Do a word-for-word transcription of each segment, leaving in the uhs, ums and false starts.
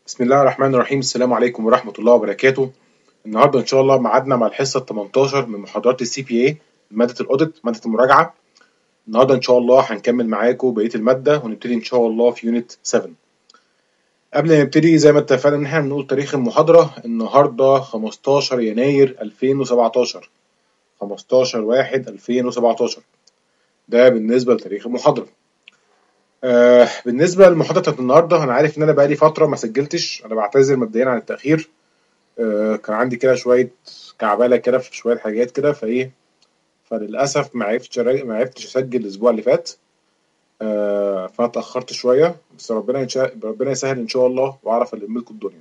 بسم الله الرحمن الرحيم. السلام عليكم ورحمة الله وبركاته. النهارده إن شاء الله ميعادنا مع الحصة ال تمنتاشر من محاضرات السي بي اي، مادة الأوديت، مادة المراجعة. النهارده إن شاء الله هنكمل معاكم بقية المادة ونبتدي إن شاء الله في يونت سبعة. قبل ما نبتدي زي ما اتفقنا إن احنا نقول تاريخ المحاضرة. النهارده خمستاشر يناير ألفين وسبعتاشر، خمستاشر واحد ألفين وسبعتاشر. ده بالنسبة لتاريخ المحاضرة. آه بالنسبة للمحاضرة بتاعت النهارده، أنا عارف إن أنا بقالي فترة ما سجلتش، أنا بعتذر مبدئيا عن التأخير. آه، كان عندي كده شوية كعبالة كده في شوية حاجات كده فإيه، فللأسف ما عرفتش ما عرفتش أسجل الأسبوع اللي فات. آه، فأنا اتأخرت شوية، بس ربنا إن شاء ربنا يسهل إن شاء الله وأعرف ألم لكم الدنيا.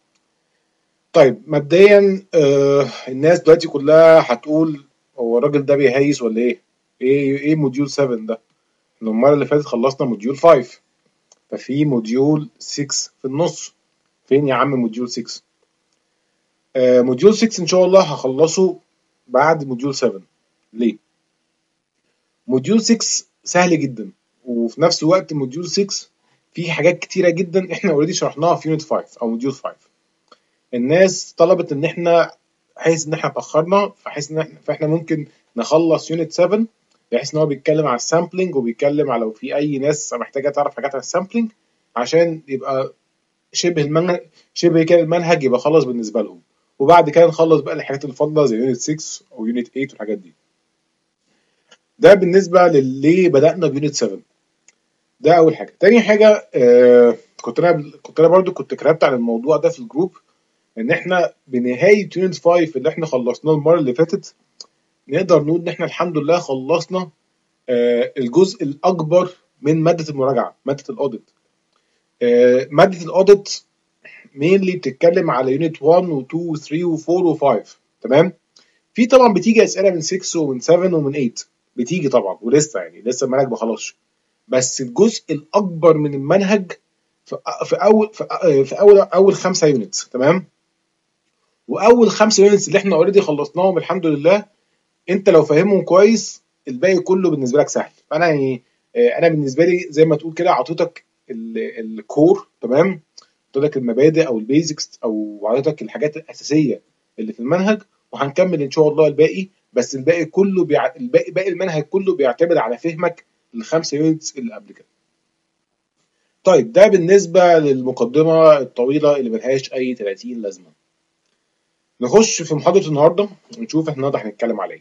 طيب مبدئيا، آه، الناس دلوقتي كلها هتقول هو الراجل ده بيهيس ولا إيه؟ إيه إيه موديول سبعة ده؟ المرة اللي فاتت خلصنا موديول خمسة، ففي موديول ستة في النص. فين يا عم موديول ستة؟ آه، موديول ستة إن شاء الله هخلصه بعد موديول سبعة. ليه؟ موديول ستة سهل جدا، وفي نفس الوقت موديول ستة فيه حاجات كتيرة جدا احنا اوريدي شرحناها في يونت خمسة او موديول خمسة. الناس طلبت ان احنا حيث ان احنا اتأخرنا، فحيث ان احنا فاحنا ممكن نخلص يونت سبعة، بحيث ان هو بيتكلم على السامبلينج وبيتكلم على لو في اي ناس محتاجة تعرف حاجات عن السامبلينج، عشان يبقى شبه المنهج شبه كده المنهج يبقى خلص بالنسبة لهم. وبعد كده نخلص بقى الحاجات الفاضلة زي يونت ستة او يونت تمانية والحاجات دي. ده بالنسبة للي بدأنا بيونت سبعة. ده أول حاجة. تاني حاجة، آه كنت أنا كنت أنا برضو كنت كتبت عن الموضوع ده في الجروب، إن إحنا بنهاية يونت خمسة اللي إحنا خلصناه المرة اللي فاتت، نقدر نقول إن إحنا الحمد لله خلصنا آه الجزء الأكبر من مادة المراجعة، مادة الأوديت. آه مادة الأوديت مينلي بتتكلم على يونت واحد و اتنين و تلاتة و اربعة و خمسة. تمام. في طبعا بتيجي أسئلة من ستة ومن سبعة ومن تمانية، بتيجي طبعا ولسه يعني لسه المنهج ما خلصش. بس الجزء الاكبر من المنهج في في اول في, في اول اول خمسه يونتس. تمام. واول خمسه يونتس اللي احنا اوريدي خلصناهم الحمد لله، انت لو فاهمهم كويس الباقي كله بالنسبه لك سهل. فانا يعني انا بالنسبه لي زي ما تقول كده عطيتك الكور. تمام. عطيتك المبادئ او البيزكس او عطيتك الحاجات الاساسيه اللي في المنهج، وهنكمل ان شاء الله الباقي. بس الباقي كله بيع... الباقي باقي المنهج كله بيعتمد على فهمك للخمسه يونتس اللي قبل كده. طيب ده بالنسبة للمقدمة الطويلة اللي ملهاش أي تلاتين لازمة. نخش في محاضرة النهاردة ونشوف احنا النهاردة هنتكلم على ايه.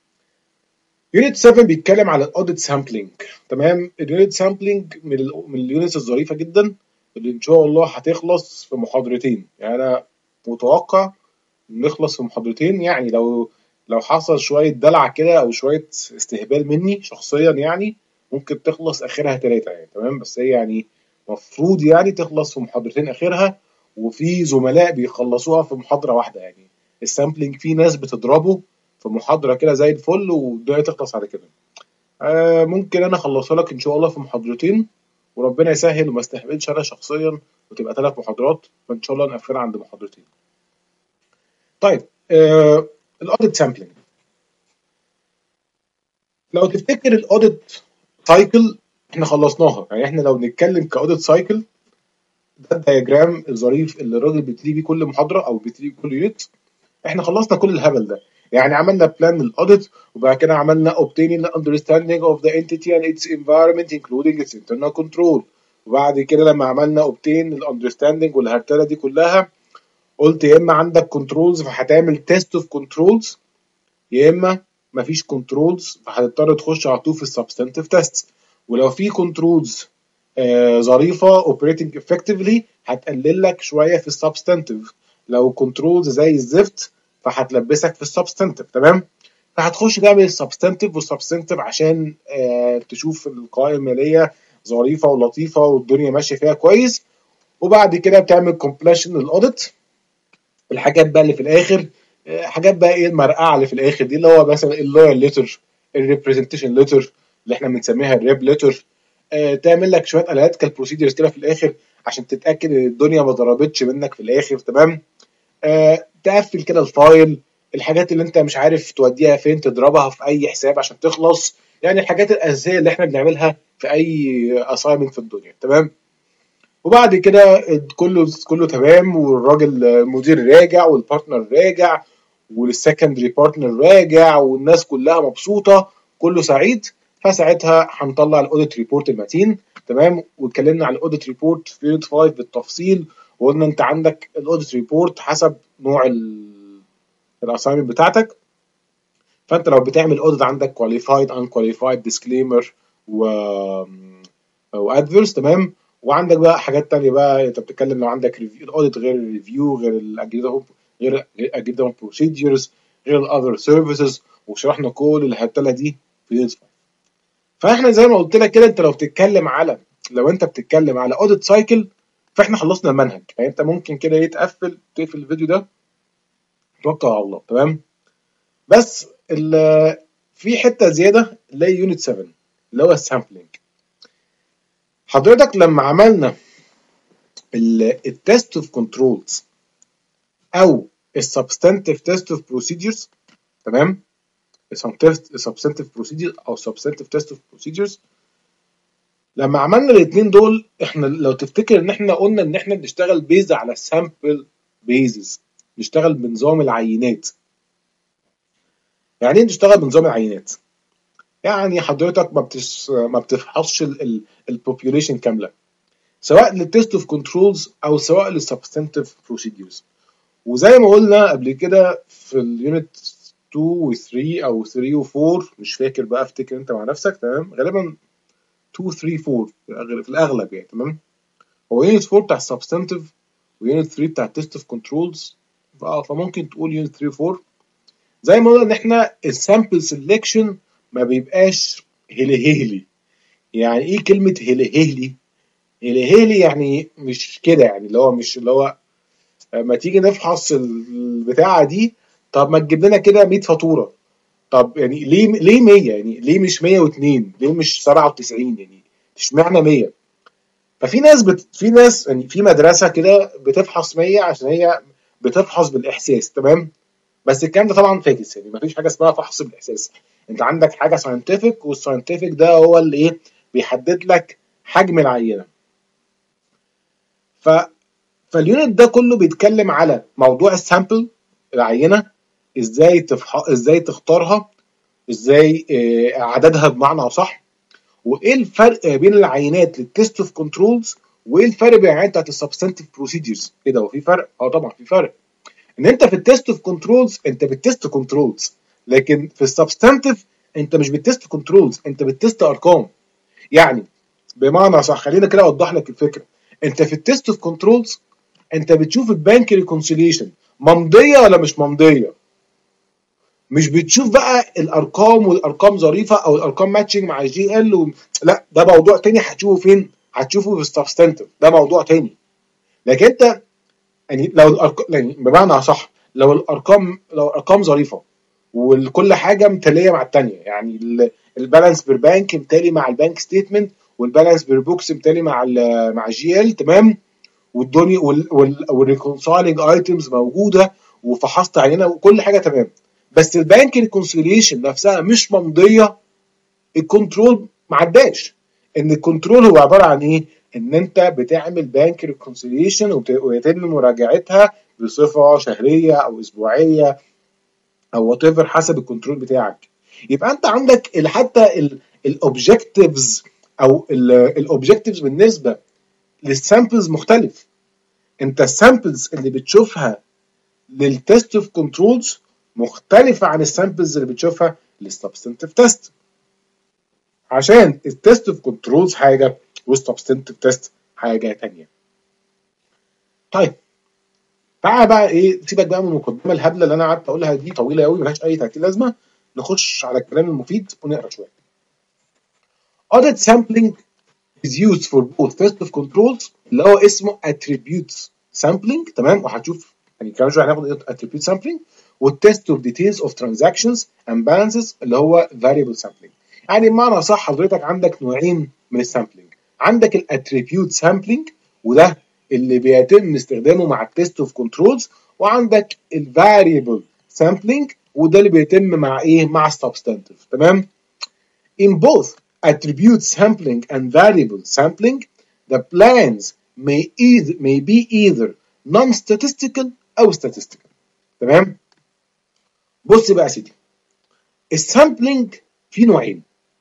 يونت سبعة بيتكلم على الاوديت سامبلينج. تمام. اليونت سامبلينج من ال من اليونتس الظريفة جدا اللي ان شاء الله هتخلص في محاضرتين. يعني انا متوقع نخلص في محاضرتين، يعني لو لو حصل شوية دلع كده او شوية استهبال مني شخصيا، يعني ممكن تخلص اخرها ثلاثة يعني. تمام. بس هي يعني مفروض يعني تخلص في محاضرتين اخرها، وفي زملاء بيخلصوها في محاضرة واحدة. يعني السامبلينج في ناس بتضربه في محاضرة كده زي الفل والدنيا تخلص على كده. آه ممكن انا اخلصها لك ان شاء الله في محاضرتين، وربنا يسهل وما استهبلش انا شخصيا وتبقى ثلاث محاضرات، فان شاء الله نقفلها عند محاضرتين. طيب، آه الاوديت سامبلينج، لو تفتكر الاوديت سايكل احنا خلصناها. يعني احنا لو نتكلم كاوديت سايكل، ده الدياجرام الظريف اللي الراجل بيبتدي بيه كل محاضره او بيبتدي بيه كل يونت. احنا خلصنا كل الهبل ده. يعني عملنا بلان للاوديت، وبعد كده عملنا obtaining the understanding of the entity and its environment including its internal control. وبعد كده لما عملنا obtain ال understanding والهرتله دي كلها، قلت يا اما عندك كنترولز فهتعمل تيست اوف كنترولز، يا اما مفيش كنترولز فهتضطر تخش على طول في السبستانتيف تيست. ولو في كنترولز آه ظريفه اوبريتنج افكتفلي هتقلل لك شويه في السبستانتيف. لو كنترولز زي الزفت فهتلبسك في السبستانتيف. تمام. فهتخش تعمل السبستانتيف والسبستانتيف عشان آه تشوف القوائم الماليه ظريفه ولطيفه والدنيا ماشيه فيها كويس. وبعد كده بتعمل كومبليشن للاوديت. الحاجات بقى اللي في الاخر، حاجات بقى ايه المرقعه اللي في الاخر دي، اللي هو مثلا اللويال ليتر، الريبريزنتيشن ليتر اللي احنا بنسميها الريب ليتر. آه تعمل لك شويه اناليتيكال بروسيدرز كده في الاخر عشان تتاكد ان الدنيا ما ضربتش منك في الاخر. تمام. آه تقفل كده الفايل، الحاجات اللي انت مش عارف توديها فين تضربها في اي حساب عشان تخلص. يعني الحاجات الاساسيه اللي احنا بنعملها في اي اساينمنت في الدنيا. تمام. وبعد كده كله كله تمام، والراجل المدير راجع والبارتنر راجع والسكندري بارتنر راجع والناس كلها مبسوطه، كله سعيد. فساعتها هنطلع الاوديت ريبورت المتين. تمام. واتكلمنا عن الاوديت ريبورت في يونت خمسة بالتفصيل، وقلنا انت عندك الاوديت ريبورت حسب نوع الاساينمنت بتاعتك. فانت لو بتعمل اوديت عندك كواليفايد ان كواليفايد ديسكليمر و وادفيرس. تمام. وعندك بقى حاجات تانية بقى، انت بتتكلم لو عندك ريفيو الاوديت غير الريفيو، غير الاجريد غير الاجريد بروسيدجرز، غير الاذر سيرفيسز، وشرحنا كل الهتله دي في يونت. فاحنا زي ما قلت لك كده، انت لو بتتكلم على لو انت بتتكلم على اوديت سايكل، فاحنا خلصنا المنهج. يعني انت ممكن كده يتقفل تقفل الفيديو ده، توكل على الله. تمام. بس في حته زياده اللي هي يونت سبعة اللي هو السامبلنج. حضرتك لما عملنا التست اوف كنترولز او السبستانتيف تيست اوف بروسيدجرز، تمام، السبستانتيف بروسيدجر او سبستانتيف تيست اوف بروسيدجرز، لما عملنا الاثنين دول، احنا لو تفتكر ان احنا قلنا ان احنا بنشتغل بيز على السامبل بيزز، نشتغل بنظام العينات. يعني ايه نشتغل بنظام العينات؟ يعني حضرتك ما بتش ما بتفحصش البوبيوليشن كامله، سواء للتيست اوف كنترولز او سواء للسبستانتيف بروسيدجرز. وزي ما قلنا قبل كده في اليونت اتنين و تلاتة او تلاتة و اربعة، مش فاكر بقى، افتكر انت مع نفسك. تمام. غالبا اتنين تلاتة اربعة في الاغلب يعني. تمام. هو يونت اربعة بتاع السبستانتيف ويونت تلاتة بتاع التيست اوف كنترولز، فممكن تقول يونت تلاتة و اربعة. زي ما قلنا ان احنا السامبل سيلكشن ما بيبقاش هيلي هيلي. يعني ايه كلمه هيلي هيلي؟ هيلي هيلي يعني مش كده، يعني اللي هو مش اللي هو ما تيجي نفحص البتاعه دي، طب ما تجيب لنا كده مية فاتوره. طب يعني ليه ليه مية؟ يعني ليه مش مية واتنين؟ ليه مش سبعة وتسعين؟ يعني اشمعنى مية؟ ففي ناس بت... في ناس يعني في مدرسه كده بتفحص مية عشان هي بتفحص بالاحساس. تمام. بس الكلام ده طبعا فاكس، يعني مفيش حاجه اسمها فحص بالاحساس. انت عندك حاجه ساينتفك، والساينتفك ده هو اللي ايه بيحدد لك حجم العينه. ف فاليونت ده كله بيتكلم على موضوع السامبل، العينه، ازاي تفح... ازاي تختارها، ازاي اه عددها بمعنى اصح، وايه الفرق بين العينات للتيست اوف كنترولز، وايه الفرق بين العينات بتاعت السبستانتيف بروسيدجرز. ايه ده، هو في فرق؟ اه طبعا في فرق. ان انت في التيست اوف كنترولز انت بتست كنترولز، لكن في السبستانتيف انت مش بتست كنترولز، انت بتست ارقام. يعني بمعنى صح، خلينا كده اوضح لك الفكره. انت في التيست اوف كنترولز انت بتشوف البانك ريكونسيليشن ممضيه ولا مش ممضيه، مش بتشوف بقى الارقام والارقام ظريفه او الارقام ماتشنج مع الجي ال و... لا، ده موضوع تاني. هتشوفه فين؟ هتشوفه في السبستانتيف، ده موضوع تاني. لكن انت يعني لو الارقام، يعني بمعنى صح، لو الارقام لو الارقام ظريفه وكل حاجه متاليه مع الثانيه، يعني البالانس بير بانك متالي مع البانك ستيتمنت، والبالانس بير بوكس متالي مع ال مع الجي ال. تمام. والدنيا والريكونسايلنج ايتمز موجوده، وفحصت عينه وكل حاجه تمام، بس البانك ريكونسيليشن نفسها مش ممضيه، الكنترول ما عداش. ان الكنترول هو عباره عن ايه؟ ان انت بتعمل بانك ريكونسيليشن ويتم مراجعتها بصفه شهريه او اسبوعيه او وات ايفر حسب الكنترول بتاعك. يبقى انت عندك حتى الاوبجكتيفز او الاوبجكتيفز بالنسبه للسامبلز مختلف. انت السامبلز اللي بتشوفها للتست اوف كنترولز مختلفه عن السامبلز اللي بتشوفها للسبستانتيف تيست، عشان التست اوف كنترولز حاجه والسبستانتيف تيست حاجه ثانيه. طيب تعالى بقى ايه، سيبك بقى من المقدمه الهبله اللي انا قعدت اقولها دي، طويله قوي ملهاش اي تأكيد لازمه. نخش على الكلام المفيد ونقرا شويه. Audit sampling is used for both test of controls اللي هو اسمه attributes sampling. تمام. وهتشوف يعني كمان شويه هناخد attribute sampling، والtest of details of transactions and balances اللي هو variable sampling. يعني بمعنى صح حضرتك عندك نوعين من السامبلينج. عندك الاتريبيوت سامبلينج، وده اللي بيتم استخدامه مع التست اوف كنترولز، وعندك الفاريبل سامبلينج، وده اللي بيتم مع ايه؟ مع السبستانتيف. تمام. In both attribute sampling and variable sampling, the plans may either may be either non-statistical أو statistical. تمام؟ بص بقى يا سيدي، السامبلينج فيه نوعين،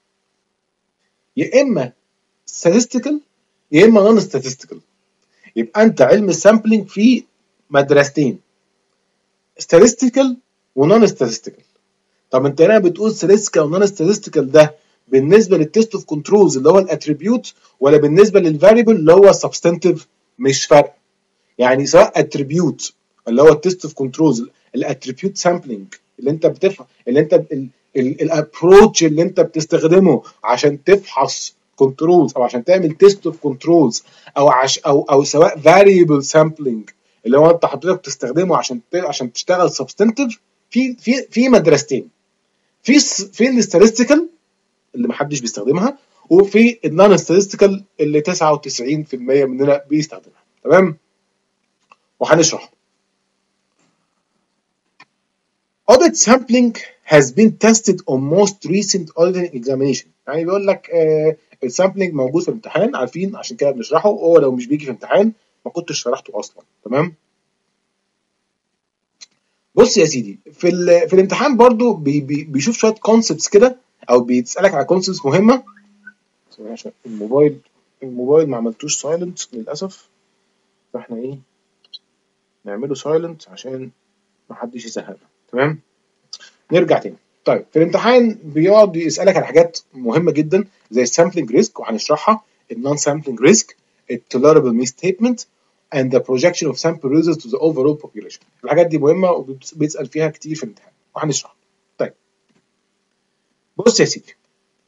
يا إما statistical يا إما non-statistical. يبقى أنت علم السامبلينج فيه مدرستين، statistical و non-statistical. طب انت هنا بتقول statistical و non-statistical ده بالنسبه للتيست اوف كنترولز اللي هو الاتريبيوت ولا بالنسبه للفاريبل اللي هو السبستنتيف؟ مش فرق. يعني سواء اتريبيوت اللي هو التيست اوف كنترولز، الاتريبيوت سامبلينج اللي انت بتفهم، اللي انت الابروتش اللي انت بتستخدمه عشان تفحص كنترولز او عشان تعمل تيست اوف كنترولز، او عش او او سواء فاريبل سامبلينج اللي هو انت حضرتك بتستخدمه عشان عشان تشتغل سبستنتيف. في في في مدرستين، في في الاستاتستيكال اللي محدش بيستخدمها، وفي النون ستاتستيكال اللي تسعة وتسعين في المية مننا بيستخدمها. تمام؟ وهنشرح. Audit sampling has been tested on most recent auditing examination. يعني بيقول لك آه السامبلينج موجود في الامتحان، عارفين عشان كده بنشرحه، هو لو مش بيجي في امتحان ما كنتش شرحته اصلا. تمام؟ بص يا سيدي، في في الامتحان برضو بي بي بيشوف شويه كونسبتس كده، او بيسالك على كونسبتس مهمه. عشان الموبايل الموبايل ما عملتوش سايلنت للاسف، فاحنا ايه نعمله سايلنت عشان ما حدش يزهقنا. تمام؟ نرجع تاني. طيب في الامتحان بيقعد يسالك على حاجات مهمه جدا زي السامبلينج ريسك، وهنشرحها، النون سامبلينج ريسك، التوليربل مي ستيتمنت and the projection of sample results to the overall population. الحاجات دي مهمه وبيسال فيها كتير في الامتحان وهنشرحها. طيب بص يا سيدي،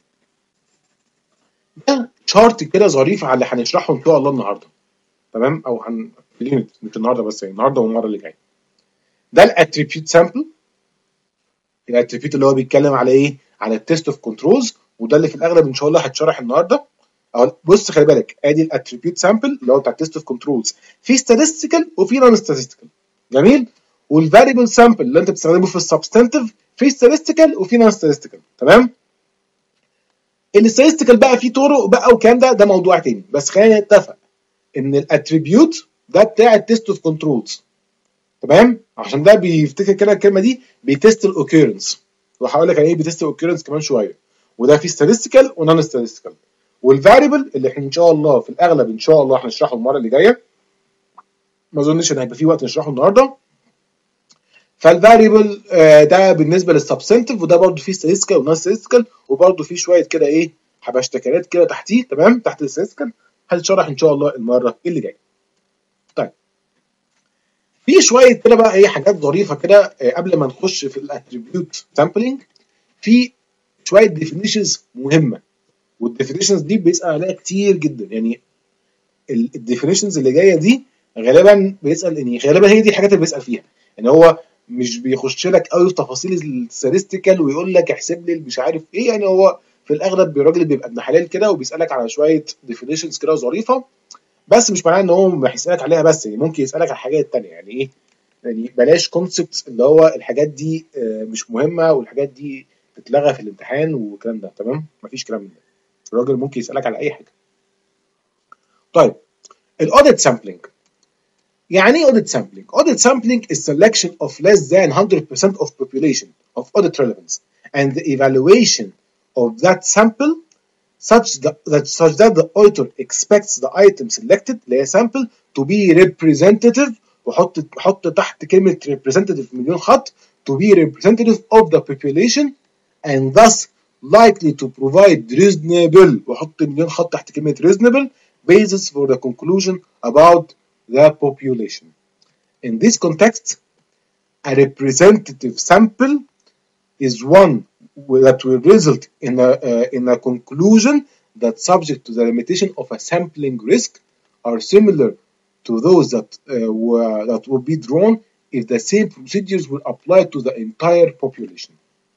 ده شارت كده ظريف على اللي هنشرحه ان شاء الله النهارده. تمام؟ او هن مش النهارده بس، يعني النهارده والمره اللي جايه. ده الاتريبيوت سامبل، الاتريبيوت اللي هو بيتكلم على ايه؟ على التيست اوف كنترولز، وده اللي في الاغلب ان شاء الله هيتشرح النهارده. بص خلي بالك، ادي الاتريبيوت سامبل اللي هو بتاع التيست اوف كنترولز، في statistical وفي نون statistical. جميل؟ والفاريبل سامبل اللي انت بتستخدمه في السبستنتيف في statistical وفي نون statistical. تمام؟ الاستاتستيكال بقى فيه طرق بقى وكام، ده ده موضوع تاني، بس خلينا نتفق ان الاتريبيوت ده بتاع التيست اوف كنترولز. تمام؟ عشان ده بيفتكر كده الكلمه دي بيتست الاوكيرنس، وهقول لك يعني ايه بيتست الاوكيرنس كمان شويه. وده فيه statistical ونون statistical. والفاريبل اللي احنا ان شاء الله في الاغلب ان شاء الله هنشرحه المره اللي جايه، ما اظنش ان هيبقى في وقت نشرحه النهارده. فالفاريبل ده بالنسبه للسبسنتيف، وده برده فيه statistical ونون statistical، وبرده فيه شويه كده ايه حبشتكنات كده تحتيه. تمام؟ تحت الستاتستيكال هتشرح ان شاء الله المره اللي جايه. طيب في شويه كده بقى ايه حاجات ظريفه كده قبل ما نخش في الاتريبيوت سامبلينج، في شويه ديفينيشنز مهمه، والديفينيشنز دي بيسال عليها كتير جدا. يعني الديفينيشنز اللي جايه دي غالبا بيسال، يعني غالبا هي دي الحاجات اللي بيسال فيها. ان هو مش بيخش لك قوي في تفاصيل الستاتستيكال ويقول لك احسب لي مش عارف ايه، يعني هو في الاغلب الراجل بيبقى ابن حلال كده وبيسالك على شويه ديفينيشنز كده ظريفه، بس مش معناه ان هو هيسالك عليها بس، يعني ممكن يسالك على حاجات ثانيه. يعني ايه؟ يعني بلاش كونسبتس اللي هو الحاجات دي مش مهمه والحاجات دي تتلغى في الامتحان والكلام ده. تمام؟ مفيش كلام من ده، الراجل ممكن يسالك على اي حاجه. طيب الاوديت سامبلينج، يعني ايه audit sampling؟ Audit sampling is selection of less than one hundred percent of population of audit relevance and the evaluation of that sample such that, that such that the auditor expects the item selected اللي هي sample to be representative، وحط حط تحت كلمة representative مليون خط، to be representative of the population and thus likely to provide reasonable، وحط مليون خط تحت كلمة reasonable basis for the conclusion about the population. In this context, a representative sample is one that will result in a, uh, in a conclusion that, subject to the limitation of a sampling risk, are similar to those that, uh, were, that will be drawn if the same procedures were applied to the entire population.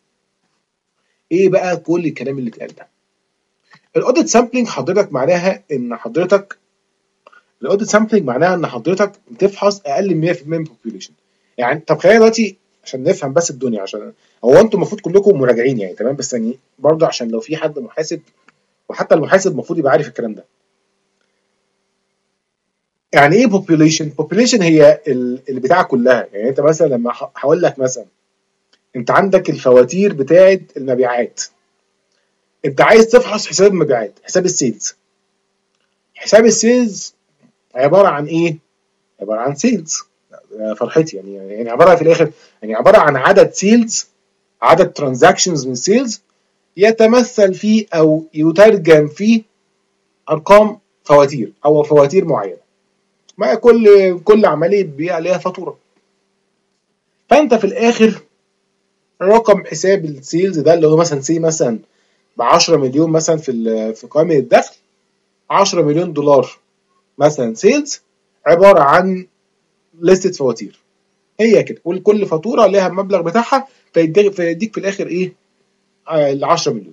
ايه بقى كل الكلام اللي اتقال ده؟ الاوديت سامبلينج حضرتك معناها ان حضرتك الاوديت سامبلينج معناها ان حضرتك بتفحص اقل من مية في المية من البوبيوليشن. يعني طب خلينا دلوقتي عشان نفهم بس الدنيا، عشان هو انتم المفروض كلكم مراجعين يعني، تمام؟ بس يعني برضه عشان لو في حد محاسب، وحتى المحاسب المفروض يبقى عارف الكلام ده. يعني ايه population؟ population هي البتاعه كلها. يعني انت مثلا لما هقول لك مثلا انت عندك الفواتير بتاعه المبيعات، انت عايز تفحص حساب المبيعات، حساب السيلز. حساب السيلز عباره عن ايه؟ عباره عن سيلز. فرحتي يعني يعني عباره في الاخر يعني عباره عن عدد سيلز، عدد ترانزاكشنز من سيلز يتمثل فيه او يترجم فيه ارقام فواتير او فواتير معينه. ما كل كل عمليه بيبقى عليها فاتوره. فانت في الاخر رقم حساب السيلز ده اللي هو مثلا سي مثلا ب عشرة مليون مثلا في في قائمه الدخل، عشرة مليون دولار مثلا سيلز، عباره عن لستة فواتير. هي كده، وكل فاتوره ليها المبلغ بتاعها، فيديك في الاخر ايه؟ ال عشرة مليون.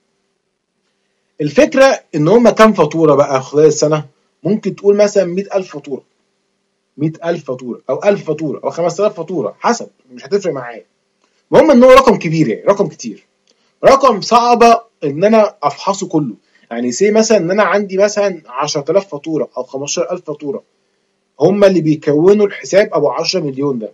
الفكره ان هم كام فاتوره بقى خلال السنه؟ ممكن تقول مثلا مئة ألف فاتوره، مئة ألف فاتوره او ألف فاتوره او خمسة آلاف فاتوره، حسب، مش هتفرق معايا. المهم ان هو رقم كبير، يعني رقم كتير، رقم صعبه ان انا افحصه كله. يعني سي مثلا ان انا عندي مثلا عشرة آلاف فاتوره او خمستاشر ألف فاتوره، هم اللي بيكونوا الحساب ابو عشرة مليون ده.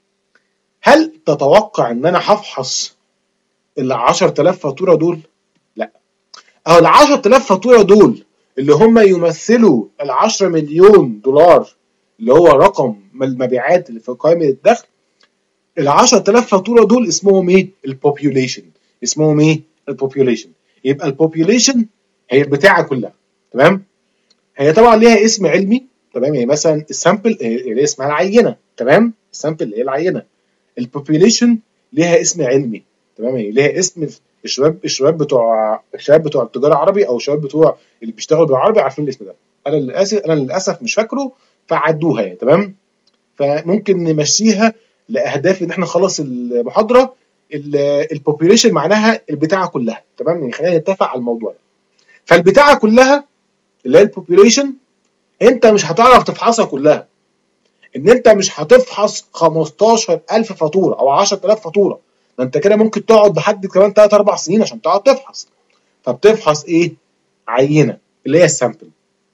هل تتوقع ان انا هفحص ال عشرة آلاف فاتوره دول؟ لا. اهو ال عشرة آلاف فاتوره دول اللي هم يمثلوا ال عشرة مليون دولار، اللي هو رقم المبيعات اللي في قائمه الدخل. ال عشرة آلاف فاتوره دول اسمهم ايه؟ البوبيوليشن. اسمهم ايه؟ البوبيوليشن. يبقى البوبيوليشن هي البتاعه كلها. تمام؟ هي طبعا ليها اسم علمي. تمام؟ يعني مثلا السامبل اللي اسمها العينه. تمام؟ السامبل اللي هي العينه. البوبيوليشن ليها اسم علمي. تمام؟ يعني ليها اسم. الشباب الشباب بتوع الشباب بتوع التجاره العربي او الشباب بتوع اللي بيشتغلوا بالعربي عارفين الاسم ده. انا للاسف انا للاسف مش فاكره، فعدوها يعني. تمام؟ فممكن نمشيها لاهداف ان احنا نخلص المحاضره. البوبيوليشن معناها البتاعه كلها. تمام؟ يعني خلينا نتفق على الموضوع ده. فالبتاعه كلها اللي هي البوبيوليشن انت مش هتعرف تفحصها كلها. ان انت مش هتفحص خمستاشر ألف فاتوره او عشرة آلاف فاتوره، ده انت كده ممكن تقعد لحد كمان ثلاثة أربعة سنين عشان تقعد تفحص. فبتفحص ايه؟ عينه اللي هي السامبل.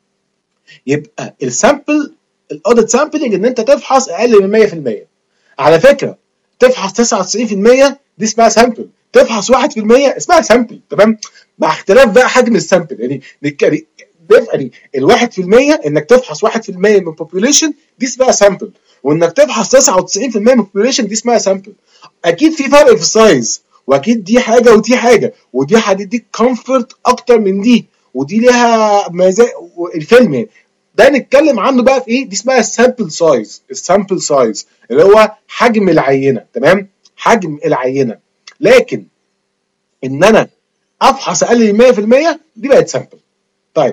يبقى السامبل، الاوديت سامبلنج، ان انت تفحص اقل من مية في المية. على فكره تفحص تسعة وتسعين في المية دي اسمها سامبل، تفحص واحد في المية اسمها سامبل. تمام؟ مع اختلاف بقى حجم السامبل. يعني يعني ال واحد في المية انك تفحص واحد في المية من population دي اسمها سامبل، وانك تفحص تسعة وتسعين في المية من population دي اسمها سامبل. اكيد في فرق في السايز، واكيد دي حاجه ودي حاجه، ودي هتديك كومفورت اكتر من دي، ودي ليها مزايا. الفيلم يعني ده نتكلم عنه بقى في ايه؟ دي اسمها السامبل سايز. السامبل سايز اللي هو حجم العينه. تمام؟ حجم العينه. لكن ان انا افحص اقل من مية في المية دي بقت سامبل. طيب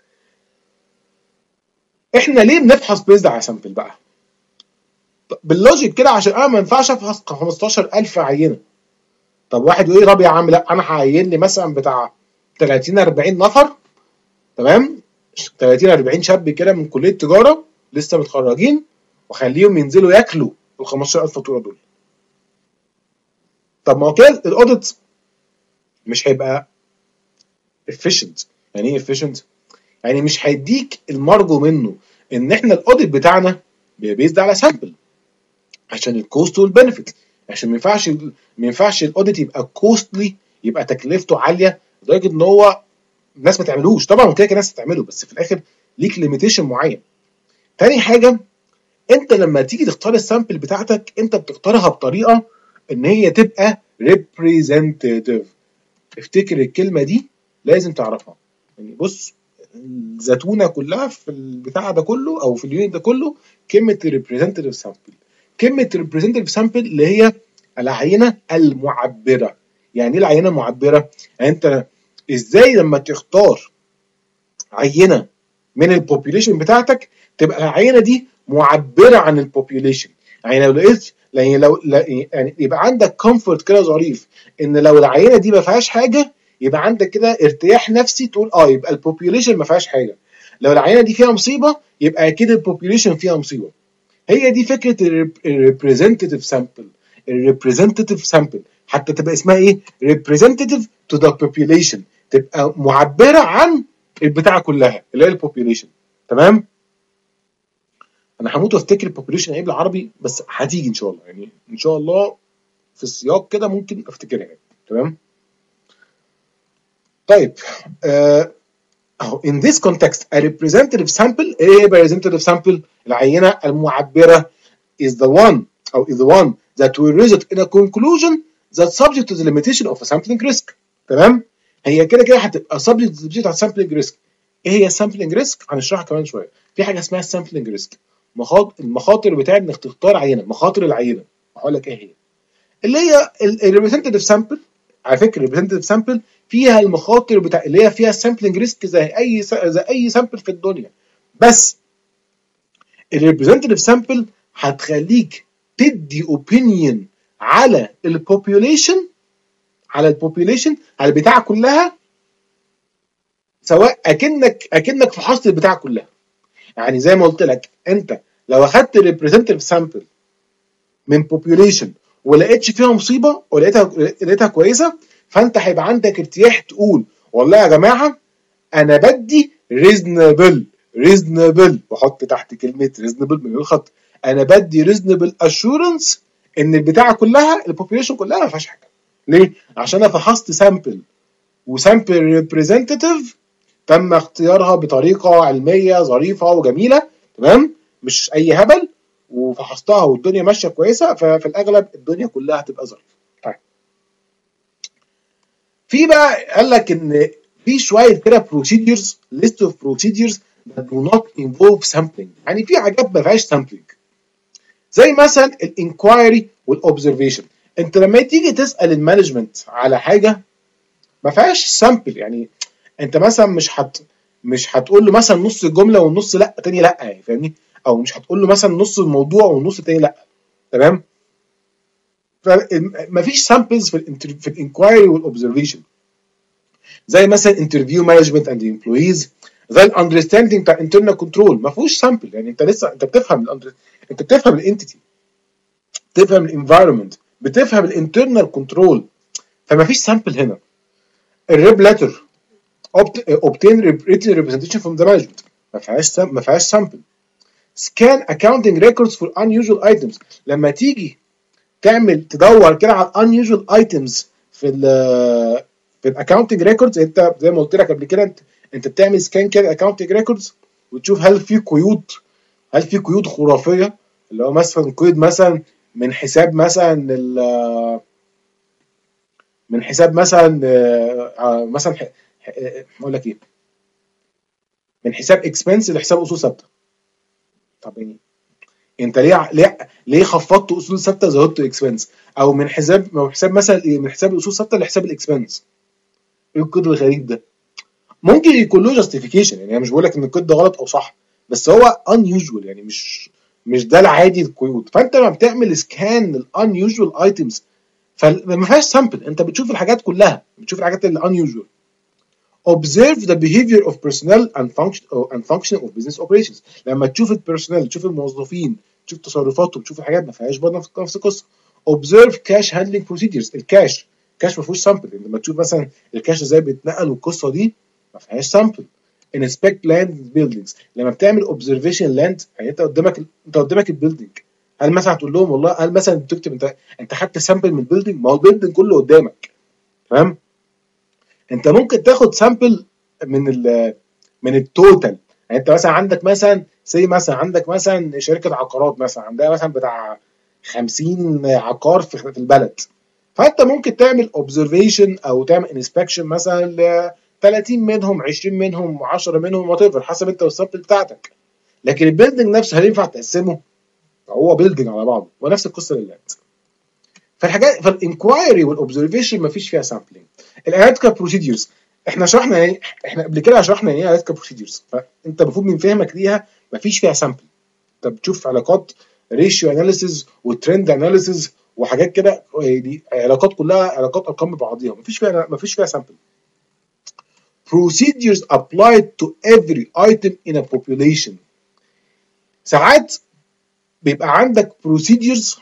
احنا ليه بنفحص بيزد على سامبل بقى؟ باللوجيك كده، عشان انا ما ينفعش افحص خمستاشر ألف عينه. طب واحد يقول لي طب يا عم لا، انا هعين لي مثلا بتاع تلاتين أربعين نفر. تمام؟ تلاتين أربعين شاب كده من كليه تجاره لسه متخرجين، واخليهم ينزلوا ياكلوا ال خمستاشر ألف فاتوره دول. طب ما هو كده الاوديت مش هيبقى efficient. يعني ايه efficient؟ يعني مش هيديك المرجو منه ان احنا الاوديت بتاعنا بيزد على سامبل، عشان الكوست والبنفيت. عشان ما ينفعش ما ينفعش الاوديت يبقى كوستلي، يبقى تكلفته عاليه لدرجه ان هو الناس ما تعملوش. طبعا كده كده الناس هتعمله، بس في الاخر ليك ليميتيشن معين. تاني حاجه، انت لما تيجي تختار السامبل بتاعتك انت بتختارها بطريقه ان هي تبقى representative. افتكر الكلمه دي لازم تعرفها. يعني بص، الزتونه كلها في البتاع ده كله او في اليونت ده كله كلمه representative sample. كلمه representative sample اللي هي العينه المعبره. يعني ايه العينه المعبره؟ يعني انت ازاي لما تختار عينه من البوبيوليشن بتاعتك تبقى العينه دي معبره عن البوبيوليشن. يعني لو لقيت يعني لو يعني يبقى عندك كومفورت كده ظريف ان لو العينه دي ما فيهاش حاجه يبقى عندك كده ارتياح نفسي، تقول اه يبقى البوبيوليشن ما فيهاش حاجه. لو العينه دي فيها مصيبه يبقى اكيد البوبيوليشن فيها مصيبه. هي دي فكره الريبريزنتيف سامبل. الريبريزنتيف سامبل حتى تبقى اسمها ايه؟ ريبريزنتيف تو ذا population، تبقى معبره عن البتاعه كلها اللي هي البوبيوليشن. تمام؟ انا هموت وافتكر البوبوليشن ايه بالعربي، بس هتيجي ان شاء الله، يعني ان شاء الله في السياق كده ممكن افتكرها يعني. تمام. طيب آه، اهو in this context a representative sample، ايه هي representative sample؟ العينه المعبره is the one او is the one that will result in a conclusion that subject to the limitation of a sampling risk. تمام. هي كده كده هتبقى subject to the limitation of sampling risk. ايه هي السامبلنج ريسك؟ هنشرحها كمان شويه. في حاجه اسمها السامبلنج ريسك، مخاطر المخاطر بتاعت انك تختار عينه، مخاطر العينه. هقول لك ايه هي. اللي هي الريبريزنتيف سامبل، على فكره الريبريزنتيف سامبل فيها المخاطر بتاع اللي هي فيها السامبلنج ريسك زي اي زي اي سامبل في الدنيا، بس الريبريزنتيف سامبل هتخليك تدي اوبينيون على البوبيوليشن، على البوبيوليشن على البتاعه كلها، سواء اكنك اكنك فحصت البتاعه كلها. يعني زي ما قلت لك، انت لو اخدت الريبريزنتيف سامبل من بوبيوليشن ولقيتش فيها مصيبه ولقيتها لقيتها كويسه، فانت هيبقى عندك ارتياح تقول والله يا جماعه انا بدي ريزنبل ريزنبل واحط تحت كلمه ريزنبل من الخط، انا بدي ريزنبل اشورنس ان البتاعه كلها البوبيوليشن كلها ما فيهاش حاجه. ليه؟ عشان انا فحصت سامبل، وسامبل ريبريزنتيف تم اختيارها بطريقه علميه ظريفه وجميله، تمام، مش اي هبل، وفحصتها والدنيا ماشيه كويسه، ففي الاغلب الدنيا كلها هتبقى ظريفه. طيب في بقى قال لك ان في شويه كده بروسيدجرز، ليست اوف بروسيدجرز that do not involve sampling، يعني في حاجات ما فيهاش سامبلنج، زي مثلا الانكوايري والاوبزرفيشن. انت لما تيجي تسال المانجمنت على حاجه ما فيهاش سامبل، يعني انت مثلا مش هت مش هتقول له مثلا نص الجمله والنص لا تاني لا، يعني فاهمني، او مش هتقول له مثلا نص الموضوع والنص التاني لا. تمام. فمفيش سامبلز في الانتر... في الانكوايري والاوبزرفيشن، زي مثلا انترفيو مانجمنت اند امبلويز، زي الاندرستاندينج بتاع انترنال كنترول، ما فيهوش سامبل، يعني انت لسه انت بتفهم الأندر... انت بتفهم الانتيتي، بتفهم الانفايرمنت، بتفهم الانترنال كنترول، فما فيش سامبل هنا. الريب ليتر obtain written representation from the management، ما فيهاش ما فيهاش سامبل. scan accounting records for unusual items، لما تيجي تعمل تدور كده على unusual items في ال في الاكونتنج ريكوردز، انت زي ما قلت لك قبل كده، انت انت بتعمل سكان كده الاكونتنج ريكوردز وتشوف هل في قيود، هل في قيود خرافيه، اللي هو مثلا قيد مثلا من حساب مثلا من حساب مثلا مثلا اقول لك ايه، من حساب اكسبنس لحساب اصول ثابته. طب يعني انت ليه ليه ليه خفضت اصول ثابته زودت اكسبنس، او من حساب من حساب مثلا من حساب الاصول ثابته لحساب الاكسبنس؟ ايه الكود الغريب ده؟ ممكن يكون له جاستيفيكيشن، يعني انا مش بقول لك ان الكود ده غلط او صح، بس هو unusual، يعني مش مش ده العادي القيود. فانت لما بتعمل سكان للانيوجوال ايتمز فما فيهاش سامبل، انت بتشوف الحاجات كلها، بتشوف الحاجات اللي unusual. observe the behavior of personnel and function and function of business operations، لما تشوف البيرسونال، تشوف الموظفين، تشوف تصرفاتهم، تشوف الحاجات ما فيهاش برضه نفس القصه. observe cash handling procedures، الكاش الكاش ما فيهوش سامبل، لما تشوف مثلا الكاش ازاي بيتنقل والقصه دي ما فيهاش سامبل. inspect land buildings، لما بتعمل observation land، يعني انت قدامك انت قدامك البيلدينج، هل مثلا هتقول لهم والله، هل مثلا تكتب انت انت خدت سامبل من البيلدينج؟ ما هو البيلدينج كله قدامك، تمام. انت ممكن تاخد سامبل من ال من التوتال، يعني انت مثلا عندك مثلا زي مثلا عندك مثلا شركه عقارات مثلا عندها مثلا بتاع خمسين عقار في البلد، فانت ممكن تعمل اوبزرفيشن او تعمل انسبكشن مثلا ل ثلاثين منهم، عشرين منهم، عشرة منهم، وات ايفر، حسب انت والسامبل بتاعتك. لكن البيلدنج نفسه هل ينفع تقسمه؟ هو بيلدنج على بعضه، ونفس القصه لللاند. فالحاجات فالانكوايري والاوبزرفيشن ما فيش فيها سامبلنج. الاناليتيكال بروسيدجرز احنا شرحنا يعني احنا قبل كده شرحنا يعني ايه اناليتيكال بروسيدجرز، فانت المفروض من فهمك ليها ما فيش فيها سامبل. انت بتشوف علاقات ريشيو اناليسيز وترند اناليسيز وحاجات كده، دي علاقات كلها علاقات ارقام ببعضيها، ما فيش فيها ما فيش فيها سامبل. procedures applied to every item in a population، ساعات بيبقى عندك procedures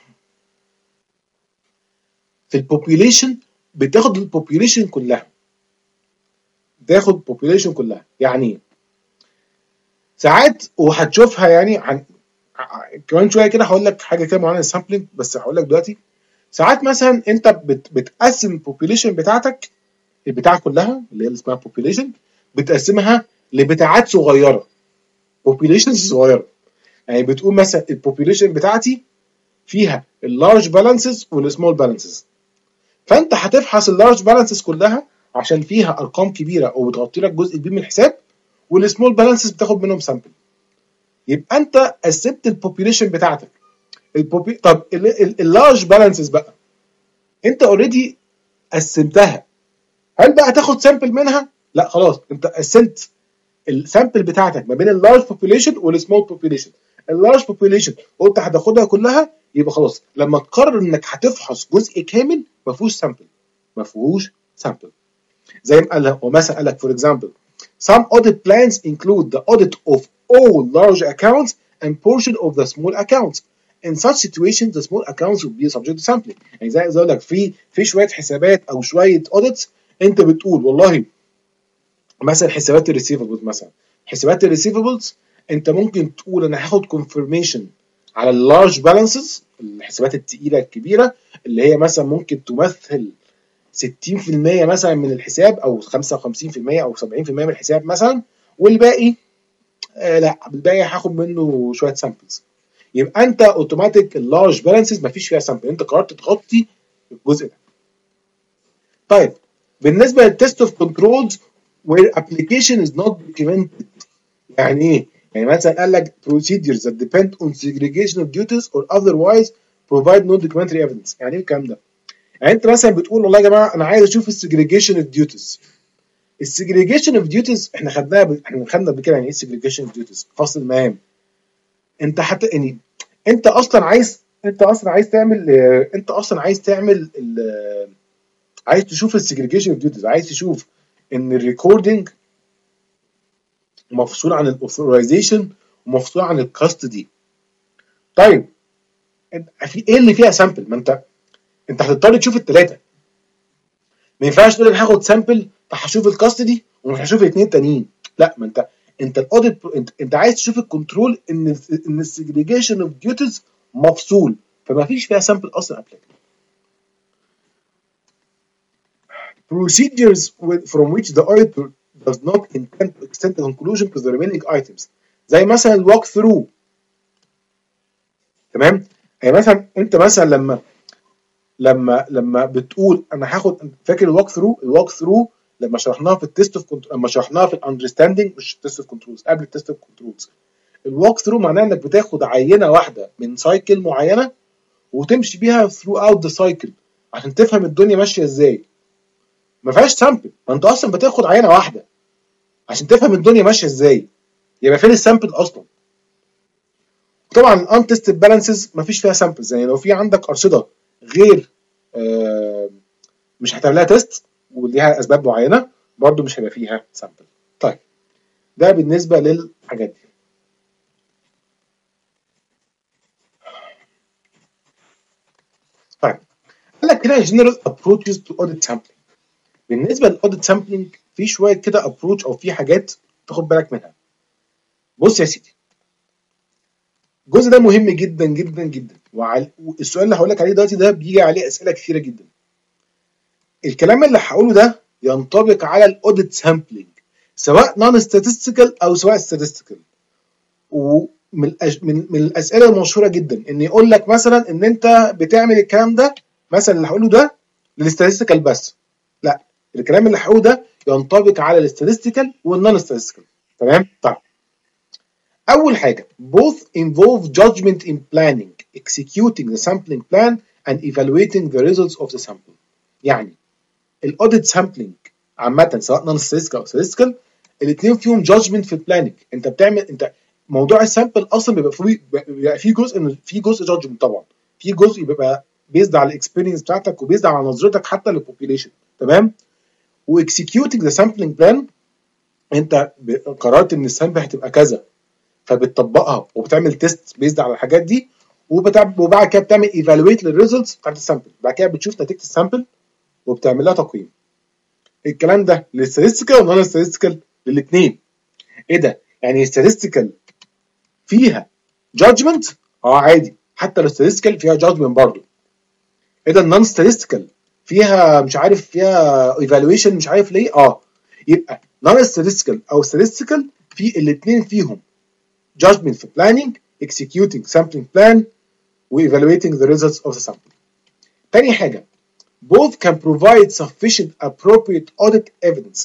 في البوبيوليشن بتاخد البوبيوليشن كلها، تاخد البوبيوليشن كلها. يعني ساعات وهتشوفها يعني عن كمان شويه كده هقول لك حاجه كده معينه السامبلنج، بس هقول لك دلوقتي. ساعات مثلا انت بت بتقسم البوبيليشن بتاعتك، البتاعه كلها اللي هي اسمها بوبيليشن، بتقسمها لبتاعات صغيره، بوبيليشنز صغيره. يعني بتقول مثلا البوبيليشن بتاعتي فيها اللارج بالانسز والسمول بالانسز، فانت هتفحص اللارج بالانسز كلها عشان فيها ارقام كبيره وبتغطي لك جزء كبير من الحساب، والسمول بالانسز بتاخد منهم سامبل. يبقى انت قسمت البوبيليشن بتاعتك. البوبي... طب اللارج بالانسز بقى انت اوريدي قسمتها، هل بقى تاخد سامبل منها؟ لا خلاص، انت قسمت السامبل بتاعتك ما بين اللارج بوبيليشن والسمول بوبيليشن. اللارج بوبيليشن قلت هتاخدها كلها، يبقى خلاص لما تقرر انك هتفحص جزء كامل ما فيهوش سامبل، ما فيهوش سامبل. زي ما قال لك، ومثلا قال لك for example some audit plans include the audit of all large accounts and portion of the small accounts. In such situations the small accounts will be subject to sampling. يعني زي زي لك في في شويه حسابات او شويه audits انت بتقول والله مثلا حسابات الريسيفبلز، مثلا حسابات الريسيفبلز انت ممكن تقول انا هاخد كونفirmation على اللارج بالانسز، الحسابات الثقيله الكبيره اللي هي مثلا ممكن تمثل ستين في المية مثلا من الحساب او خمسة وخمسين في المية او سبعين في المية من الحساب مثلا، والباقي آه لا الباقي هاخد منه شويه سامبلز. يبقى انت اوتوماتيك اللارج بالانسز مفيش فيها سامبل، انت قررت تغطي الجزء ده. طيب بالنسبه للتست اوف كنترولز where application is not documented، يعني ايه؟ يعني مثلا قال لك procedures that depend on segregation of duties or otherwise provide no documentary evidence. يعني ايه الكلام ده؟ يعني انت مثلا بتقول والله يا جماعه انا عايز اشوف السجريجيشن اوف ديوتيز. السجريجيشن اوف ديوتيز احنا خدناها ب... احنا خدنا قبل كده يعني ايه السجريجيشن اوف ديوتيز، فصل المهام. انت حتى يعني انت اصلا عايز انت اصلا عايز تعمل اه... انت اصلا عايز تعمل ال... عايز تشوف السجريجيشن اوف ديوتيز، عايز تشوف ان الريكوردنج مفصول عن الاوثرايزيشن ومفصول عن الكاستدي. طيب في ايه اللي فيها سامبل؟ ما انت انت هتضطر تشوف الثلاثه، ما ينفعش تقول انا هاخد سامبل فهشوف الكاستدي ومش هشوف الاثنين التانيين. لا، ما انت انت الاوديت انت, انت عايز تشوف الكنترول ان ان السجريجيشن اوف ديوتيز مفصول، فما فيش فيها سامبل اصلا ابليكابل. procedures with, from which the auditor does not intend to extend the conclusion to the remaining items، زي مثلا الوك ثرو. تمام؟ يعني مثلا انت مثلا لما لما لما بتقول انا هاخد، فاكر الوك ثرو؟ الوك ثرو لما شرحناها في التست اوف كنترول، لما شرحناها في الاندرستاندنج مش التست اوف كنترولز، قبل التست اوف كنترولز. الوك ثرو معناه انك بتاخد عينه واحده من سايكل معينه وتمشي بيها ثرو اوت ذا سايكل عشان تفهم الدنيا ماشيه ازاي. ما فيهاش سامبل، ما انت اصلا بتاخد عينه واحده عشان تفهم الدنيا ماشيه ازاي، يبقى فين السامبل اصلا؟ طبعا الانتستد بالانسز ما فيش فيها سامبلز، يعني لو في عندك ارصده غير آه مش هتعمل لها تيست وليها اسباب معينه برضو مش هيبقى فيها سامبل. طيب ده بالنسبه للحاجات دي. طيب قال لك هنا general approaches to audit sampling. بالنسبه للاوديت سامبلنج في شويه كده ابروتش او في حاجات تاخد بالك منها. بص يا سيدي، الجزء ده مهم جدا جدا جدا، والسؤال اللي هقول لك عليه دلوقتي ده بيجي عليه اسئله كثيره جدا. الكلام اللي هقوله ده ينطبق على الاوديت سامبلنج سواء نون statistical او سواء statistical. ومن الأج... من من الاسئله المشهوره جدا ان يقول لك مثلا ان انت بتعمل الكلام ده، مثلا اللي هقوله ده للستاتستيكال بس. لا، الكلام اللي هقوله ده ينطبق على الاستاتستيكال والنون statistical. تمام؟ طيب اول حاجه both involve judgment in planning, executing the sampling plan and evaluating the results of the sample. يعني الاوديت سامبلنج عامه سواء نون statistical او statistical الاثنين فيهم judgment في البلاننج. انت بتعمل انت موضوع السامبل اصلا بيبقى فيه بيبقى فيه جزء في جزء جادجمنت، طبعا في جزء بيبقى بيزد على الاكسبيرينس بتاعتك وبيزد على نظرتك حتى للبوبيليشن. تمام؟ واكسكيوتنج ذا سامبلنج بلان انت قررت ان السامبل هتبقى كذا فبتطبقها وبتعمل تيست بيزد على الحاجات دي، وبعد كده بتعمل ايفالويت للريزلتس بتاعت السامبل، بعد كده بتشوف نتيجه السامبل وبتعمل لها تقييم. الكلام ده للستاتستيكال ونون ستاتستيكال للاثنين. ايه ده؟ يعني الستاتستيكال فيها جادجمنت اه عادي، حتى الستاتستيكال فيها جادجمنت برضه. ايه ده النون ستاتستيكال فيها مش عارف فيها ايفالويشن مش عارف ليه اه. يبقى نون ستاتستيكال او statistical في الاثنين فيهم judgment في planning executing sampling plan و evaluating the results of the sample. تاني حاجة both can provide sufficient appropriate audit evidence.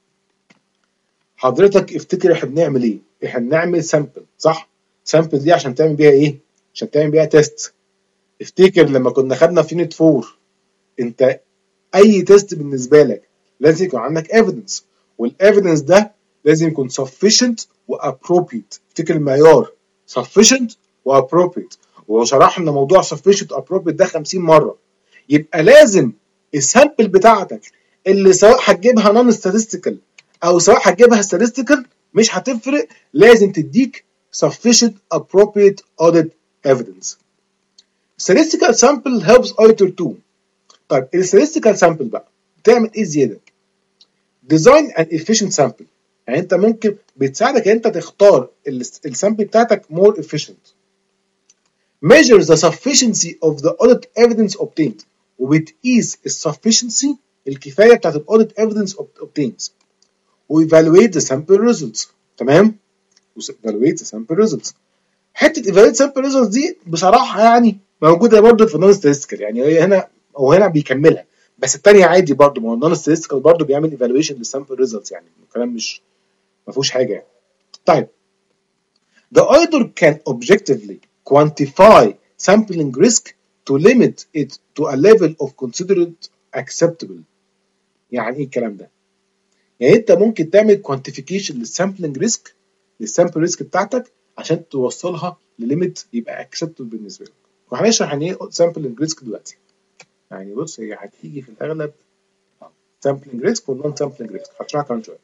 حضرتك افتكر احنا بنعمل ايه؟ احنا بنعمل سامبل صح؟ سامبل دي عشان تعمل بيها ايه؟ عشان تعمل بيها تيست. افتكر لما كنا خدنا في يونت فور انت اي تيست بالنسبه لك لازم يكون عندك evidence، والايفيدنس ده لازم يكون sufficient و appropriate. افتكر المعيار sufficient و appropriate، وشرحنا موضوع sufficient و appropriate ده خمسين مره. يبقى لازم السامبل بتاعتك اللي سواء هتجيبها نون statistical او سواء هتجيبها statistical مش هتفرق، لازم تديك sufficient appropriate audit evidence. statistical sample helps auditor too. طيب الستاتستيكال سامبل بقى بتعمل ايه زياده؟ ديزاين اند efficient سامبل، يعني انت ممكن بتساعدك ان انت تختار السامبل بتاعتك more efficient. measures the sufficiency of the audit evidence obtained، وبتقيس السفشنسي الكفايه بتاعت الاوديت evidence obtained. و evaluate the sample results. تمام؟ و evaluate the sample results. حته evaluate sample results دي بصراحه يعني موجوده برضه في النون ستاتستيكال، يعني هي هنا هو هنا بيكملها، بس الثانيه عادي برضه، ما هو النون ستاتستيكال برضه بيعمل ايفالويشن للسامبل ريزلتس، يعني الكلام مش ما فيهوش حاجه يعني. طيب the auditor can objectively quantify sampling risk to limit it to a level of considered acceptable. يعني ايه الكلام ده؟ يعني انت ممكن تعمل كوانتيفيكيشن للسامبلنج ريسك للسامبل ريسك بتاعتك عشان توصلها لليميت يبقى اكسبتبل بالنسبه لك. وهنشرح يعني ايه سامبلنج ريسك دلوقتي. يعني بص هي هتيجي في الاغلب سامبلنج ريسك والنون سامبلنج ريسك، هشرحها كمان شويه.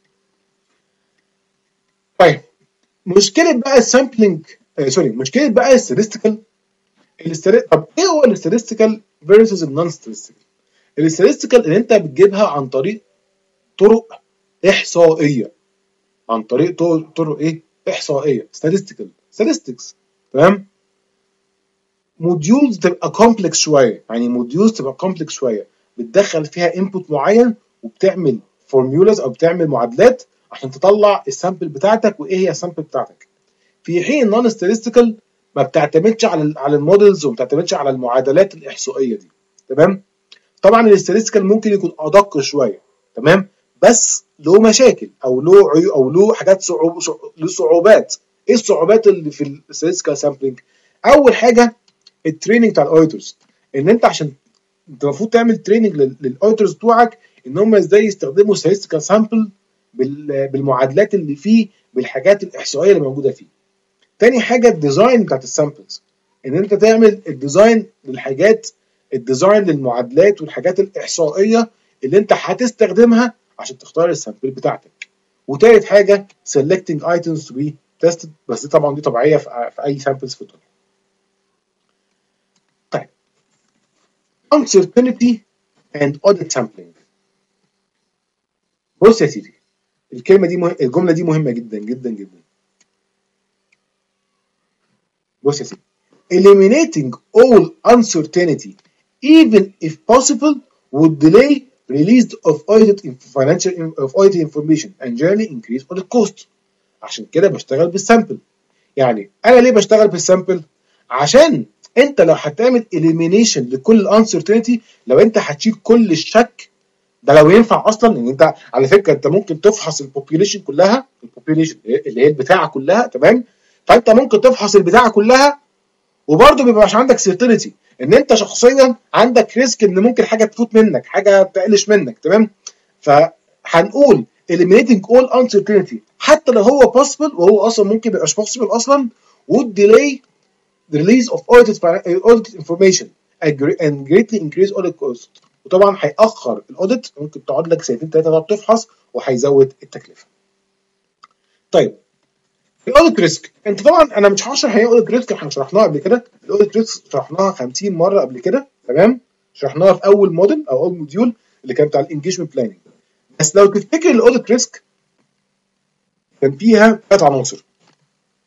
طيب مشكله بقى السامبلنج آه سوري مشكله بقى الستاتستيكال. طب ايه هو الستاتستيكال فيرسز النون ستاتستيكال؟ الستاتستيكال اللي انت بتجيبها عن طريق طرق احصائيه، عن طريق طرق ايه؟ احصائيه statistical statistics. تمام؟ موديولز تبقى كومبلكس شويه، يعني موديولز تبقى كومبلكس شويه بتدخل فيها انبوت معين وبتعمل فورمولاز او بتعمل معادلات عشان تطلع السامبل بتاعتك وايه هي السامبل بتاعتك. في حين النون ستاتستيكال ما بتعتمدش على على المودلز وما بتعتمدش على المعادلات الاحصائيه دي. تمام؟ طبعا الاستاتستيكال ممكن يكون ادق شويه، تمام؟ بس له مشاكل او له عيوب او له حاجات صعوب له صعوبات. ايه الصعوبات اللي في الاستاتستيكال سامبلنج؟ اول حاجه التريننج بتاع الاوديتورز، ان انت عشان انت المفروض تعمل تريننج للاوديتورز بتوعك ان هم ازاي يستخدموا statistical سامبل بالمعادلات اللي فيه بالحاجات الاحصائيه اللي موجوده فيه. تاني حاجه الديزاين بتاعت السامبلز، ان انت تعمل الديزاين للحاجات الديزاين للمعادلات والحاجات الاحصائيه اللي انت هتستخدمها عشان تختار السامبل بتاعتك. وتالت حاجه selecting items to be tested، بس دي طبعا دي طبيعيه في اي سامبلز في الدنيا. طيب uncertainty and audit sampling. بص يا سيدي الكلمه دي مه... الجمله دي مهمه جدا جدا جدا. بص يا سيدي eliminating all uncertainty even if possible would delay release of audit financial of audit information and generally increase audit cost. عشان كده بشتغل بالسامبل. يعني انا ليه بشتغل بالسامبل؟ عشان انت لو هتعمل elimination لكل الانسرتينتي، لو انت هتشيل كل الشك ده لو ينفع اصلا، ان انت على فكره انت ممكن تفحص البوبيوليشن كلها، البوبيوليشن اللي هي البتاعه كلها، تمام؟ فانت ممكن تفحص البتاعه كلها وبرضه بيبقى مش عندك سيرتينتي، ان انت شخصيا عندك ريسك ان ممكن حاجه تفوت منك، حاجه تقلش منك، تمام؟ فهنقول eliminating all uncertainty حتى لو هو possible، وهو اصلا ممكن ما يبقاش possible اصلا، would delay the release of audited audited information and greatly increase audit cost. وطبعا هيأخر الاوديت، ممكن تقعد لك سنتين ثلاثه تقعد تفحص وهيزود التكلفه. طيب الاوديت ريسك، انت طبعا انا مش هشرح هي اوديت ريسك، احنا شرحناها قبل كده. الاوديت ريسك شرحناها خمسين مره قبل كده، تمام؟ شرحناها في اول موديل او اول موديول اللي كان بتاع الانجيجمنت بلاننج. بس لو تفتكر الاوديت ريسك كان فيها ثلاث عناصر،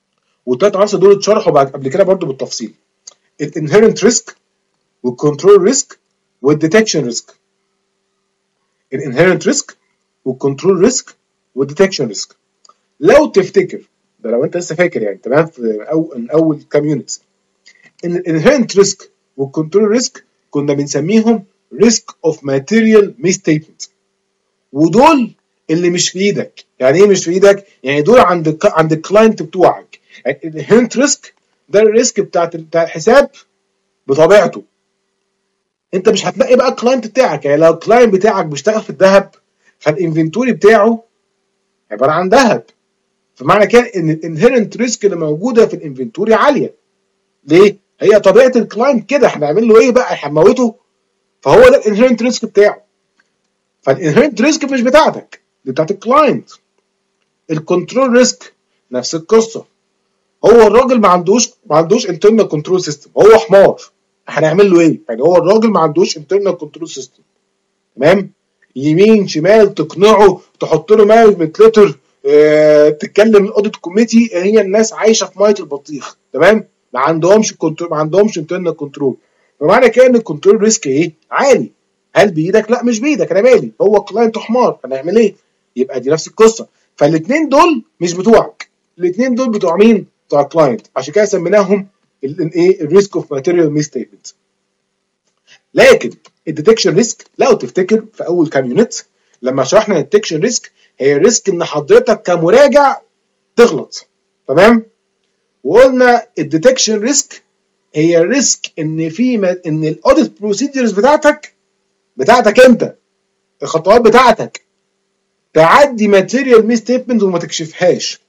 والثلاث عناصر دول اتشرحوا بعد قبل كده برضو بالتفصيل. الانهيرنت ريسك والكنترول ريسك والديتكشن ريسك. الانهيرنت ريسك والكنترول ريسك والديتكشن ريسك. لو تفتكر ده، لو انت لسه فاكر يعني تمام، في أو من اول كام يونتس، ان الانهيرنت ريسك والكنترول ريسك كنا بنسميهم ريسك اوف ماتيريال ميستيتمنت، ودول اللي مش في ايدك. يعني ايه مش في ايدك؟ يعني دول عند ال عند الكلاينت بتوعك. يعني الانهيرنت ريسك ده الريسك بتاعت بتاع الحساب بطبيعته. انت مش هتلاقي بقى الكلاينت بتاعك. يعني لو الكلاينت بتاعك بيشتغل في الذهب، فالانفنتوري بتاعه عباره عن ذهب، فمعنى كده ان الانهيرنت ريسك اللي موجوده في الانفنتوري عاليه. ليه؟ هي طبيعه الكلاينت كده، هنعمل له ايه بقى؟ هنموته؟ فهو ده الانهيرنت ريسك بتاعه. فالانهيرنت ريسك مش بتاعتك، دي بتاعت الكلاينت. الكنترول ريسك نفس القصه. هو الراجل ما عندوش ما عندوش انترنال كنترول سيستم، هو حمار، هنعمل له ايه؟ يعني هو الراجل ما عندوش انترنال كنترول سيستم، تمام؟ يمين شمال تقنعه، تحط له مانجمنت ليتر، اه، تتكلم الاوديت كوميتي، هي الناس عايشه في ميه البطيخ، تمام؟ ما عندهمش كنترول، ما عندهمش انترنال كنترول. فمعنى كده ان الكنترول ريسك ايه؟ عالي. هل بايدك؟ لا مش بايدك، انا مالي، هو كلاينت حمار، هنعمل ايه؟ يبقى دي نفس القصه. فالاثنين دول مش بتوعك، الاثنين دول بتوع مين؟ بتوع الكلاينت. عشان كده سميناهم الايه؟ الريسك اوف ماتيريال ميستيتمنت. لكن الديتكشن ريسك، لو تفتكر في اول كام يونت لما شرحنا الديتكشن ريسك، هي الريسك ان حضرتك كمراجع تغلط، تمام؟ وقلنا الديتكشن ريسك هي ريسك ان في م... ان الاوديت بروسيدرز بتاعتك بتاعتك انت، الخطوات بتاعتك تعدي ماتيريال ميس ستيتمنت وما تكشفهاش،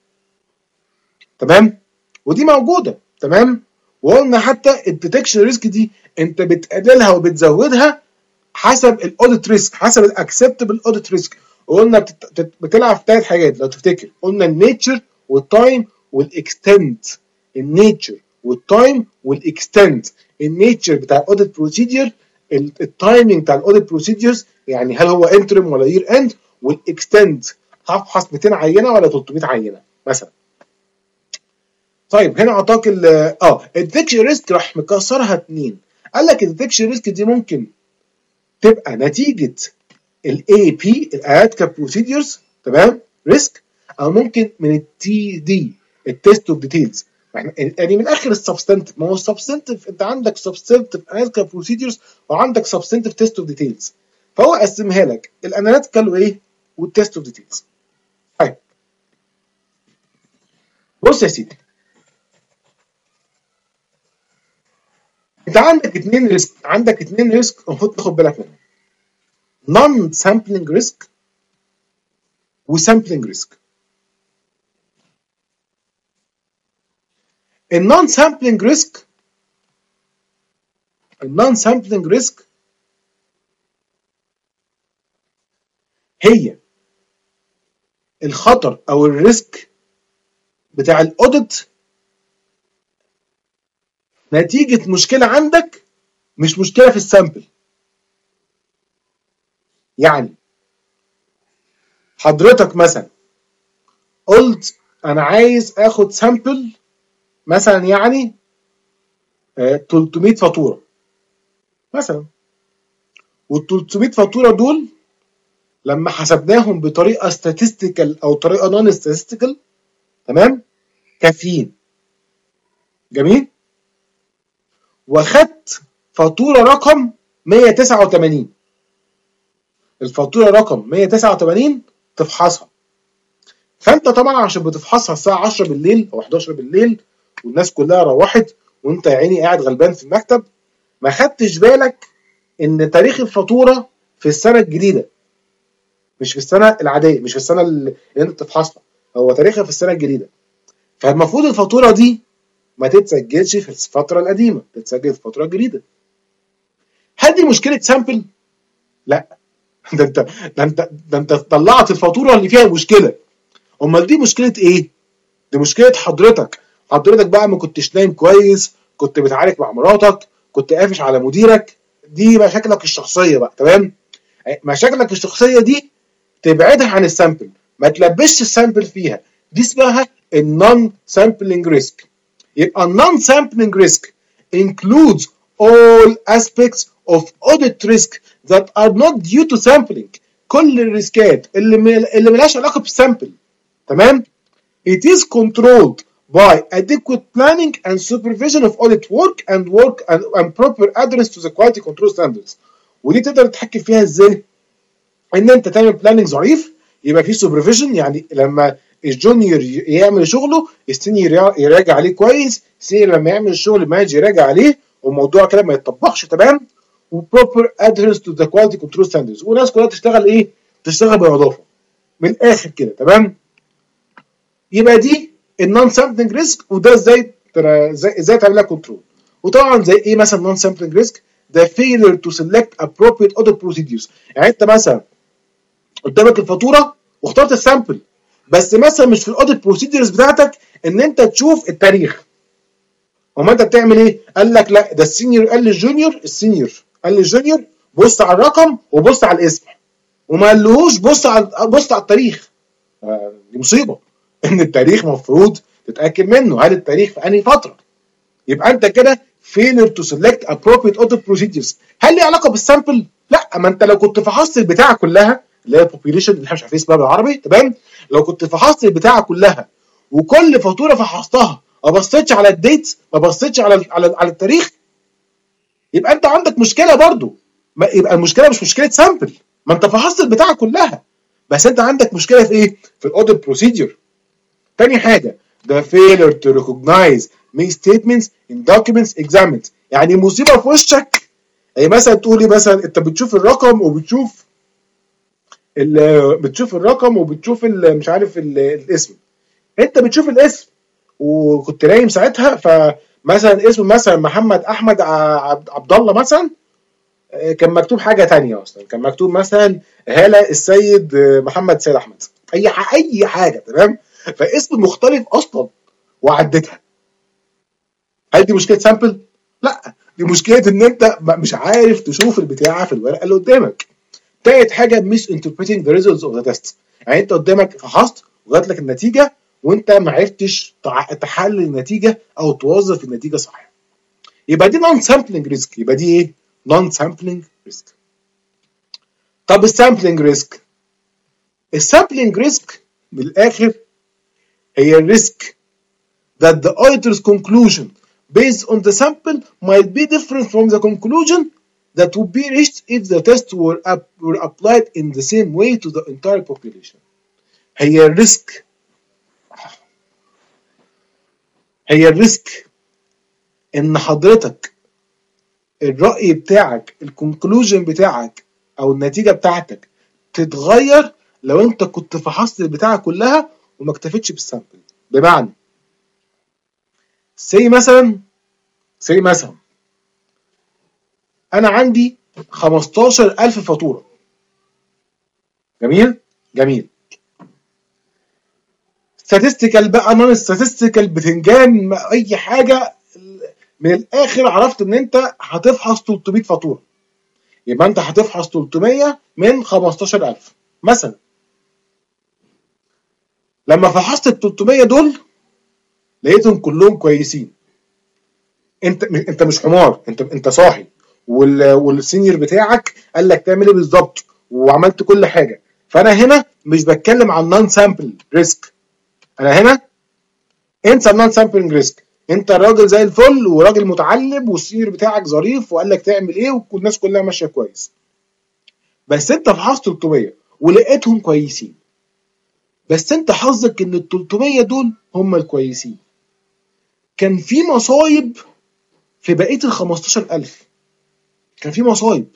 تمام؟ ودي موجوده، تمام؟ وقلنا حتى الديتكشن ريسك دي انت بتقللها وبتزودها حسب الاوديت ريسك، حسب الاكسبتبل اوديت ريسك. وقلنا بتت... بتلعب في ثلاث حاجات لو تفتكر. قلنا النيتشر والتايم والاكستنت. النيتشر والتايم والاكستنت. النيتشر بتاع الاوديت بروسيدير، التايمنج بتاع الاوديت بروسيديرز، يعني هل هو انترم ولا يير اند، والاكستنت هفحص مئتين عينه ولا ثلاثمئة عينه مثلا. طيب هنا اعطاك ال اه الديتكشن ريسك راح مكسرها اتنين. قال لك الديتكشن ريسك دي ممكن تبقى نتيجه الاي بي الاتكا بروسيديرز، تمام؟ ريسك، او ممكن من التي دي التيست اوف ديتيلز. يعني من الاخر السبستنتيف، ما هو السبستنتيف انت عندك سبستنتيف اناليتيكال بروسيديرز وعندك سبستنتيف تيست اوف ديتيلز، فهو قسمها لك الاناليتيكال وايه؟ والتيست اوف ديتيلز. طيب بص يا سيدي، انت عندك اثنين ريسك، عندك اثنين ريسك المفروض تاخد بالك منهم: نون سامبلنج ريسك وسامبلنج ريسك. النون سامبلنج ريسك النون سامبلنج ريسك هي الخطر او الريسك بتاع الاوديت نتيجه مشكله عندك، مش مشكله في السامبل. يعني حضرتك مثلا قلت انا عايز اخد سامبل مثلا، يعني ثلاثمئة فاتوره مثلا، وال ثلاثمئة فاتوره دول لما حسبناهم بطريقه statistical او طريقه نون statistical، تمام، كافيين. جميل. واخدت فاتوره رقم مئة وتسعة وثمانين، الفاتوره رقم مئة وتسعة وثمانين تفحصها. فانت طبعا عشان بتفحصها الساعه عشرة بالليل او حداشر بالليل والناس كلها روحت وانت يا عيني قاعد غلبان في المكتب، ما خدتش بالك ان تاريخ الفاتوره في السنه الجديده، مش في السنه العاديه، مش في السنه اللي انت بتفحصها، هو تاريخها في السنه الجديده. فالمفروض الفاتوره دي ما تتسجلش في الفتره القديمه، تتسجل في الفتره الجديده. هل دي مشكله سامبل؟ لا، ده انت ده انت ده انت طلعت الفاتوره اللي فيها مشكله. امال دي مشكله ايه؟ دي مشكله حضرتك. حضرتك بقى ما كنتش نايم كويس، كنت بتعارك مع مراتك، كنت قافش على مديرك، دي مشاكلك الشخصيه بقى، تمام؟ مشاكلك الشخصيه دي تبعدها عن السامبل، ما تلبسش السامبل فيها، دي اسمها النون سامبلنج ريسك. يبقى النون سامبلنج ريسك includes all aspects of audit risk that are not due to sampling. كل الريسكات اللي م... اللي ملهاش علاقه بالسامبل. تمام؟ It is controlled by adequate planning and supervision of audit work and work and, and proper adherence to the quality control standards. ودي تقدر تتحكم فيها ازاي؟ ان انت تعمل بلاننج ظريف، يبقى في سوبرفيجن، يعني لما الجونيور يعمل شغله السينيور يراجع عليه كويس، السينيور لما يعمل الشغل المانجر يراجع عليه، والموضوع كده ما يتطبقش. تمام؟ وبروبر ادهرنس تو ذا كواليتي كنترول ستاندردز، والناس كلها تشتغل ايه؟ تشتغل بنظافه. من الاخر كده. تمام؟ يبقى دي النون سامبلنج ريسك، وده ازاي ازاي تعمل لها كنترول. وطبعا زي ايه مثلا نون سامبلنج ريسك؟ ده failure to select appropriate audit procedures. يعني انت مثلا قدامك الفاتوره واخترت السامبل، بس مثلا مش في الاوديت بروسيدرز بتاعتك ان انت تشوف التاريخ. وما انت بتعمل ايه؟ قال لك لا، ده السينيور قال للجونيور، السينيور قال للجونيور بص على الرقم وبص على الاسم، وما قالهوش بص على بص على التاريخ. آه دي مصيبه. ان التاريخ المفروض تتاكد منه، هل التاريخ في انهي فتره؟ يبقى انت كده failure to select appropriate audit procedures. هل ليه علاقه بالسامبل؟ لا، ما انت لو كنت فحصت البتاعه كلها اللي هي البوبيوليشن اللي احنا مش عارفين اسمها بالعربي، تمام؟ لو كنت فحصت البتاعه كلها وكل فاتوره فحصتها ما بصيتش على الديت، ما بصيتش على على على التاريخ، يبقى انت عندك مشكله برضو. يبقى المشكله مش مشكله سامبل، ما انت فحصت البتاعه كلها، بس انت عندك مشكله في ايه؟ في الاوديت بروسيدور. تاني حاجه the failure to recognize misstatements in documents examined. يعني مصيبه في وشك. يعني مثلا تقولي مثلا انت بتشوف الرقم وبتشوف بتشوف الرقم وبتشوف مش عارف الاسم، انت بتشوف الاسم وكنت نايم ساعتها، فمثلا اسم مثلا محمد احمد عبد الله مثلا، كان مكتوب حاجه تانية اصلا، كان مكتوب مثلا هاله السيد محمد سيد احمد، اي اي حاجه. تمام؟ فاسم مختلف اصلا وعدتها. هل دي مشكله سامبل؟ لا، دي مشكله ان انت مش عارف تشوف البتاعه في الورقه اللي قدامك. تالت حاجه مش interpreting the results of the test. يعني انت قدامك فحصت وجات لك النتيجه وانت ما عرفتش تحلل النتيجه او توظف النتيجه صح. يبقى دي نون سامبلنج ريسك. يبقى دي ايه؟ نون سامبلنج ريسك. طب السامبلنج ريسك، السامبلنج ريسك من الاخر هي الريسك that the auditor's conclusion based on the sample might be different from the conclusion that would be reached if the tests were, up, were applied in the same way to the entire population. هي الريسك هي الريسك ان حضرتك الرأي بتاعك، الكونكلوجن بتاعك او النتيجة بتاعتك تتغير لو انت كنت فحصت البتاعة كلها وما اكتفيتش بالسامبل. بمعنى سي مثلا سي مثلا انا عندي خمستاشر ألف فاتورة. جميل جميل statistical بقى نون statistical بتنجان اي حاجة، من الاخر عرفت ان انت هتفحص تلتمية فاتورة، يبقى انت هتفحص تلتمية من خمستاشر ألف مثلا. لما فحصت ال تلتمية دول لقيتهم كلهم كويسين. انت انت مش حمار، انت انت صاحي، والسينيور بتاعك قال لك تعمل ايه بالظبط وعملت كل حاجه. فانا هنا مش بتكلم عن نون سامبل ريسك، انا هنا انسى النون سامبل ريسك. انت راجل زي الفل وراجل متعلم والسينيور بتاعك ظريف وقال لك تعمل ايه والناس كلها ماشيه كويس، بس انت فحصت تلتمية ولقيتهم كويسين، بس انت حظك ان ال تلتمية دول هم الكويسين، كان في مصايب في بقيه ال خمستاشر ألف، كان في مصايب.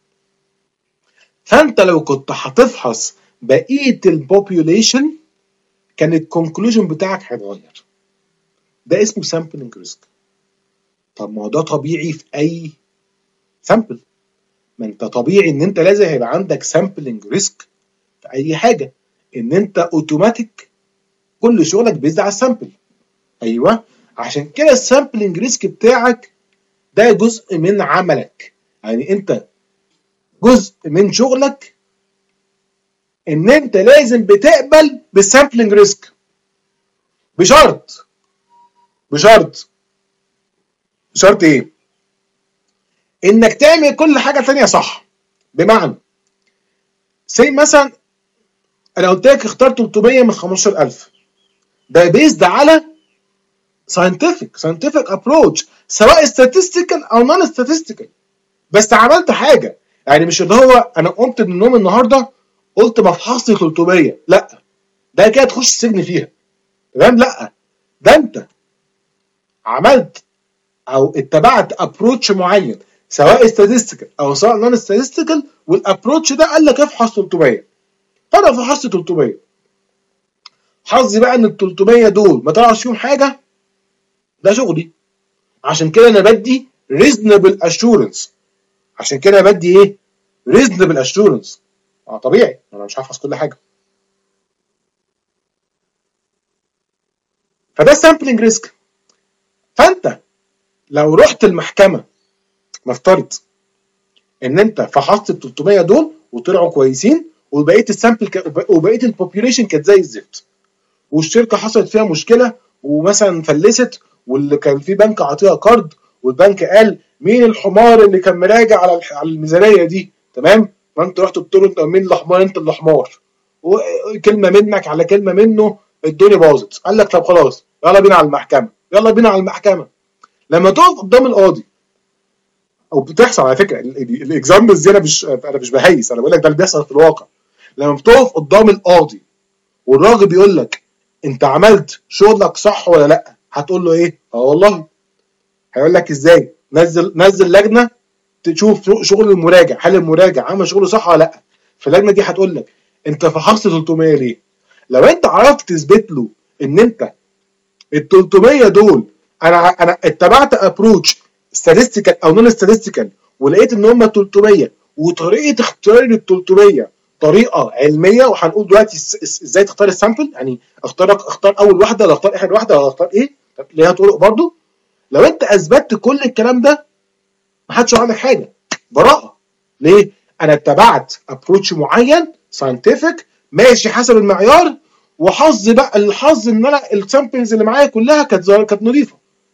فانت لو كنت هتفحص بقيه البوبيوليشن كان الكونكلوجن بتاعك هيتغير. ده اسمه سامبلنج ريسك. طب ما هو ده طبيعي في اي سامبل، ما انت طبيعي ان انت لازم هيبقى عندك سامبلنج ريسك في اي حاجه، ان انت اوتوماتيك كل شغلك بيزد على السامبل. ايوه، عشان كده السامبلنج ريسك بتاعك ده جزء من عملك. يعني انت جزء من شغلك ان انت لازم بتقبل بالسامبلنج ريسك. بشرط بشرط بشرط ايه؟ انك تعمل كل حاجه ثانيه صح. بمعنى زي مثلا انا قلت لك اختار تلتمية من خمستاشر ألف، ده بيزد على scientific scientific approach سواء statistical او non statistical، بس عملت حاجه. يعني مش اللي هو انا قمت من النوم النهارده قلت مفحصتي تلتمية، لا ده كده تخش السجن فيها، تمام؟ لا، ده انت عملت او اتبعت ابروتش معين سواء statistical او سواء نون statistical، والابروتش ده قال لك افحص تلتمية، فانا فحصت تلتمية. حظي بقى ان ال تلتمية دول ما طلعش فيهم حاجه، ده شغلي. عشان كده انا بدي reasonable assurance. عشان كده بدي ايه؟ reasonable assurance. اه طبيعي انا مش هحفظ كل حاجه. فده sampling risk. فانت لو رحت المحكمه، نفترض ان انت فحصت ال تلتمية دول وطلعوا كويسين، وبقيه السامبل ك... وبقيه البوبيوليشن كانت زي الزفت، والشركه حصلت فيها مشكله ومثلا فلست، واللي كان في بنك عطيها كارد والبنك قال مين الحمار اللي كان مراجع على على الميزانيه دي، تمام؟ فانت رحت قلت له انت مين الحمار؟ انت اللي حمار، وكلمه منك على كلمه منه الدنيا باظت. قال لك طب خلاص يلا بينا على المحكمه، يلا بينا على المحكمه. لما تقف قدام القاضي، او بتحصل على فكره الاكزامبلز دي، انا مش انا مش بهيس، انا بقول لك ده اللي بيحصل في الواقع. لما بتقف قدام القاضي والراجل بيقول لك انت عملت شغلك صح ولا لا، هتقول له ايه؟ اه والله. هيقول لك ازاي؟ نزل نزل لجنه تشوف شغل المراجع، هل المراجع عمل شغله صح ولا لا. في اللجنه دي هتقول لك انت فحصت تلتمية ليه؟ لو انت عرفت تثبت له ان انت ال تلتمية دول انا انا اتبعت ابروتش statistical او نون statistical، ولقيت ان هم تلتمية، وطريقه اختياري لل تلتمية طريقه علميه، وهنقول دلوقتي ازاي تختار السامبل. يعني اختار اختار اول واحده ولا اختار اخر واحده ولا اختار ايه، ليها طرق برضو. لو انت اثبتت كل الكلام ده محدش هيقول لك حاجه، براءه. ليه؟ انا اتبعت ابروتش معين ساينتفك ماشي حسب المعيار، وحظ بقى الحظ ان انا السامبلز اللي معايا كلها كانت كانت نظيفه.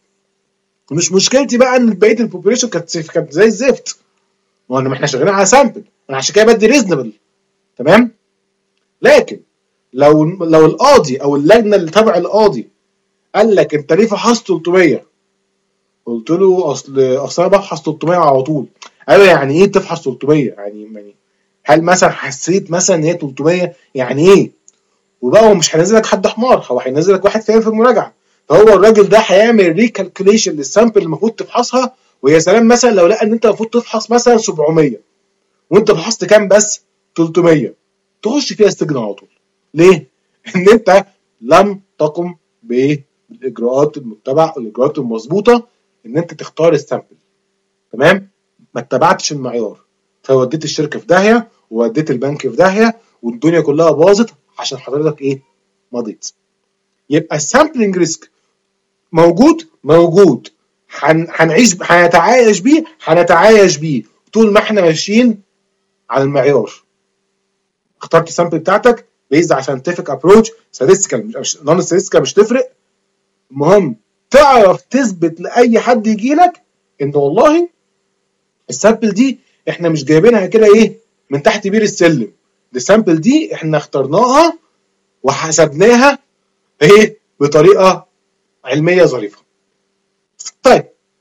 مش مشكلتي بقى ان بقيه البوبوليشن كانت كانت زي الزفت، وانا احنا شغالين على سامبل، انا عشان كده بدي ريزنبل، تمام؟ لكن لو لو القاضي او اللجنه اللي تبع القاضي قال لك انت ليه فحصت تلتمية، قلت له اصل اصل انا بفحص تلتمية على طول. ايوه يعني ايه تفحص تلتمية؟ يعني يعني هل مثلا حسيت مثلا ان هي تلتمية يعني ايه؟ وبقى هو مش هينزلك حد حمار، هو هينزلك واحد فاهم في المراجعه. فهو الراجل ده هيعمل ريكالكوليشن للسامبل اللي المفروض تفحصها. ويا سلام مثلا لو لقى ان انت المفروض تفحص مثلا سبعمية وانت فحصت كام بس؟ تلتمية، تخش فيها السجن على طول. ليه؟ ان انت لم تقم بالاجراءات المتبعه والاجراءات المظبوطه ان انت تختار السامبل، تمام؟ ما اتبعتش المعيار، فوديت الشركه في داهيه ووديت البنك في داهيه والدنيا كلها باظت عشان حضرتك ايه؟ مضيت. يبقى السامبلنج ريسك موجود موجود، هنعيش هنتعايش بيه هنتعايش بيه طول ما احنا ماشيين على المعيار. اخترت السامبل بتاعتك بيزد على ساينتفك ابروتش، statistical مش نون statistical مش تفرق. المهم تعرف تثبت لاي حد يجي لك ان والله السامبل دي احنا مش جايبينها كده ايه من تحت بير السلم، دي السامبل دي احنا اخترناها وحسبناها ايه بطريقه علميه ظريفه. طيب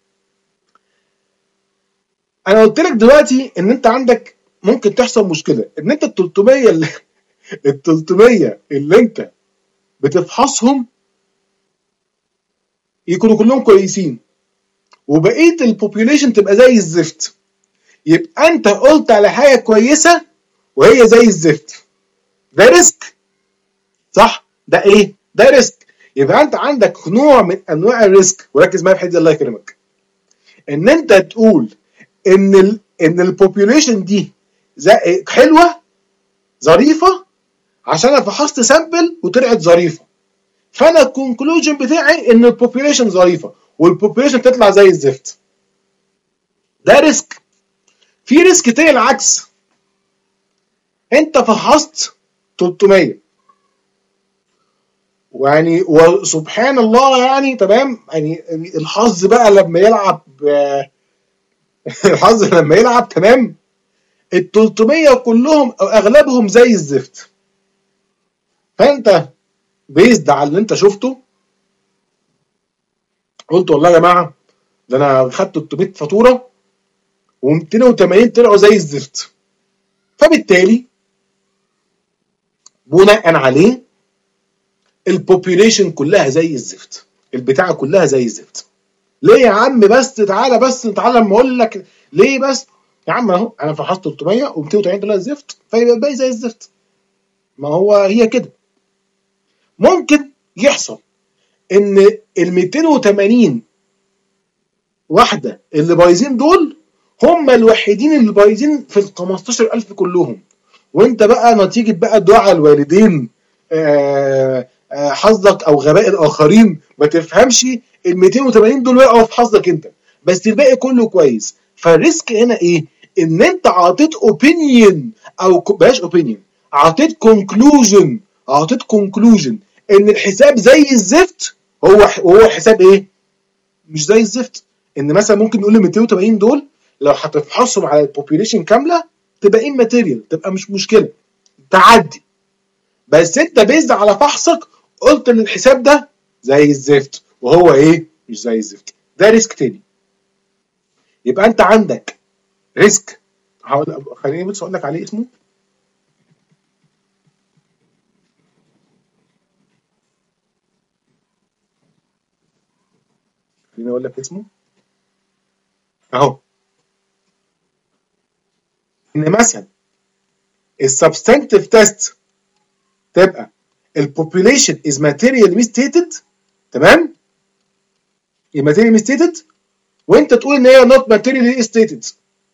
انا قلت لك دلوقتي ان انت عندك ممكن تحصل مشكله ان انت ال تلتمية اللي ال تلتمية اللي انت بتفحصهم يكونوا كلهم كويسين، وبقيه البوبيوليشن تبقى زي الزفت. يبقى انت قلت على حاجه كويسه وهي زي الزفت، ده ريسك، صح؟ ده ايه؟ ده ريسك. يبقى انت عندك نوع من انواع الريسك، وركز معايا في الحته دي الله يكرمك، ان انت تقول ان ال ان البوبيوليشن دي زي حلوه ظريفه عشان انا فحصت سامبل وطلعت ظريفه، فانا الكونكلوجن بتاعي ان البوبيوليشن ظريفه والبوبيوليشن تطلع زي الزفت. ده ريسك. في ريسك تاني العكس، انت فحصت تلتمية ويعني وسبحان الله يعني تمام، يعني الحظ بقى لما يلعب الحظ لما يلعب تمام، ال تلتمية كلهم او اغلبهم زي الزفت. فانت بيزد على اللي انت شفته قلت والله يا جماعه ده انا خدت تلتمية فاتوره و280 طلعوا زي الزفت، فبالتالي بناء عليه البوبيوليشن كلها زي الزفت، البتاعه كلها زي الزفت. ليه يا عم بس؟ تعالى بس تعالى لما اقول لك ليه بس يا عم. اهو انا فحصت تلتمية و280 طلع الزفت، فيبقى الباقي زي الزفت. ما هو هي كده. ممكن يحصل ان ال ميتين وتمانين واحده اللي بايظين دول هم الوحيدين اللي بايظين في ال خمستاشر ألف كلهم، وانت بقى نتيجه بقى دعاء الوالدين آه آه حظك او غباء الاخرين ما تفهمش ال ميتين وتمانين دول وقعوا في حظك انت، بس الباقي كله كويس. فالريسك هنا ايه؟ ان انت عطيت اوبينيون او بلاش اوبينيون، عطيت كونكلوجن عطيت كونكلوجن ان الحساب زي الزفت. هو هو الحساب ايه؟ مش زي الزفت. ان مثلا ممكن نقول ال ميتين وتمانين دول لو هتفحصهم على البوبيوليشن كامله تبقى اماتيريال، تبقى مش مشكله، تعدي. بس انت بيزد على فحصك قلت ان الحساب ده زي الزفت، وهو ايه؟ مش زي الزفت. ده ريسك تاني. يبقى انت عندك ريسك، هقول خليني بس اقول لك عليه اسمه. خليني اقول لك اسمه اهو. ان مثلا السبستانتيف تيست تبقى البوبيوليشن از ماتيريال ميستيتد، تمام؟ الماتيريال ميستيتد، وانت تقول ان هي نوت ماتيريالي ستيتد.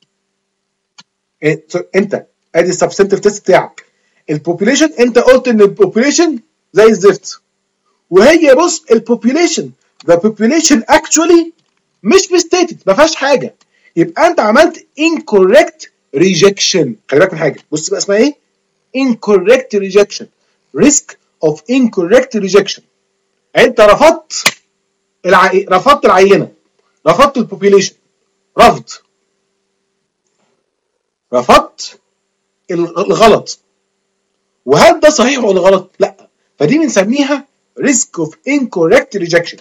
انت ادي السبستانتيف تيست بتاعك. البوبيوليشن انت قلت ان البوبيوليشن زي الزفت، وهي بص البوبيوليشن the population actually مش مستيتد، ما فيهاش حاجه. يبقى انت عملت incorrect rejection. خلي بالك من حاجه، بص بقى اسمها ايه؟ incorrect rejection. risk of incorrect rejection. انت رفضت العي... رفضت العينه، رفضت البوبيوليشن، رفض رفضت الغلط. وهل ده صحيح ولا غلط؟ لا. فدي بنسميها risk of incorrect rejection.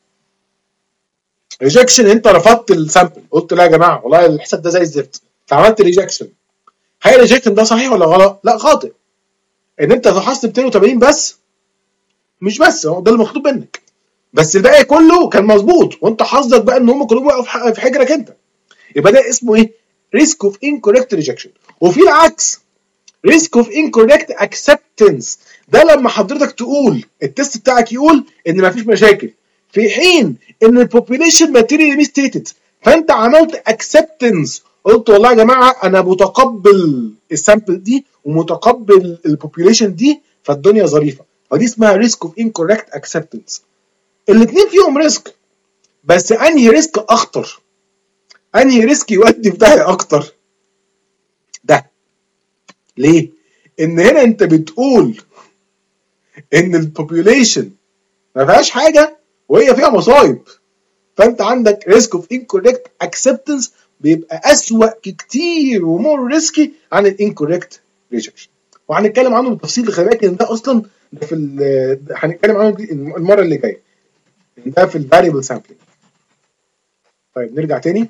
ريجكشن انت رفضت السامبل، قلت لا يا جماعه والله الحساب ده زي الزفت، فعملت ريجكشن. هل الريجكشن ده صحيح ولا غلط؟ لا، خاطئ. ان انت فحصت ميتين وتمانين بس، مش بس هو ده المطلوب منك، بس الباقي كله كان مظبوط، وانت حظك بقى ان هم كلهم وقعوا في حجرك انت. يبقى ده اسمه ايه؟ ريسك اوف انكوركت ريجكشن. وفي العكس ريسك اوف انكوركت اكسبتنس. ده لما حضرتك تقول التست بتاعك يقول ان مفيش مشاكل، في حين ان البوبيوليشن ماتيريال ميستيتد، فانت عملت اكسبتنس، قلت والله يا جماعه انا متقبل السامبل دي ومتقبل البوبيوليشن دي، فالدنيا ظريفه. ودي اسمها ريسك اوف انكوركت اكسبتنس. الاثنين فيهم ريسك، بس انهي ريسك اخطر؟ انهي ريسك يودي في داهيه اكتر؟ ده ليه؟ ان هنا انت بتقول ان البوبيوليشن ما فيهاش حاجه وهي فيها مصايب، فانت عندك ريسك اوف انكوركت اكسبتنس بيبقى اسوأ كتير ومور ريسكي عن الانكوركت ريجكشن. وهنتكلم عنه بالتفصيل. خلي بالك ان ده اصلا ده في هنتكلم عنه المره اللي جايه، ده في الفاريبل سامبلينج. طيب نرجع تاني.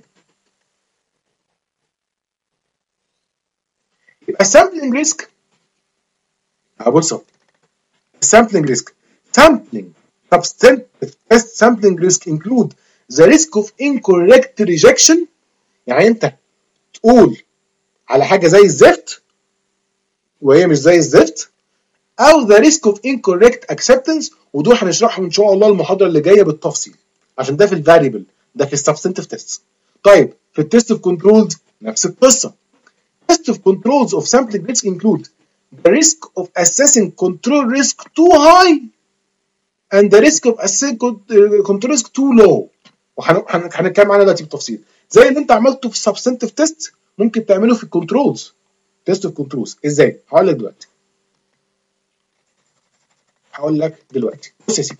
يبقى السامبلينج ريسك، هبص السامبلينج ريسك sampling substantive test sampling risk include the risk of incorrect rejection. يعني انت تقول على حاجه زي الزفت وهي مش زي الزفت، او the risk of incorrect acceptance، ودول هنشرحهم ان شاء الله المحاضره اللي جايه بالتفصيل، عشان ده في الفاريبل، ده في السبستنتيف تيست. طيب في التيست اوف كنترولز نفس القصه. test of controls of sampling risk include the risk of assessing control risk too high and the risk of assessing control risk too low. وهنتكلم عنها دلوقتي بالتفصيل. زي اللي انت عملته في السبستنتيف تيست ممكن تعمله في الكنترولز، تيست اوف كنترولز. ازاي؟ هقول لك دلوقتي. هقول لك دلوقتي. بص يا سيدي،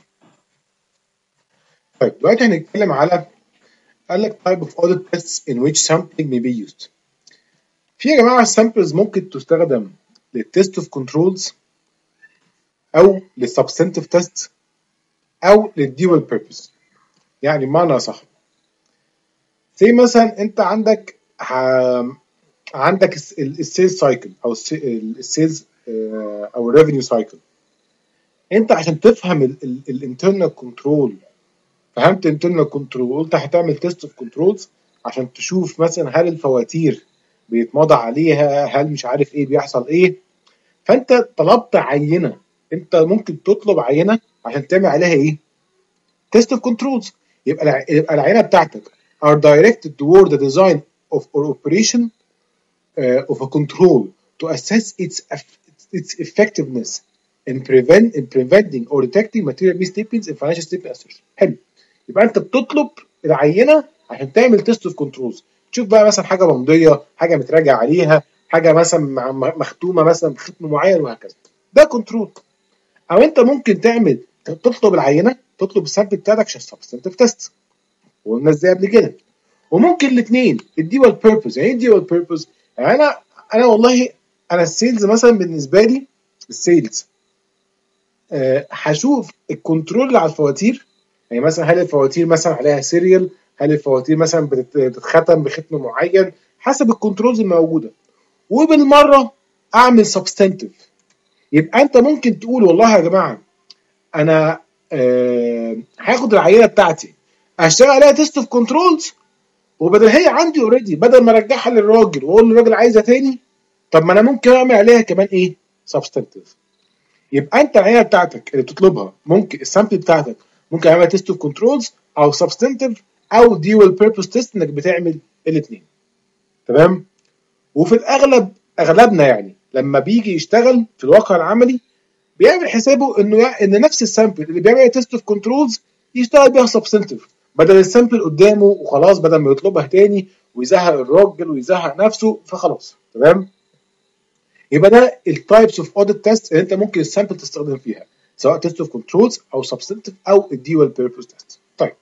طيب دلوقتي هنتكلم على، قال لك type of audit tests in which sampling may be used. في يا جماعه السامبلز ممكن تستخدم للتست اوف كنترولز او للسبستنتيف تيست او للديوال بيربز. يعني بمعنى صح، زي مثلا انت عندك ح... عندك السيلز سايكل او السيلز او الريفينيو سايكل. انت عشان تفهم الانترنال كنترول، فهمت انترنال كنترول، قلت هتعمل تيست اوف كنترولز عشان تشوف مثلا هل الفواتير بيتمضى عليها، هل مش عارف ايه بيحصل ايه. فانت طلبت عينه، انت ممكن تطلب عينه عشان تعمل عليها ايه؟ تيست اوف كنترولز. يبقى يبقى العينه بتاعتك are directed toward the design of or operation uh, of a control to assess its its effectiveness in prevent in preventing or detecting material misstatements in financial statement assertion. حلو. يبقى انت بتطلب العينه عشان تعمل تيست اوف كنترولز، تشوف بقى مثلا حاجه ممضيه، حاجه متراجع عليها، حاجه مثلا مختومه مثلا بختم معين وهكذا. ده كنترول. او انت ممكن تعمل تطلب العينه، تطلب السامبل بتاعتك عشان سبستنتيف تيست، وقلنا ازاي قبل كده. وممكن الاثنين الديوال بيربز. يعني ايه الديوال بيربز؟ يعني انا انا والله انا السيلز مثلا بالنسبه لي السيلز أه هشوف الكنترول اللي على الفواتير. يعني مثلا هل الفواتير مثلا عليها سيريال، هل الفواتير مثلا بتتختم بختم معين، حسب الكنترولز الموجوده. وبالمره اعمل سبستنتيف. يبقى انت ممكن تقول والله يا جماعه انا أه هاخد العينه بتاعتي اشتغل عليها تيست اوف كنترولز، وبدل هي عندي اوريدي، بدل ما ارجعها للراجل واقول للراجل عايزها تاني، طب ما انا ممكن اعمل عليها كمان ايه؟ سبستنتيف. يبقى انت العينه بتاعتك اللي بتطلبها ممكن السامبل بتاعتك ممكن اعملها تيست اوف كنترولز او سبستنتيف او ديوال بيربوس تيست، انك بتعمل الاثنين. تمام؟ وفي الاغلب اغلبنا يعني لما بيجي يشتغل في الواقع العملي بيعمل حسابه انه ان نفس السامبل اللي بيعمل تيست اوف كنترولز يشتغل بيها سبستنتيف، بدل السامبل قدامه وخلاص، بدل ما يطلبها تاني ويزهق الراجل ويزهق نفسه، فخلاص. تمام؟ يبقى ده التايبس اوف اوديت تيست اللي انت ممكن السامبل تستخدم فيها، سواء تيست اوف كنترولز او سبستنتيف او الديوال بيربوس تيست. طيب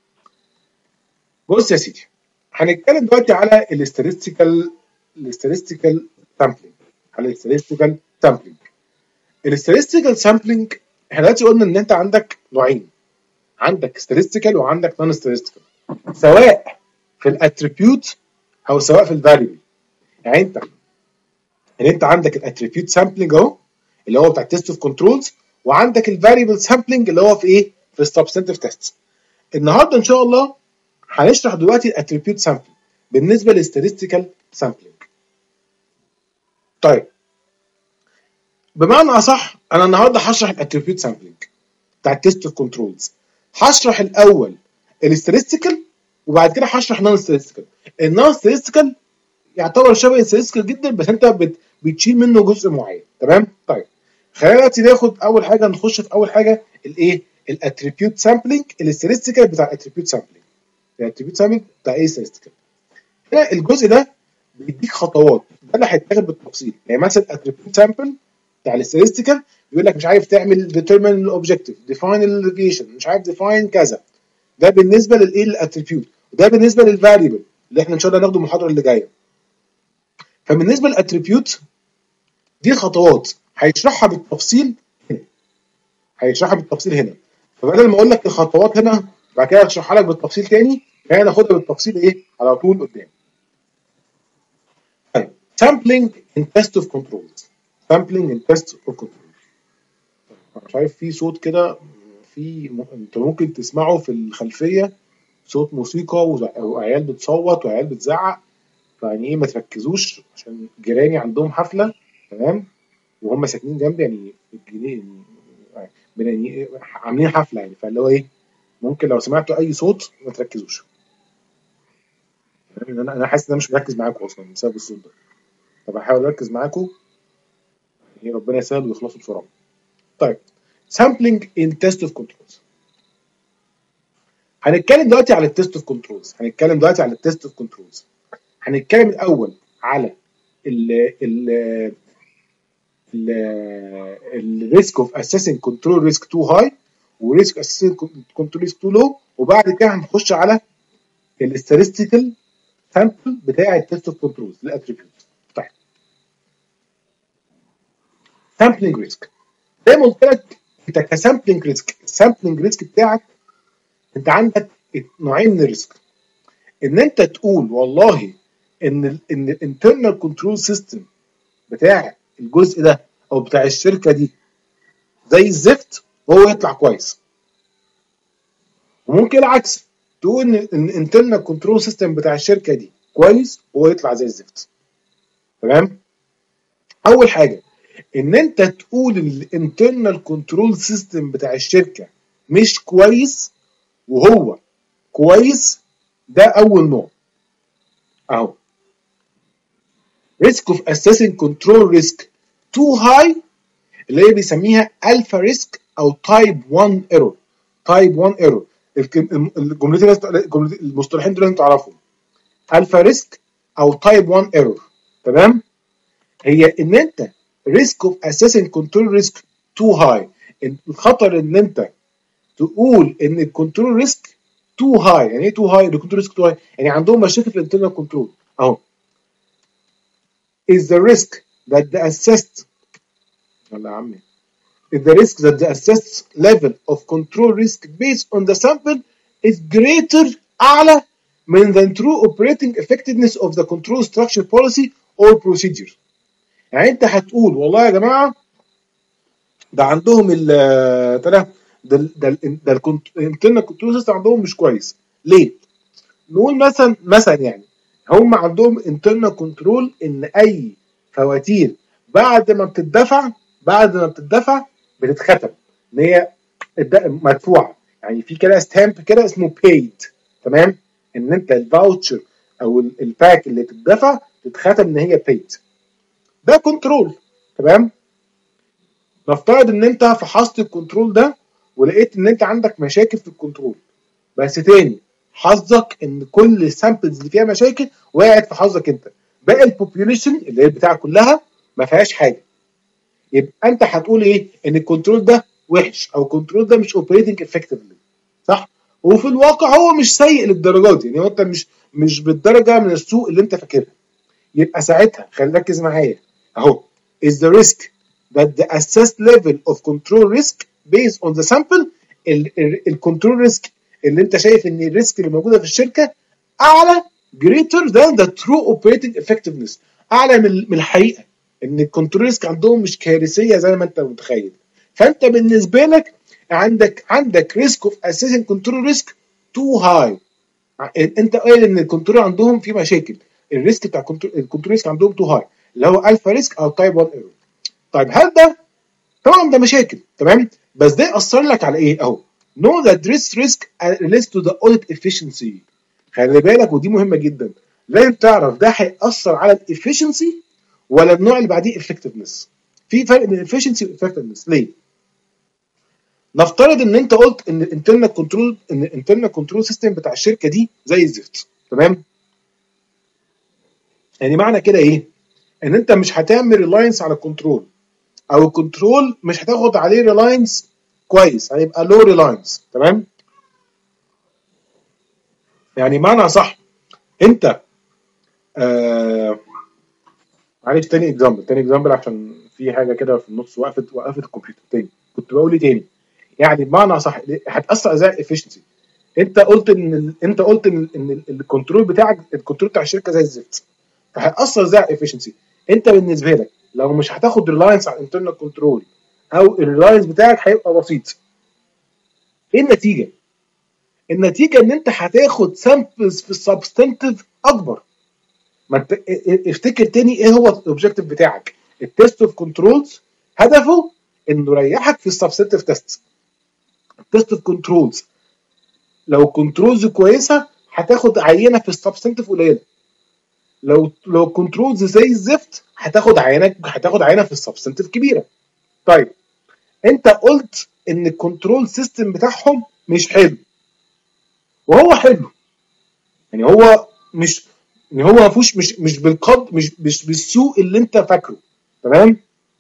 بص يا سيدي، هنتكلم دلوقتي على الاستاتستيكال الاستاتستيكال سامبلنج. على الاستاتستيكال سامبلنج الاستاتستيكال سامبلنج احنا دلوقتي قلنا ان انت عندك نوعين، عندك statistical وعندك non statistical، سواء في الاتريبيوت او سواء في الفاريبل. يعني انت يعني انت عندك الاتريبيوت سامبلنج اهو اللي هو بتاع تيست اوف كنترولز، وعندك الفاريبل سامبلنج اللي هو في ايه؟ في السبستنتيف تيست. النهارده ان شاء الله هنشرح دلوقتي الاتريبيوت سامبلنج بالنسبه للستاتستيكال سامبلنج. طيب بمعنى اصح انا النهارده هشرح الاتريبيوت سامبلنج بتاع التيست اوف كنترولز. هشرح الاول الاستاتستيكال وبعد كده هشرح نون ستاتستيكال. النون ستاتستيكال يعتبر شبه الستاتستيكال جدا، بس انت بت... بتشيل منه جزء معين. تمام؟ طيب خلينا دلوقتي ناخد اول حاجه، نخش في اول حاجه الايه؟ الاتريبيوت سامبلنج. الاستاتستيكال بتاع الاتريبيوت سامبلنج، الاتريبيوت سامبلنج بتاع ايه؟ ستاتستيكال. هنا الجزء ده بيديك خطوات، ده اللي هيتاخد بالتفصيل. يعني مثلا الاتريبيوت سامبل بتاع الاستاتستيكال بيقول لك مش عارف تعمل ديترمين الاوبجكتيف، ديفاين الديفيشن، مش عارف ديفاين كذا. ده بالنسبه للايه؟ الاتريبيوت. وده بالنسبه للفاريبل اللي احنا ان شاء الله هناخده المحاضره اللي جايه. فبالنسبه للاتريبيوت دي خطوات هيشرحها بالتفصيل هنا، هيشرحها بالتفصيل هنا. فبدل ما اقول لك الخطوات هنا بعد كده اشرحها لك بالتفصيل تاني، هنا ناخدها بالتفصيل ايه؟ على طول قدام. طيب sampling in test of controls. sampling in test of controls. مش عارف في صوت كده، في م... انت ممكن تسمعه في الخلفيه صوت موسيقى وعيال بتصوت وعيال بتزعق، فيعني ايه ما تركزوش عشان جيراني عندهم حفله. تمام؟ وهم ساكنين جنبي، يعني الجنيه يعني عاملين حفله، يعني فاللي هو ايه ممكن لو سمعتوا اي صوت ما تركزوش. يعني انا انا حاسس ان انا مش مركز معاكم اصلا بسبب الصوت ده. طب هحاول اركز معاكم، يعني ربنا يسهل ويخلصوا بسرعه. طيب sampling in test of controls. هنتكلم دلوقتي على التست اوف كنترولز هنتكلم دلوقتي على التست اوف كنترولز هنتكلم الاول على ال ال الريسك اوف اسيسنج كنترول ريسك تو هاي وريسك اسيسنج كنترول ريسك تو لو، وبعد كده هنخش على الاستاتستيكال سامبل بتاع التست اوف كنترول الاتريبيوت. طيب سامبلنج ريسك زي ما قلت لك، انت كسامبلنج ريسك السامبلنج ريسك بتاعك انت عندك نوعين من الريسك. ان انت تقول والله ان ال ان الانترنال كنترول سيستم بتاع الجزء ده او بتاع الشركه دي زي الزفت وهو يطلع كويس، وممكن العكس تقول ان الانترنال كنترول سيستم بتاع الشركه دي كويس وهو يطلع زي الزفت. تمام؟ اول حاجه ان انت تقول الانترنال كنترول سيستم بتاع الشركه مش كويس وهو كويس، ده اول نوع اهو. risk of assessing control risk too high اللي هي بيسميها الفا ريسك او تايب واحد ايرور. تايب واحد ايرور الجملتين المصطلحين دول لازم تعرفهم، الفا ريسك او تايب واحد ايرور. تمام؟ هي ان انت risk of assessing control risk too high، الخطر ان انت تقول ان الكنترول ريسك تو هاي. يعني ايه تو هاي؟ الكنترول ريسك تو هاي يعني عندهم مشاكل في الانترنال كنترول اهو. is the risk that the assessed ولا يا عمي is the risk that the assessed level of control risk based on the sample is greater اعلى من the true operating effectiveness of the control structure policy or procedure. يعني انت هتقول والله يا جماعه ده عندهم ال ده ده ده ده الانترنال كنترول سيستم عندهم مش كويس. ليه؟ نقول مثلا مثلا يعني هم عندهم انترنال كنترول ان اي فواتير بعد ما بتدفع بعد ما بتدفع بتتختم ان هي مدفوعه، يعني في كده ستامب كده اسمه paid. تمام؟ ان انت الفاوتشر او الباك اللي بتدفع تتختم ان هي paid. ده كنترول. تمام؟ نفترض ان انت فحصت الكنترول ده ولقيت ان انت عندك مشاكل في الكنترول، بس تاني حظك ان كل السامبلز اللي فيها مشاكل وقعت في حظك انت، باقي البوبيوليشن اللي هي البتاعه كلها ما فيهاش حاجه. يبقى انت هتقول ايه؟ ان الكنترول ده وحش او الكنترول ده مش اوبريتنج افكتفلي، صح؟ وفي الواقع هو مش سيء للدرجات، يعني هو انت مش مش بالدرجه من السوء اللي انت فاكرها. يبقى ساعتها خلي ركز معايا اهو. is the risk that the assessed level of control risk based on the sample الكنترول ريسك اللي انت شايف ان الريسك اللي موجوده في الشركه اعلى greater than the true operating effectiveness، اعلى من من الحقيقه ان الكنترول ريسك عندهم مش كارثيه زي ما انت متخيل. فانت بالنسبه لك عندك عندك ريسك اوف اسيسنج كنترول ريسك تو هاي. انت قايل ان الكنترول عندهم في مشاكل، الريسك بتاع الكنترول ريسك عندهم تو هاي اللي هو الفا ريسك او تايب واحد ايرور. طيب هل ده طبعا ده مشاكل، تمام؟ بس ده ياثر لك على ايه اهو؟ know that this risk relates to the audit efficiency. خلي بالك ودي مهمه جدا، لازم تعرف ده هيأثر على الافشنسي ولا النوع اللي بعديه effectiveness. في فرق بين efficiency و effectiveness. ليه؟ نفترض ان انت قلت ان الانترنال كنترول ان الانترنال كنترول سيستم بتاع الشركه دي زي الزفت. تمام؟ يعني معنى كده ايه؟ ان انت مش هتعمل ريلاينس على الكنترول، او الكنترول مش هتاخد عليه ريلاينس كويس، هيبقى لو ريلاينس. تمام؟ يعني معنى صح انت آه معلش تاني اكزامبل تاني اكزامبل عشان في حاجه كده في النص وقفت وقفت الكمبيوتر تاني. كنت بقول ايه تاني؟ يعني بمعنى صح هتاثر ازاي الافشنسي. انت قلت ان انت قلت ان ان الكنترول بتاعك الكنترول بتاع الشركه زي الزفت، فهتاثر ازاي على الافشنسي. انت بالنسبه لك لو مش هتاخد ريلاينس على الانترنال كنترول او الريلاينس بتاعك هيبقى بسيط، ايه النتيجه؟ النتيجه ان انت هتاخد سامبلز في السبستنتيف اكبر. ما انت افتكر تاني ايه هو الاوبجيكتيف بتاعك. التيست اوف كنترولز هدفه انه يريحك في السبستنتيف تيست. التيست اوف كنترولز لو كنترولز كويسه هتاخد عينه في السبستنتيف قليله، لو لو كنترولز زي الزفت هتاخد عينه هتاخد عينه في السبستنتيف كبيره. طيب انت قلت ان الكنترول سيستم بتاعهم مش حلو، وهو حلو، يعني هو مش يعني هو ما فيهوش مش مش بالقد مش مش بالسوء اللي انت فاكره. تمام؟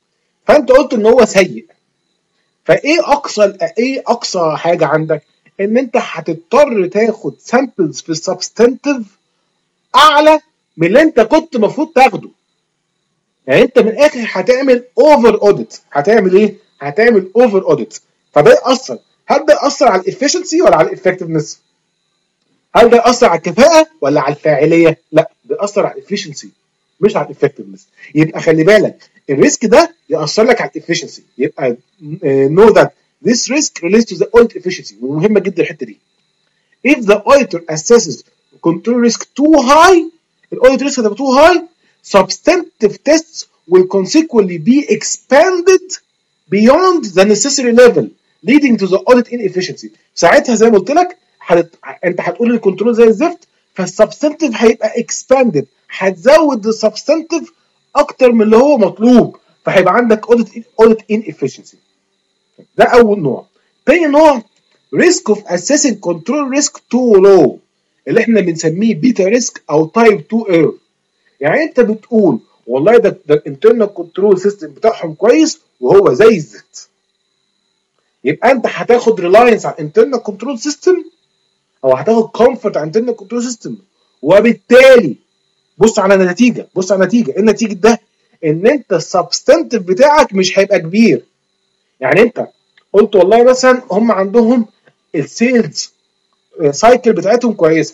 فانت قلت ان هو سيء، فايه اقصى ايه اقصى حاجه عندك؟ ان انت هتضطر تاخد سامبلز في السبستنتيف اعلى من اللي انت كنت المفروض تاخده. يعني انت من الاخر هتعمل اوفر اوديت. هتعمل ايه؟ هتعمل اوفر اوديت. فده ياثر، هل ده ياثر على الافشنسي ولا على الافكتفنس؟ هل ده ياثر على الكفاءه ولا على الفاعليه؟ لا، ده ياثر على الافشنسي مش على الافكتفنس. يبقى خلي بالك الريسك ده ياثر لك على الافشنسي. يبقى know that this risk relates to the audit efficiency. ومهمه جدا الحته دي. If the auditor assesses control risk too high, الاوديت risk هتبقى too high, substantive tests will consequently be expanded beyond the necessary level leading to the audit inefficiency. ساعتها زي ما قلت لك حدت... انت هتقول الكنترول زي الزفت، فالسبستنتيف هيبقى expanded، هتزود السبستنتيف اكتر من اللي هو مطلوب، فهيبقى عندك audit audit inefficiency. ده اول نوع. تاني نوع risk of assessing control risk too low، اللي احنا بنسميه بيتا ريسك او تايب اتنين ايرور. يعني انت بتقول والله ده ده الانترنال كنترول سيستم بتاعهم كويس وهو زي الزفت، يبقى انت هتاخد ريلاينس على الانترنال كنترول سيستم او هتاخد كومفورت على الانترنال كنترول سيستم، وبالتالي بص على النتيجه. بص على النتيجه. ايه النتيجه ده؟ ان انت السبستنتيف بتاعك مش هيبقى كبير. يعني انت قلت والله مثلا هم عندهم السيلز سايكل بتاعتهم كويسه،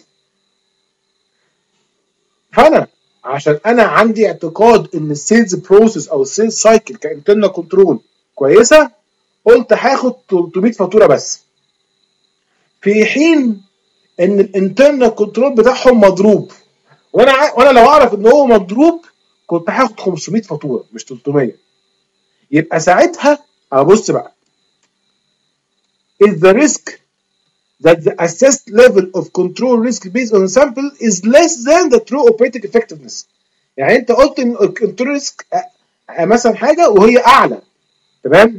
فانا عشان انا عندي اعتقاد ان السيلز بروسيس او السيلز سايكل كانترنال كنترول كويسه، قلت هاخد تلتمية فاتوره بس، في حين ان الانترنال كنترول بتاعهم مضروب، وانا ع... وانا لو اعرف ان هو مضروب كنت هاخد خمسمية فاتوره مش تلتمية. يبقى ساعتها ابص بقى is the risk that the assessed level of control risk based on the sample is less than the true operating effectiveness. يعني انت قلت ان الكنترول ريسك مثلا حاجه وهي اعلى، تمام؟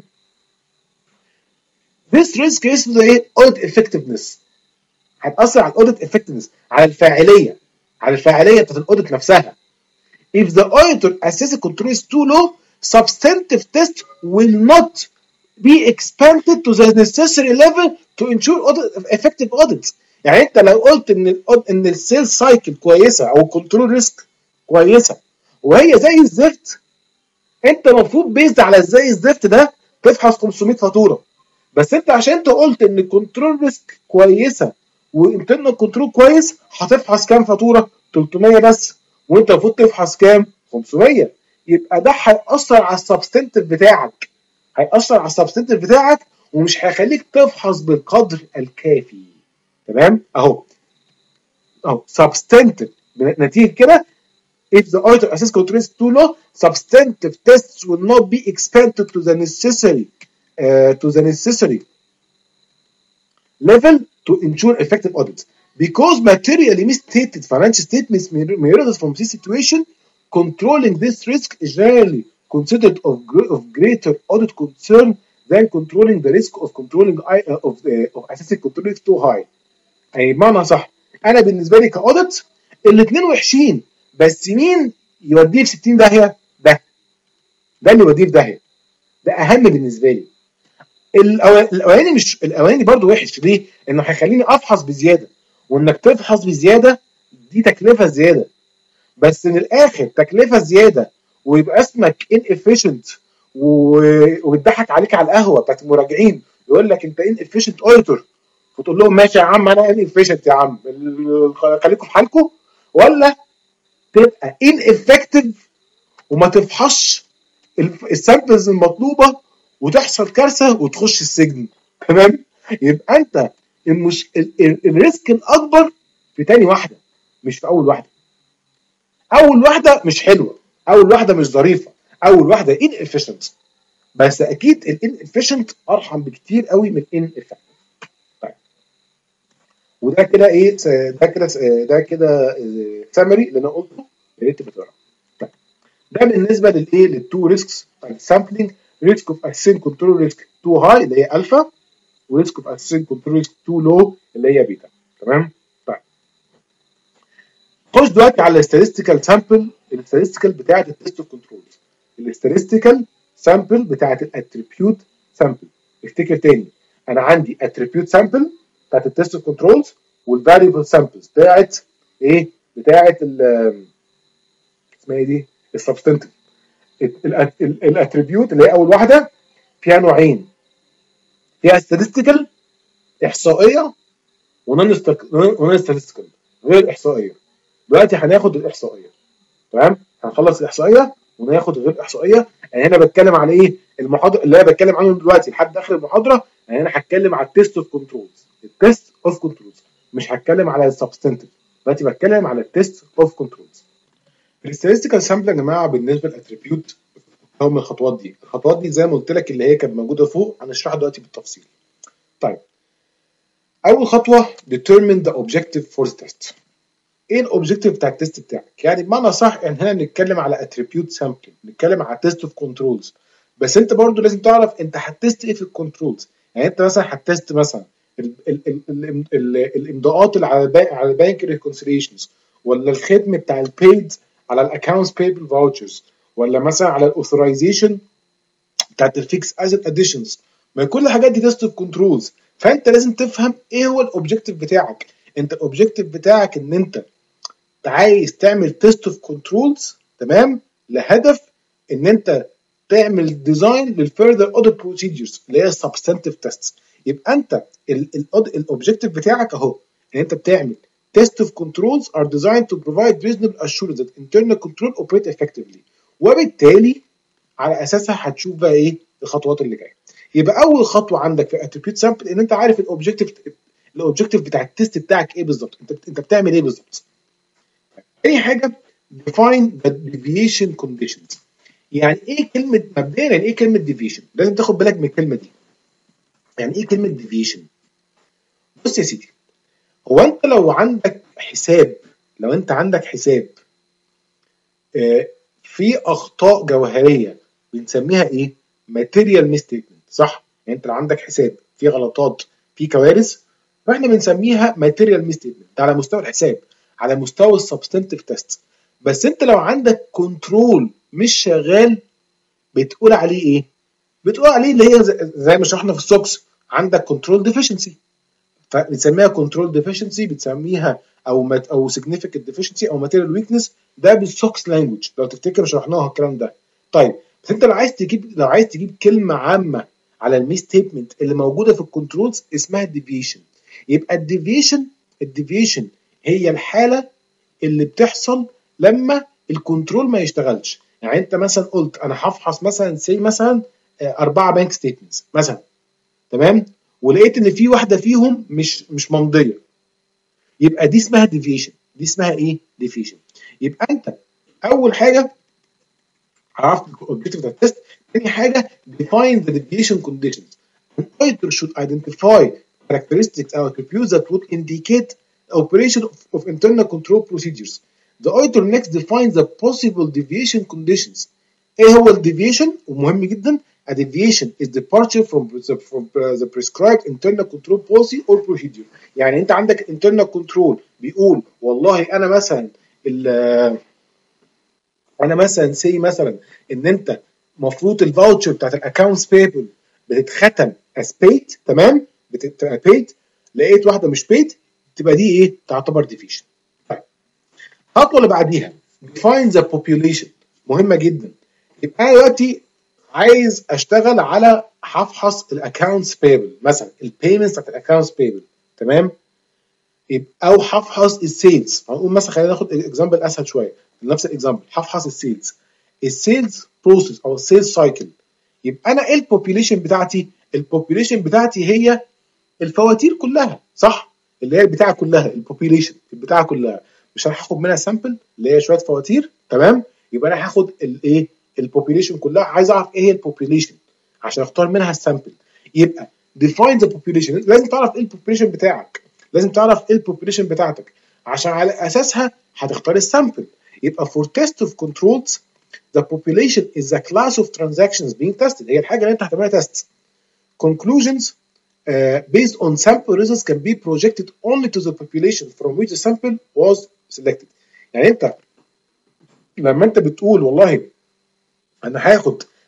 this risk is the ايه؟ audit effectiveness. هتاثر على الاوديت effectiveness، على الفاعليه، على الفاعليه بتاعت الاوديت نفسها. if the auditor assesses control is too low, substantive test will not be expanded to the necessary level to ensure audit, effective audits. يعني انت لو قلت ان ال ان السيلز سايكل كويسه او الكنترول ريسك كويسه وهي زي الزفت، انت المفروض بيزد على زي الزفت ده تفحص خمسمية فاتوره. بس انت عشان انت قلت ان الكنترول ريسك كويسه وانترنال كنترول كويس، هتفحص كام فاتوره؟ تلتمية بس، وانت المفروض تفحص كام؟ خمسمية. يبقى ده هيأثر على السبستنتيف بتاعك، هيأثر على السبستنتيف بتاعك ومش هيخليك تفحص بالقدر الكافي. تمام؟ اهو اهو substantive نتيجه كده if the auditor assess control is too low, substantive tests will not be expanded to the necessary uh, to the necessary level to ensure effective audits. Because materially misstated financial statements may, may result from this situation, controlling this risk is generally considered of, of greater audit concern than controlling the risk of controlling uh, of, the, of assessing control is too high. أي بمعنى صح، أنا بالنسبة لي كأوديت الاثنين وحشين، بس مين يوديه في ستين داهية؟ ده ده اللي يوديه في داهية، ده أهم بالنسبة لي. الاولاني مش الاولاني برضو وحش ليه؟ انه هيخليني افحص بزياده، وانك تفحص بزياده دي تكلفه زياده. بس من الاخر تكلفه زياده ويبقى اسمك inefficient ويضحك عليك على القهوه بتاعت المراجعين يقول لك انت inefficient auditor، وتقول لهم ماشي يا عم انا inefficient يا عم خليكم في حالكم، ولا تبقى ineffective وما تفحصش السامبلز المطلوبه وتحصل كارثه وتخش السجن. تمام؟ يبقى انت المش... الريسك الاكبر في تاني واحده مش في اول واحده. اول واحده مش حلوه، اول واحده مش ظريفه، اول واحده inefficient، بس اكيد الانefficient ارحم بكتير قوي من ineffective. طيب وده كده ايه؟ ده كده ده كده سمري اللي انا قلته، يا ريت تقراه. طيب ده بالنسبه للايه؟ للتو ريسكس السامبلينج. ريسك اوف اسين كنترول ريسك تو هاي اللي هي الفا، وريسك اوف اسين كنترول ريسك تو لو اللي هي بيتا. تمام؟ طيب خش دلوقتي على الاستاتستيكال سامبل، الاستاتستيكال بتاعه التست اوف كنترول. الاستاتستيكال سامبل بتاعت الاتريبيوت سامبل. افتكر تاني، انا عندي اتريبيوت سامبل بتاعت التست كنترولز، والفاريبل سامبلز بتاعت ايه؟ بتاعت اسمها ايه دي؟ السبستنتيف. الاتريبيوت اللي هي اول واحده فيها نوعين، فيها statistical احصائيه ونون statistical غير احصائيه. دلوقتي هناخد الاحصائيه، تمام؟ هنخلص الاحصائيه وناخد غير احصائيه. يعني هنا بتكلم على ايه؟ المحاضره اللي انا بتكلم عنه دلوقتي لحد اخر المحاضره، يعني انا هتكلم على التيست اوف كنترولز، التيست اوف كنترولز، مش هتكلم على السبستنتيف. دلوقتي بتكلم على التيست اوف كنترولز. الستاتستيكال سامبل يا جماعه بالنسبه للاتريبيوت هو من الخطوات دي. الخطوات دي زي ما قلت لك اللي هي كانت موجوده فوق، هنشرحها دلوقتي بالتفصيل. طيب، اول خطوه determine the objective for the test. ايه الاوبجكتيف بتاع التست بتاعك؟ يعني بمعنى صح ان هنا بنتكلم على اتريبيوت سامبلنج، بنتكلم على تيست اوف كنترولز، بس انت برضو لازم تعرف انت هتست ايه في الكنترولز. يعني انت مثلا هتست مثلا الامضاءات اللي على البنك على البنك ريكونسيليشنز، ولا الختم بتاع البيد على الاكونتس بيبل فاوتشرز، ولا مثلا على الاوثرايزيشن بتاعت الفيكس اسيت اديشنز. ما كل الحاجات دي تيست اوف كنترولز. فانت لازم تفهم ايه هو الاوبجكتيف بتاعك. انت الاوبجكتيف بتاعك ان انت عايز تعمل تيست اوف كنترولز، تمام، لهدف ان انت تعمل ديزاين للفيرذر اوديت بروسيدجرز اللي هي السبستنتيف تيست. يبقى انت الاوبجكتيف بتاعك اهو ان انت بتعمل تيست اوف كنترولز are designed to provide reasonable assurance that internal control operate effectively. وبالتالي على اساسها هتشوف بقى ايه الخطوات اللي جايه. يبقى اول خطوه عندك في اتريبيوت سامبل ان انت عارف الاوبجكتيف الاوبجكتيف بتاع التيست بتاعك ايه بالظبط، انت انت بتعمل ايه بالظبط. تاني حاجه define the deviation conditions. يعني ايه كلمه مبدئيا، يعني ايه كلمه deviation؟ لازم تاخد بالك من الكلمه دي. يعني ايه كلمه deviation؟ بص يا سيدي، هو انت لو عندك حساب لو انت عندك حساب آه في اخطاء جوهريه بنسميها ايه؟ material misstatement، صح؟ يعني انت لو عندك حساب في غلطات في كوارث فاحنا بنسميها material misstatement. ده على مستوى الحساب، على مستوى السبستنتيف تيست. بس انت لو عندك كنترول مش شغال بتقول عليه ايه؟ بتقول عليه اللي هي زي ما شرحنا في السوكس، عندك كنترول ديفيشنسي، فبتسميها كنترول ديفيشنسي، بتسميها او مت او significant deficiency او material weakness. ده بالسوكس لانجوج لو تفتكر شرحناها الكلام ده. طيب بس انت لو عايز تجيب لو عايز تجيب كلمه عامه على الميس ستيتمنت اللي موجوده في الكنترولز اسمها ديفيشن. يبقى الديفيشن الديفيشن هي الحاله اللي بتحصل لما الكنترول ما يشتغلش. يعني انت مثلا قلت انا هفحص مثلا سي مثلا اربعه بانك ستيتمنتس مثلا، تمام، ولقيت ان في واحده فيهم مش مش ممضيه، يبقى دي اسمها ديفيشن. دي اسمها ايه؟ ديفيشن. يبقى انت اول حاجه عرفت الاوبجكتيف بتاع التست. ثاني حاجه define the deviation conditions. An auditor should identify characteristics or attributes that would indicate operation of, of internal control procedures. The auditor next defines the possible deviation conditions. ايه هو الديفيشن؟ ومهم جدا. A deviation is departure from the, from the prescribed internal control policy or procedure. يعني انت عندك internal control بيقول والله انا مثلا انا مثلا سي مثلا ان انت المفروض الفاوتشر بتاعت الاكونتس بيبل بتتختم as paid، تمام، بتبقى paid، لقيت واحده مش paid، تبقى دي ايه؟ تعتبر ديفيشن. طيب الخطوه اللي بعديها define the population. مهمه جدا. يبقى انا دلوقتي عايز اشتغل على هفحص الاكونتس بيبل مثلا، البيمنتس بتاعت الاكونتس بيبل، تمام، يبقى او هفحص السيلز. هنقول مثلا خلينا ناخد اكزامبل اسهل شويه، نفس الاكزامبل هفحص السيلز السيلز بروسيس او السيلز سايكل. يبقى انا ايه البوبيليشن بتاعتي؟ البوبيليشن بتاعتي هي الفواتير كلها، صح؟ اللي هي البتاعه كلها، البوبيليشن البتاعه كلها. مش انا هاخد منها سامبل اللي هي شويه فواتير، تمام، يبقى انا هاخد الايه؟ البوبيليشن كلها. عايز اعرف ايه هي البوبيليشن عشان اختار منها السامبل. يبقى define the population. لازم تعرف ايه البوبيليشن بتاعك، لازم تعرف ايه البوبيليشن بتاعتك عشان على اساسها هتختار السامبل. يبقى for test of controls the population is the class of transactions being tested. هي الحاجه اللي انت هتعملها تيست. Conclusions uh, based on sample results can be projected only to the population from which the sample was selected. يعني انت لما انت بتقول والله انا هاخد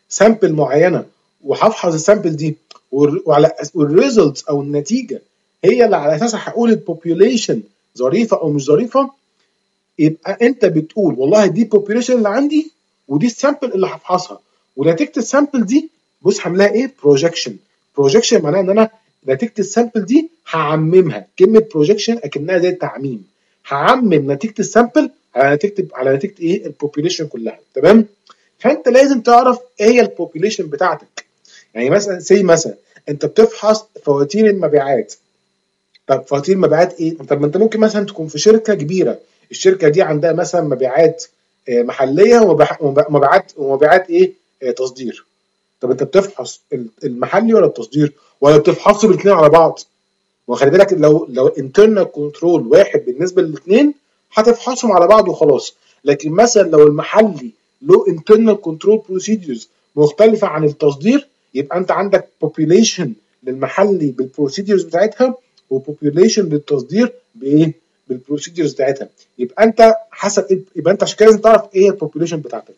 سامبل معينه وهفحص السامبل دي وعلى والريزلتس او النتيجه هي اللي على اساسها هقول البوبيوليشن ظريفه او مش ظريفه، يبقى انت بتقول والله دي البوبيوليشن اللي عندي ودي السامبل اللي هفحصها، ونتيجه السامبل دي بص هعملها ايه؟ بروجكشن. بروجكشن معناها ان انا نتيجه السامبل دي هعممها، كلمه بروجكشن اكنها زي التعميم، هعمم نتيجه السامبل على نتيجه على نتيجه ايه؟ البوبيوليشن كلها. تمام؟ فانت لازم تعرف ايه هي البوبيوليشن بتاعتك. يعني مثلا سي مثلا انت بتفحص فواتير المبيعات. طب فواتير المبيعات ايه؟ طب ما انت ممكن مثلا تكون في شركه كبيره، الشركه دي عندها مثلا مبيعات محليه ومبيعات ومبيعات ايه؟ تصدير. طب انت بتفحص المحلي ولا التصدير؟ ولا بتفحصوا الاثنين على بعض؟ وخلي بالك لو لو انترنال كنترول واحد بالنسبه للاثنين هتفحصهم على بعض وخلاص. لكن مثلا لو المحلي له انترنال كنترول بروسيدجرز مختلفه عن التصدير، يبقى انت عندك population للمحلي بالبروسيدجرز بتاعتها وبوبيوليشن للتصدير بايه؟ بالبروسيدجرز بتاعتها. يبقى انت حسب يبقى انت عشان كده لازم تعرف ايه البوبيوليشن بتاعتك.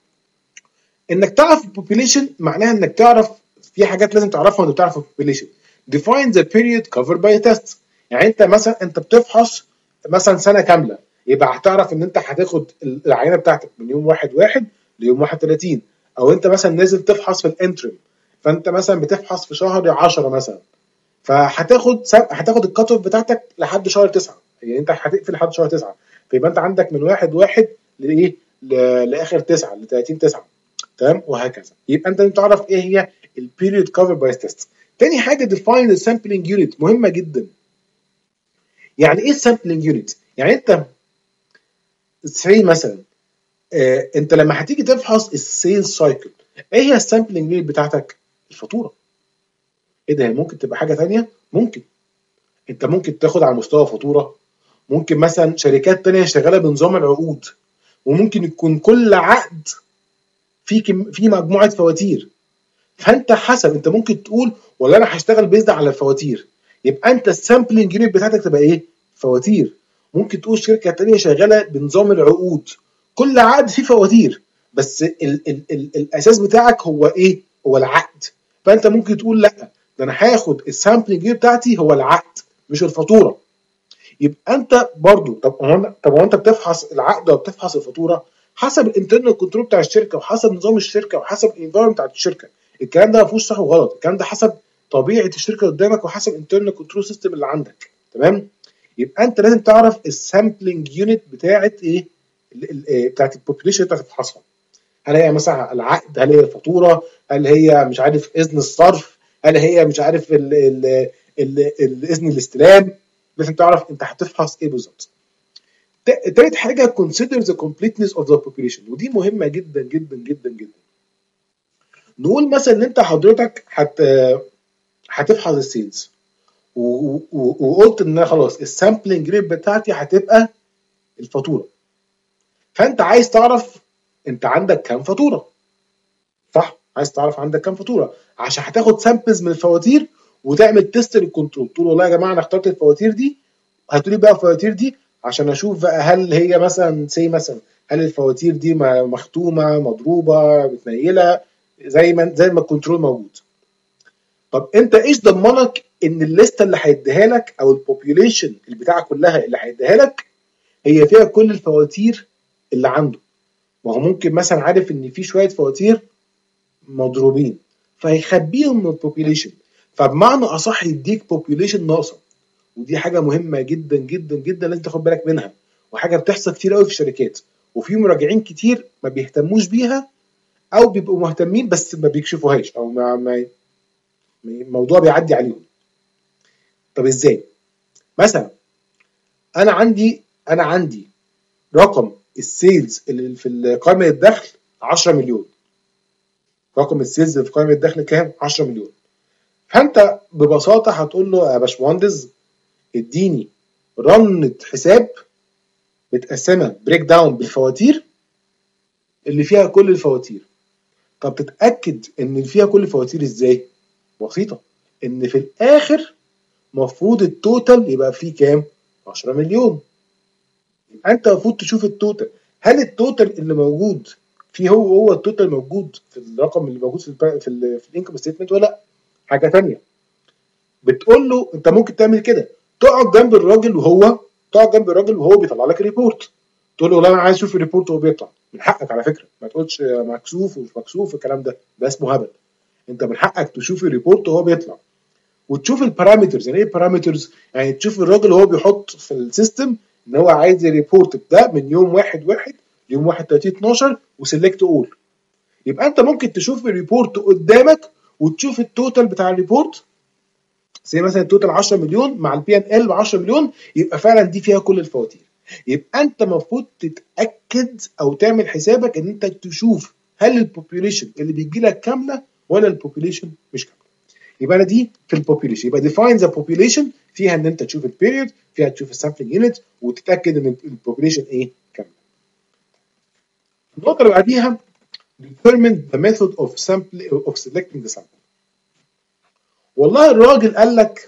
انك تعرف البوبيوليشن معناها انك تعرف في حاجات لازم تعرفها وانت بتعرف البوبيوليشن. define the period covered by a test. يعني انت مثلا انت بتفحص مثلا سنه كامله، يبقى هتعرف ان انت هتاخد العينه بتاعتك من يوم واحد واحد ليوم واحد وثلاثين. او انت مثلا نازل تفحص في الانترم، فانت مثلا بتفحص في شهر عشرة مثلا، فهتاخد هتاخد الكات اوف بتاعتك لحد شهر تسعة، يعني انت هتقفل لحد شهر تسعة، فيبقى انت عندك من واحد واحد لايه؟ لاخر تسعة ل ثلاثين تسعة. تمام؟ وهكذا. يبقى انت تعرف ايه هي البيريود كفر باي تيست. تاني حاجه ديفاين السامبلنج يونت، مهمه جدا. يعني ايه السامبلنج يونت؟ يعني انت زي مثلا آه انت لما هتيجي تفحص السيلز سايكل، ايه هي السامبلنج يونت بتاعتك؟ الفاتوره. ايه ده؟ ممكن تبقى حاجه ثانيه؟ ممكن. انت ممكن تاخد على مستوى فاتوره، ممكن مثلا شركات تانية شغاله بنظام العقود، وممكن يكون كل عقد في كم في مجموعه فواتير. فانت حسب انت ممكن تقول ولا انا هشتغل بيزد على الفواتير، يبقى انت السامبلنج يونت بتاعتك تبقى ايه؟ فواتير. ممكن تقول شركه تانية شغاله بنظام العقود، كل عقد فيه فواتير، بس ال ال ال الاساس بتاعك هو ايه؟ هو العقد. فانت ممكن تقول لا، ده انا هاخد السامبلنج يونت بتاعتي هو العقد مش الفاتوره. يبقى انت برضو طب هو طب هو انت بتفحص العقد ولا بتفحص الفاتوره؟ حسب الانترنال كنترول بتاع الشركه وحسب نظام الشركه وحسب الانفايرمنت بتاع الشركه. الكلام ده ما فيهوش صح وغلط، الكلام ده حسب طبيعه الشركه قدامك وحسب الانترنال كنترول سيستم اللي عندك. تمام؟ يبقى انت لازم تعرف السامبلنج يونت بتاعت ايه؟ بتاعت البوبيوليشن اللي انت هتفحصها. هل هي مثلا العقد؟ هل هي الفاتوره؟ هل هي مش عارف اذن الصرف؟ هل هي مش عارف ال ال ال الاذن الاستلام؟ لازم تعرف انت هتفحص ايه بالظبط. تالت حاجه consider the completeness of the population، ودي مهمه جدا جدا جدا جدا. نقول مثلا ان انت حضرتك هت هتفحص السيلز وقلت ان خلاص السامبلنج ريت بتاعتي هتبقى الفاتوره، فانت عايز تعرف انت عندك كام فاتوره، صح؟ عايز تعرف عندك كام فاتوره عشان هتاخد سامبلز من الفواتير وتعمل تيست للكنترول، تقول والله يا جماعه انا اخترت الفواتير دي، هاتوا لي بقى الفواتير دي عشان اشوف بقى هل هي مثلا سي مثلا هل الفواتير دي مختومه مضروبه متنيله زي ما زي ما الكنترول موجود. طب انت ايش ضمنك ان الليسته اللي هيديها لك او البوبيوليشن البتاعه كلها اللي هيديها لك هي فيها كل الفواتير اللي عنده؟ ما هو ممكن مثلا عارف ان في شويه فواتير مضروبين فهيخبيهم من البوبيوليشن، فبمعنى اصح يديك بوبيوليشن ناقصه. ودي حاجه مهمه جدا جدا جدا لازم تاخد بالك منها، وحاجه بتحصل كتير قوي في الشركات، وفي مراجعين كتير ما بيهتموش بيها او بيبقوا مهتمين بس ما بيكشفوهاش او ما, ما الموضوع بيعدي عليهم. طب ازاي؟ مثلا انا عندي انا عندي رقم السيلز اللي في قائمه الدخل عشرة مليون، رقم السيلز اللي في قائمه الدخل كام؟ عشرة مليون. فانت ببساطه هتقول له يا باشمهندس اديني رنة حساب متقسمه بريك داون بالفواتير اللي فيها كل الفواتير. طب تتاكد ان فيها كل الفواتير ازاي؟ بسيطه، ان في الاخر مفروض التوتال يبقى فيه كام؟ عشرة مليون. يبقى انت المفروض تشوف التوتال، هل التوتال اللي موجود في هو هو التوتال موجود في الرقم اللي موجود في ال في ال في الانكم ستيتمنت ولا لا. حاجه ثانيه، بتقول له انت ممكن تعمل كده، تقعد جنب الراجل وهو تقعد جنب الراجل وهو بيطلع لك ريبورت، تقول له لا انا عايز اشوف الريبورت وهو بيطلع. من حقك على فكره، ما تقولش مكسوف ومش مكسوف، الكلام ده ده اسمه هبل. انت من حقك تشوف الريبورت وهو بيطلع، وتشوف البارامترز. يعني ايه بارامترز؟ يعني تشوف الراجل وهو بيحط في السيستم ان هو عايز الريبورت ده من يوم واحد واحد ليوم واحد تلاتين اتناشر وسيلكت اول. يبقى انت ممكن تشوف الريبورت قدامك وتشوف التوتال بتاع الريبورت، زي مثلا التوتال عشرة مليون مع البي ان ال ب عشرة مليون، يبقى فعلا دي فيها كل الفواتير. يبقى انت المفروض تتاكد او تعمل حسابك ان انت تشوف هل البوبيوليشن اللي بيجي لك كامله ولا البوبيوليشن مش كامله. يبقى انا دي في البوبيوليشن، يبقى ديفاين ذا population فيها ان انت تشوف البيريود، فيها تشوف السامبلنج يونت وتتاكد ان البوبيوليشن ايه كامله. النقطه اللي بعديها determine the method of sample of selecting the sample. والله الراجل قال لك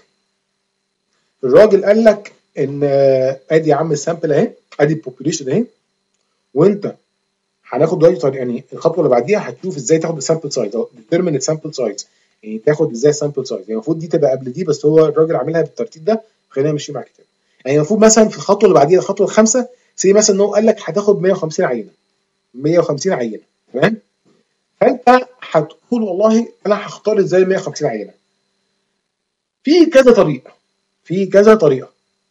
الراجل قال لك ان ادي يا عم السامبل اهي، ادي البوبيوليشن اهي، وانت هناخد دلوقتي يعني الخطوه اللي بعديها هتشوف ازاي تاخد السامبل سايز او determine السامبل سايز، يعني تاخد ازاي السامبل سايز. يعني المفروض دي تبقى قبل دي، بس هو الراجل عاملها بالترتيب ده، خلينا نمشي مع الكتاب. يعني المفروض مثلا في الخطوه اللي بعديها الخطوه الخامسه، زي مثلا ان هو قال لك هتاخد مية وخمسين عينه مية وخمسين عينه، تمام؟ فانت هتقول والله انا هختار ازاي مية وخمسين عينه. في كذا طريقه في كذا طريقه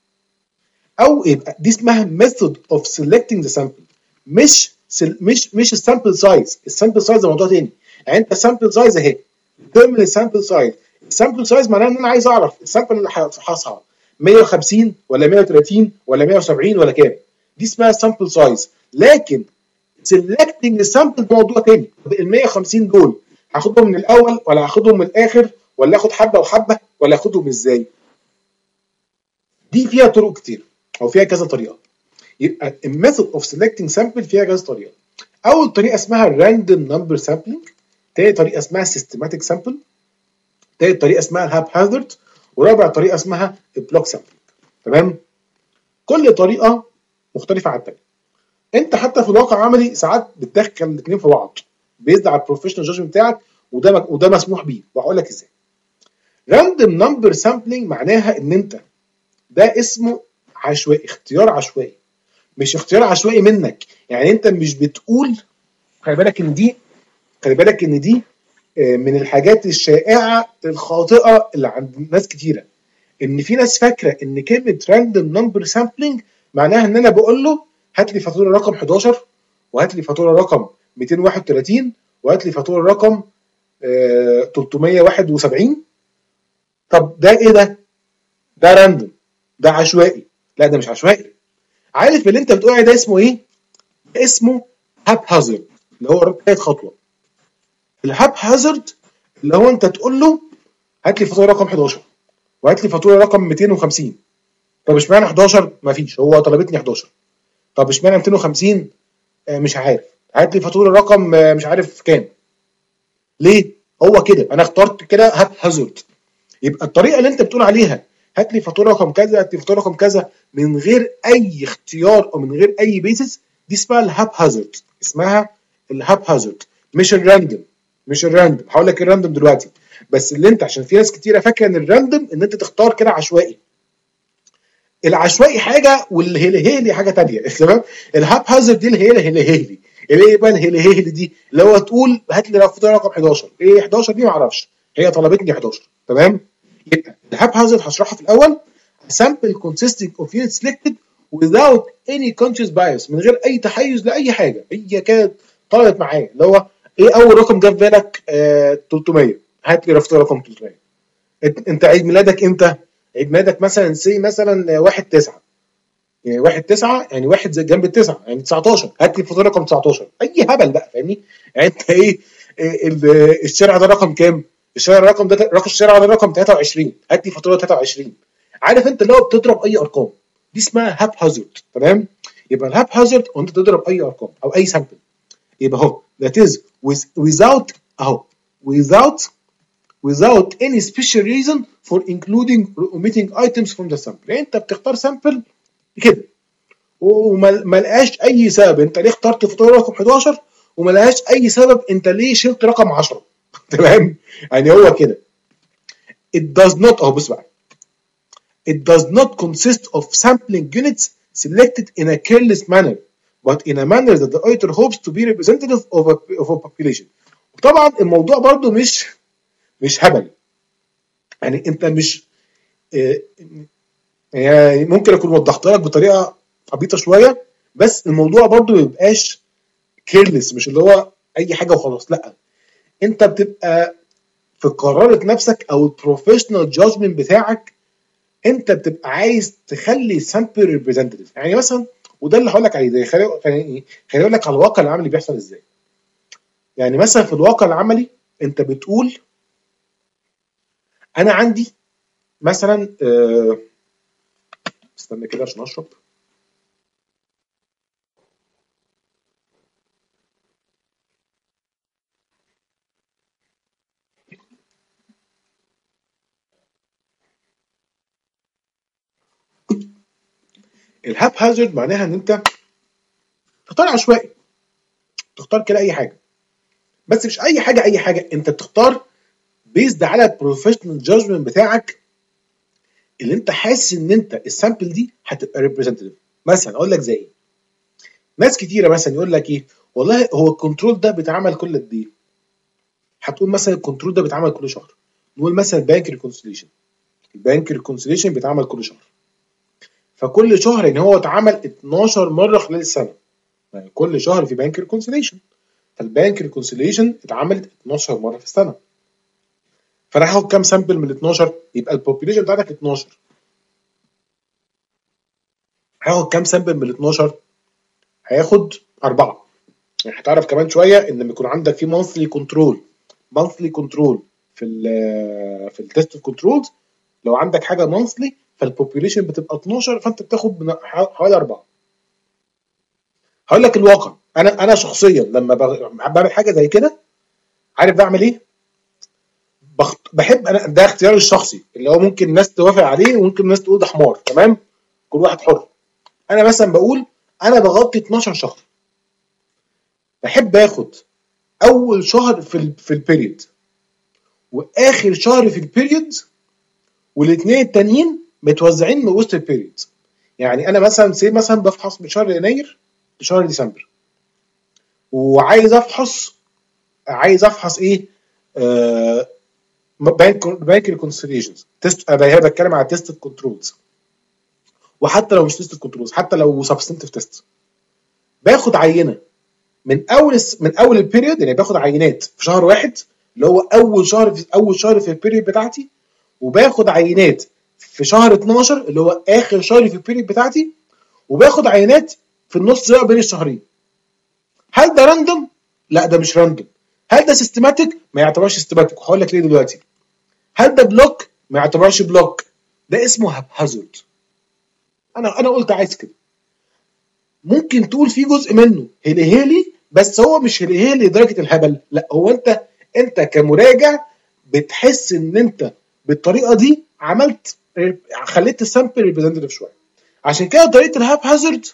او يبقى دي اسمها method of selecting the sample، مش مش مش السامبل سايز. السامبل سايز ده موضوع تاني. يعني انت السامبل سايز اهي، determine السامبل سايز. السامبل سايز معناه ان انا عايز اعرف السامبل اللي هفحصها مية وخمسين ولا مية وتلاتين ولا مية وسبعين ولا كام، دي اسمها سامبل سايز. لكن selecting السامبل ده موضوع تاني. ال مية وخمسين دول هاخدهم من الاول ولا هاخدهم من الاخر ولا اخد حبه وحبه ولا اخدهم ازاي؟ دي فيها طرق كتير او فيها كذا طريقه. يبقى الميثود اوف سيلكتنج سامبل فيها كذا طريقه. اول طريقه اسمها راندوم نمبر سامبلنج، تاني طريقه اسمها سيستماتيك سامبل، تالت طريقه اسمها الهاب هازارد، ورابع طريقه اسمها البلوك سامبلنج. تمام؟ كل طريقه مختلفه عن الثانيه. انت حتى في الواقع العملي ساعات بتدخل الاثنين في بعض بيزد على البروفيشنال جادجمنت بتاعك، وده وده مسموح بيه، وهقول لك ازاي. راندوم نمبر سامبلنج معناها ان انت ده اسمه عشوائي، اختيار عشوائي، مش اختيار عشوائي منك. يعني انت مش بتقول، خلي بالك ان دي خلي بالك ان دي من الحاجات الشائعه الخاطئه اللي عند ناس كتيره، ان في ناس فاكره ان كلمه راندوم نمبر سامبلنج معناها ان انا بقول له هات لي فاتوره رقم حداشر، وهات لي فاتوره رقم ميتين وواحد وتلاتين، وهات لي فاتوره رقم آه تلتمية وواحد وسبعين. طب ده ايه ده؟ ده راندوم، ده عشوائي. لا ده مش عشوائي. عارف اللي انت بتقول عليه ده اسمه ايه؟ اسمه هاب هازارد، اللي هو ثالث خطوه. الهاب هازارد اللي هو انت تقول له هات لي فاتوره رقم حداشر وهات لي فاتوره رقم ميتين وخمسين. طب اشمعنى حداشر؟ مفيش، هو طلبتني حداشر. طب اشمعنى ميتين وخمسين؟ آه مش عارف. هات لي فاتوره رقم آه مش عارف كام. ليه؟ هو كده، انا اخترت كده هاب هازارد. يبقى الطريقه اللي انت بتقول عليها هات لي فاتوره رقم كذا، هات لي فاتوره رقم كذا، من غير اي اختيار او من غير اي بيسس، دي اسمها الهاب هازارد. اسمها الهاب هازارد، مش الراندوم. مش الراندوم، هقول لك الراندوم دلوقتي. بس اللي انت، عشان في ناس كتيره فاكره ان الراندوم ان انت تختار كده عشوائي. العشوائي حاجه والهيلي حاجه ثانيه، تمام؟ الهاب هازارد دي الهيلي هيلي اللي ايه بقى الهيلي هيلي دي؟ اللي هو تقول هات لي فاتوره رقم حداشر. ايه حداشر دي؟ ما اعرفش، هي طلبتني حداشر. تمام؟ يبقى الهاب هازارد هشرحها في الاول. sample consisting of units selected without any conscious bias، من غير اي تحيز لاي حاجه، هي كانت طلبت معايا اللي هو ايه اول رقم جه في بالك؟ آه تلتمية، هات لي فاتوره رقم تلتمية. انت عيد ميلادك امتى؟ عيد ميلادك مثلا سي مثلا واحد تسعة، يعني واحد تسعة يعني واحد زي جنب التسعة يعني تسعتاشر، هات لي فاتوره رقم تسعتاشر. اي هبل بقى، فاهمني؟ يعني انت ايه, إيه الشارع ده رقم كام؟ الشارع الرقم ده رقم الشارع ده رقم تلاتة وعشرين، هات لي فاتوره تلاتة وعشرين. عارف انت اللي هو بتضرب اي ارقام، دي اسمها هاب هازارد. تمام؟ يبقى الهاب هازارد وانت تضرب اي ارقام او اي سامبل. يبقى اهو that is without اهو without without any special reason for including or omitting items from the sample. يعني انت بتختار سامبل كده وما لقاش اي سبب انت ليه اخترت فاتوره رقم حداشر وما لهاش اي سبب انت ليه شلت رقم عشرة. تمام؟ يعني هو كده. it does not اهو بص بقى it does not consist of sampling units selected in a careless manner but in a manner that the auditor hopes to be representative of a, of a population. وطبعا الموضوع برضو مش مش هبل، يعني انت مش آه، يعني ممكن اكون وضحت لك بطريقه عبيطه شويه، بس الموضوع برضو ما يبقاش كيرلس، مش اللي هو اي حاجه وخلاص، لا انت بتبقى في قرارة نفسك او البروفيشنال جادجمنت بتاعك، انت بتبقى عايز تخلي سامبل ريبريزنتيف. يعني مثلا وده اللي هقول لك عليه، زي خليني خليني خليني اقول لك على الواقع العملي بيحصل ازاي. يعني مثلا في الواقع العملي انت بتقول انا عندي مثلا آه، استنى كده عشان اشرب. الهاب هازارد معناها ان انت تختار عشوائي، تختار كده اي حاجه، بس مش اي حاجه اي حاجه، انت بتختار بيزد على البروفيشنال جادجمنت بتاعك اللي انت حاسس ان انت السامبل دي هتبقى ريبريزنتيف. مثلا اقول لك زي ايه، ناس كتيره مثلا يقول لك ايه، والله هو الكنترول ده بيتعمل كل قد ايه؟ هتقول مثلا الكنترول ده بيتعمل كل شهر. نقول مثلا البانك ريكونسيليشن، البانك ريكونسيليشن بيتعمل كل شهر، فكل شهر ان هو اتعمل اتناشر مره خلال السنه، يعني كل شهر في بانك ريكونسيليشن، فالبانك ريكونسيليشن اتعملت اتناشر مره في السنه، فانا هاخد كام سامبل من ال اتناشر؟ يبقى البوبيليشن بتاعتك اتناشر، هاخد كام سامبل من ال اتناشر؟ هياخد أربعة. يعني هتعرف كمان شويه ان لما يكون عندك في مانثلي كنترول، مانثلي كنترول في ال في التست كنترولز، لو عندك حاجه مانثلي فالبوبيليشن بتبقى اتناشر، فانت بتاخد من حوالي أربعة. هقول لك الواقع، انا انا شخصيا لما بعمل حاجه زي كده، عارف بعمل ايه؟ بخت... بحب انا، ده اختياري الشخصي اللي هو ممكن الناس توافق عليه وممكن الناس تقول ده حمار، تمام؟ كل واحد حر. انا مثلا بقول انا بغطي اتناشر شهر، بحب اخد اول شهر في ال... في البيريود واخر شهر في البيريود، والاثنين التانيين متوزعين من وسط البيريود. يعني انا مثلا سي مثلا بفحص من شهر يناير لشهر ديسمبر، وعايز افحص عايز افحص ايه؟ آه بانك بانك ريكونسيليشنز تيست. انا بتكلم على تيست كنترولز، وحتى لو مش تيست كنترولز، حتى لو سبستنتيف تيست، باخد عينه من اول من اول البيريود، يعني باخد عينات في شهر واحد اللي هو اول شهر في اول شهر في البيريود بتاعتي، وباخد عينات في شهر اتناشر اللي هو اخر شهر في البيريود بتاعتي، وباخد عينات في النص بقى بين الشهرين. هل ده راندوم؟ لا ده مش راندوم. هل ده سيستماتيك؟ ما يعتبرش سيستماتيك، وهقول لك ليه دلوقتي. هل ده بلوك؟ ما يعتبرش بلوك، ده اسمه هاب هازارد. انا انا قلت عايز كده. ممكن تقول في جزء منه هيلي هيلي، بس هو مش هيلي هيلي لدرجه الهبل، لا هو انت انت كمراجع بتحس ان انت بالطريقه دي عملت، خليت السامبل ريبريزنتيف شويه. عشان كده طريقه الهاب هازارد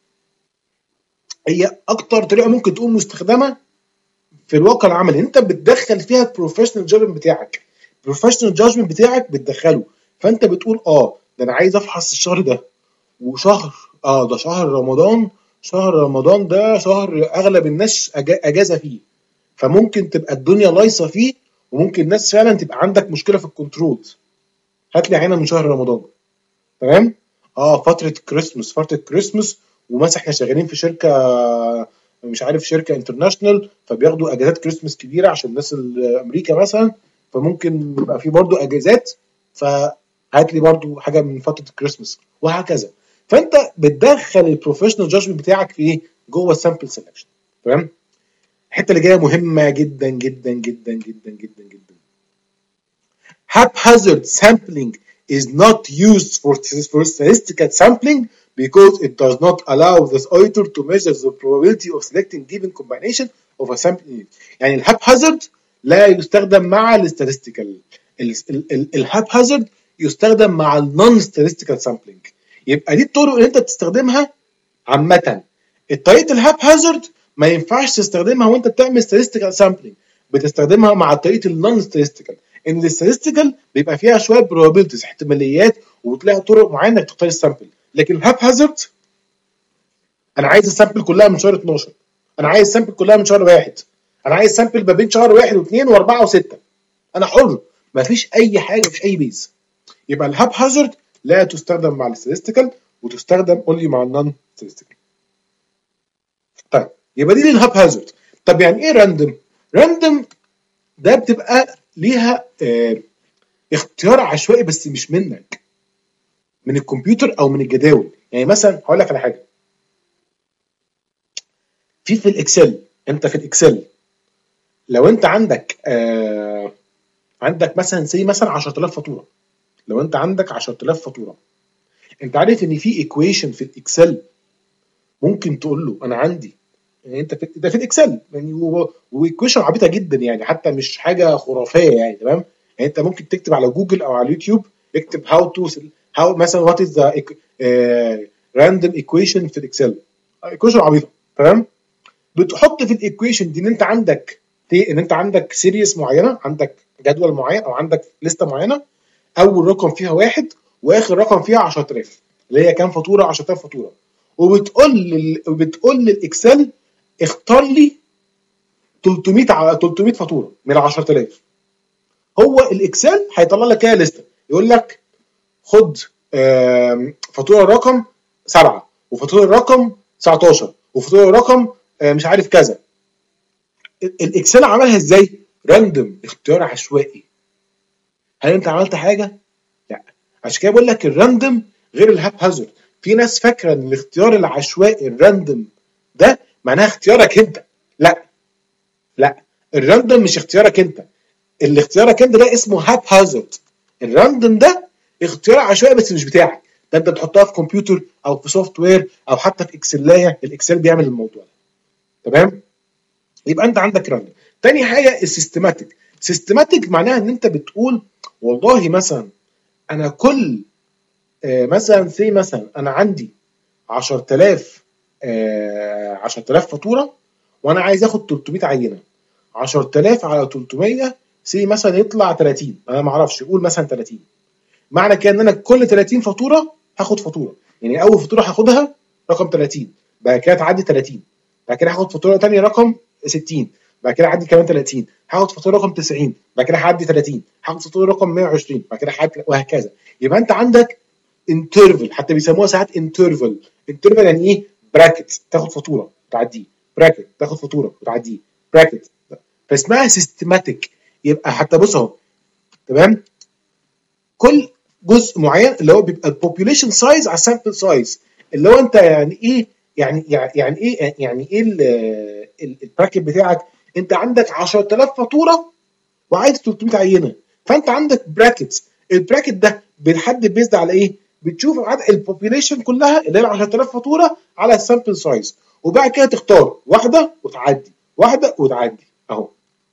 هي اكتر طريقه ممكن تكون مستخدمه في الواقع العملي. انت بتدخل فيها البروفيشنال جادجمنت بتاعك، البروفيشنال جادجمنت بتاعك بتدخله، فانت بتقول اه ده انا عايز افحص الشهر ده، وشهر اه ده شهر رمضان، شهر رمضان ده شهر اغلب الناس اجازه فيه، فممكن تبقى الدنيا لايصه فيه، وممكن الناس فعلا تبقى عندك مشكله في الكنترول. هات لي عينه من شهر رمضان، تمام؟ اه فتره كريسمس، فتره كريسمس، ومثلا احنا شغالين في شركه مش عارف شركه انترناشونال، فبياخدوا اجازات كريسمس كبيره عشان الناس امريكا مثلا، فممكن يبقى في برضو اجازات، فهات لي برضو حاجه من فتره الكريسمس، وهكذا. فانت بتدخل البروفيشنال جادجمنت بتاعك في ايه؟ جوه السامبل سelection، تمام؟ الحته اللي جايه مهمه جدا جدا جدا جدا جدا جدا. haphazard sampling is not used for, for statistical sampling because it does not allow the auditor to measure the probability of selecting given combination of a sample unit. يعني الهاب هازارد لا يستخدم مع الاستاتستيكال، الهاب هازارد يستخدم مع النون statistical sampling. يبقى دي الطرق اللي انت بتستخدمها عامه. الطريقه الهاب هازارد ما ينفعش تستخدمها وانت بتعمل statistical sampling، بتستخدمها مع طريقه النون statistical. ان الستاتستيكال بيبقى فيها شويه probabilities، احتماليات، وبتلاقي طرق معينه انك تختار السامبل. لكن الهاب هازارد انا عايز السامبل كلها من شهر اتناشر، انا عايز السامبل كلها من شهر واحد، انا عايز سامبل ما بين شهر واحد واثنين واربعه وسته، انا حر، ما فيش اي حاجه، ما فيش اي بيز. يبقى الهاب هازارد لا تستخدم مع الستاتستيكال وتستخدم اونلي مع النون ستاتستيكال. طيب يبقى دي الهاب هازارد. طب يعني ايه راندوم؟ راندوم ده بتبقى ليها اه اختيار عشوائي بس مش منك، من الكمبيوتر او من الجداول. يعني مثلا هقول لك على حاجه، في في الاكسل، انت في الاكسل لو انت عندك آه عندك مثلا سي مثلا عشرة آلاف فاتوره، لو انت عندك عشرة آلاف فاتوره، انت عارف ان في ايكويشن في الاكسل ممكن تقول له انا عندي، يعني انت في ده في الاكسل يعني، وايكويشن عبيطه جدا يعني، حتى مش حاجه خرافيه يعني، تمام؟ يعني انت ممكن تكتب على جوجل او على اليوتيوب، اكتب هاو تو هاو مثلا وات از ذا راندوم ايكويشن في الاكسل، ايكويشن عبيطه، تمام؟ بتحط في الايكويشن دي ان انت عندك ان انت عندك سيريس معينه، عندك جدول معين او عندك لسته معينه، اول رقم فيها واحد واخر رقم فيها عشرة آلاف، اللي هي كام فاتوره؟ عشرة آلاف فاتوره. وبتقول لل... بتقول للاكسل اختار لي تلتمية على تلتمية فاتوره من عشرة آلاف. هو الاكسل هيطلع لك كده لسته، يقول لك خد فاتوره رقم سبعه، وفاتوره رقم تسعتاشر، وفاتوره رقم مش عارف كذا. الاكسل عملها ازاي؟ راندوم، اختيار عشوائي. هل انت عملت حاجه؟ لا. عشان كده بقول لك الراندوم غير الهاب هازارد. في ناس فاكره ان الاختيار العشوائي الراندوم ده معناها اختيارك انت. لا لا، الراندوم مش اختيارك انت، اللي اختيارك انت ده اسمه هاب هازارد. الراندوم ده اختيار عشوائي بس مش بتاعك، ده انت بتحطها في كمبيوتر او في سوفت وير او حتى في اكسلايه، الاكسل بيعمل الموضوع ده، تمام؟ يبقى انت عندك راندوم. تاني حاجه السيستماتيك. سيستماتيك معناها ان انت بتقول والله مثلا انا كل آه مثلا سي مثلا انا عندي عشرة آلاف آه عشرة آلاف فاتوره، وانا عايز اخد تلتمية عينه، عشرة آلاف على تلتمية سي مثلا يطلع تلاتين، انا ما اعرفش، قول مثلا تلاتين. معنى كده ان انا كل تلاتين فاتوره هاخد فاتوره، يعني اول فاتوره هاخدها رقم تلاتين، بعد كده تعدي تلاتين، بعد كده هاخد فاتوره ثانيه رقم ستين، بعد كده هعدي كمان تلاتين، هاخد فاتوره رقم تسعين، بعد كده هعدي تلاتين، هاخد فاتوره رقم مية وعشرين، بعد كده هعدي، وهكذا. يبقى انت عندك انترفل، حتى بيسموها ساعات انترفل. انترفل يعني ايه؟ براكت تاخد فاتوره وتعديه، براكت تاخد فاتوره وتعديه، براكت، فاسمها سيستماتيك. يبقى حتى بص اهو، تمام؟ كل جزء معين اللي هو بيبقى البوبوليشن سايز على السامبل سايز، اللي هو انت يعني ايه يعني يعني ايه يعني ايه البراكت بتاعك؟ انت عندك عشرة آلاف فاتوره وعايز تلتمية عينه، فانت عندك براكتس. البراكت ده بيتحدد بيزد على ايه؟ بتشوف عدد البوبوليشن كلها اللي هي عشرة آلاف فاتوره على السامبل سايز، وبعد كده تختار واحده وتعدي، واحده وتعدي اهو.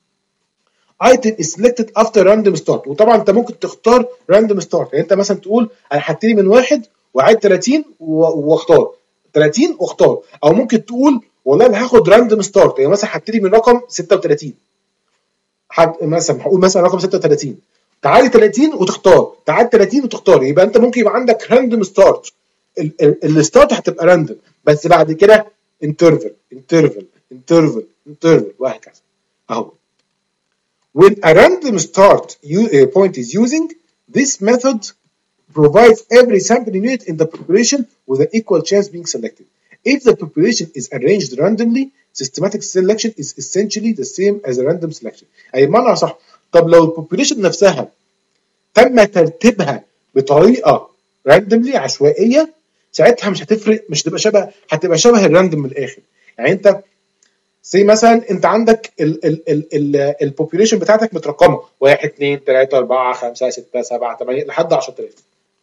item is selected after random start. وطبعا انت ممكن تختار random start، يعني انت مثلا تقول انا هبتدي من واحد وعايد تلاتين واختار تلاتين واختار، او ممكن تقول والله انا هاخد random start، يعني مثلا هبتدي من رقم ستة وتلاتين، حد مثلا هقول مثلا رقم ستة وتلاتين، تعالي تلاتين وتختار، تعالي تلاتين وتختار. يبقى انت ممكن يبقى عندك random start، الستارت هتبقى راندوم، بس بعد كده interval interval interval interval وهكذا اهو. When a random start point is using, this method provides every sample unit in the population with an equal chance being selected. If the population is arranged randomly, systematic selection is essentially the same as a random selection. أي معنى صح. طب لو البوبوليشن نفسها تم ترتيبها بطريقة randomly عشوائية، ساعتها مش هتفرق، مش هتبقى شبه، هتبقى شبه الراندوم من الآخر. يعني أنت زي مثلا انت عندك البوبوليشن بتاعتك مترقمه واحد اتنين تلاته اربعه خمسه سته سبعه تمانيه لحد عشرة آلاف،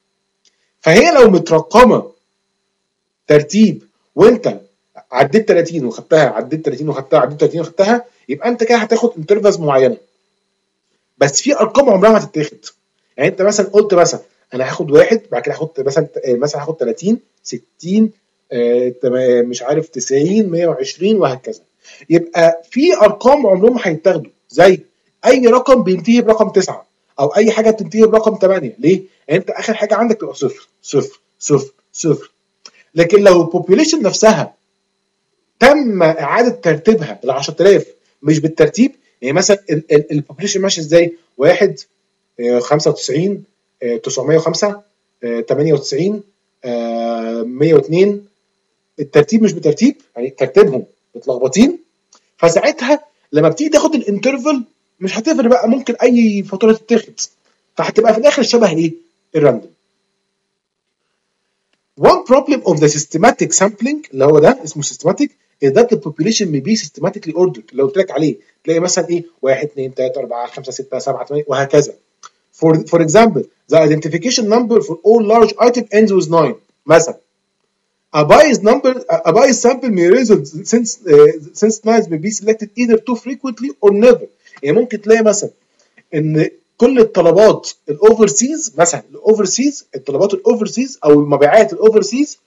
فهي لو مترقمه ترتيب وانت عديت تلاتين وخدتها، عديت تلاتين وخدتها، عديت تلاتين وخدتها، يبقى انت كده هتاخد انترفالز معينه، بس في ارقام عمرها ما هتتاخد. يعني انت مثلا قلت مثلا انا هاخد واحد، بعد كده هاخد مثلا مثلا هاخد تلاتين ستين آه مش عارف تسعين مية وعشرين وهكذا، يبقى في ارقام عمرهم ما هيتاخدوا، زي اي رقم بينتهي برقم تسعة او اي حاجه بتنتهي برقم ثمانية. ليه؟ يعني انت اخر حاجه عندك تبقى صفر صفر صفر صفر. لكن لو البوبيوليشن نفسها تم اعاده ترتيبها ل عشرة آلاف مش بالترتيب، يعني مثلا البوبيوليشن ماشي ازاي؟ واحد، خمسة وتسعين، تسعمية وخمسة، تمانية وتسعين، مية واتنين، الترتيب مش بترتيب، يعني ترتيبهم متلخبطين. فساعتها لما بتيجي تاخد الانترفال مش هتفرق بقى، ممكن اي فاتوره تتاخد، فهتبقى في الاخر شبه ايه؟ الراندوم. One problem of the systematic sampling اللي هو ده اسمه systematic is that the population may be systematically ordered. لو قلت لك عليه تلاقي مثلا ايه واحد اتنين تلاتة اربعة خمسة ستة سبعة تمانية وهكذا. For for example, the identification number for all large item ends with nine. مثلا a biased number a biased sample may result since uh, since nines may be selected either too frequently or never. يعني ممكن تلاقي مثلا ان كل الطلبات الاوفرسيز، مثلا الاوفرسيز الطلبات الاوفرسيز او المبيعات الاوفرسيز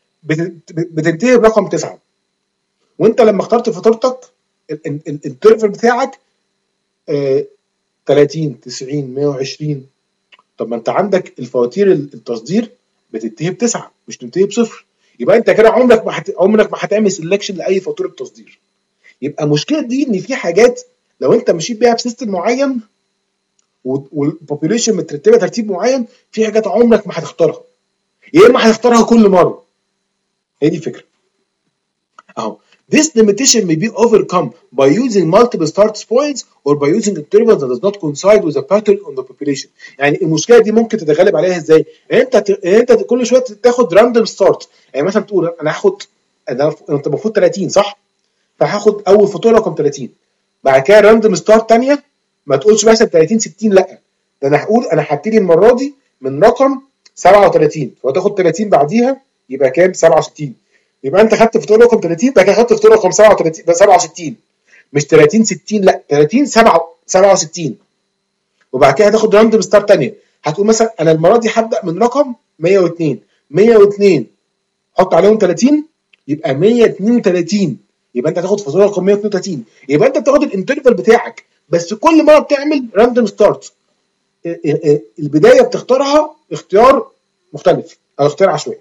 بتنتهي برقم تسعة، وانت لما اخترت فاتورتك الانترفال بتاعك آه تلاتين تسعين مية وعشرين. طب ما انت عندك الفواتير التصدير بتنتهي بتسعة مش تنتهي بصفر، يبقى انت كده عمرك ما حت... عمرك ما هتعمل سelection لاي فاتوره تصدير. يبقى المشكله دي ان في حاجات لو انت مشيت بيها بسيستم معين والبوبيوليشن مترتبه ترتيب معين، في حاجات عمرك ما هتختارها، يا اما هتختارها كل مره. هي دي الفكره اهو. This limitation may be overcome by using multiple start points or by using intervals that does not coincide with a pattern on the population. يعني المشكله دي ممكن تتغلب عليها ازاي؟ يعني انت انت كل شويه تاخد راندوم ستارت، يعني مثلا تقول انا هاخد انا انت المفروض تلاتين صح؟ فهاخد اول فاتوره رقم تلاتين، بعد كده راندوم ستارت ثانيه، ما تقولش مثلا تلاتين ستين، لا ده انا هقول انا هبتدي المره دي من رقم سبعة وتلاتين وتاخد تلاتين بعديها يبقى كام؟ سبعة وستين. يبقى انت خدت فاتوره رقم تلاتين بعد كده خدت فاتوره رقم سبعة وتلاتين سبعة وستين، مش تلاتين ستين، لا تلاتين سبعة وستين. وبعد كده هتاخد راندوم ستارت ثانيه، هتقول مثلا انا المره دي هبدا من رقم مية واتنين، مية واتنين حط عليهم تلاتين يبقى مية اتنين وتلاتين، يبقى انت هتاخد فاتوره رقم مية اتنين وتلاتين. يبقى انت بتاخد الانترفال بتاعك بس كل مره بتعمل راندوم ستارت، البدايه بتختارها اختيار مختلف او اختيار عشوائي.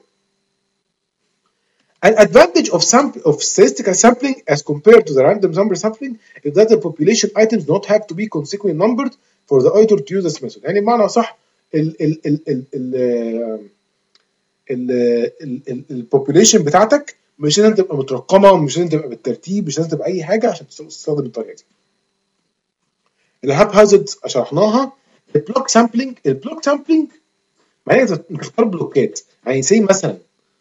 An advantage of sample of statistical sampling as compared to the random number sampling is that the population items do not have to be consequently numbered for the auditor to use this method. يعني بمعنى صح ال ال ال ال ال ال البوبوليشن بتاعتك مش لازم تبقى مترقمه ومش لازم تبقى بالترتيب، مش لازم تبقى اي حاجه عشان تستخدم الطريقه دي. الهاب هازارد شرحناها. البلوك سامبلينج البلوك سامبلينج معناها انت تختار بلوكات، يعني زي مثلا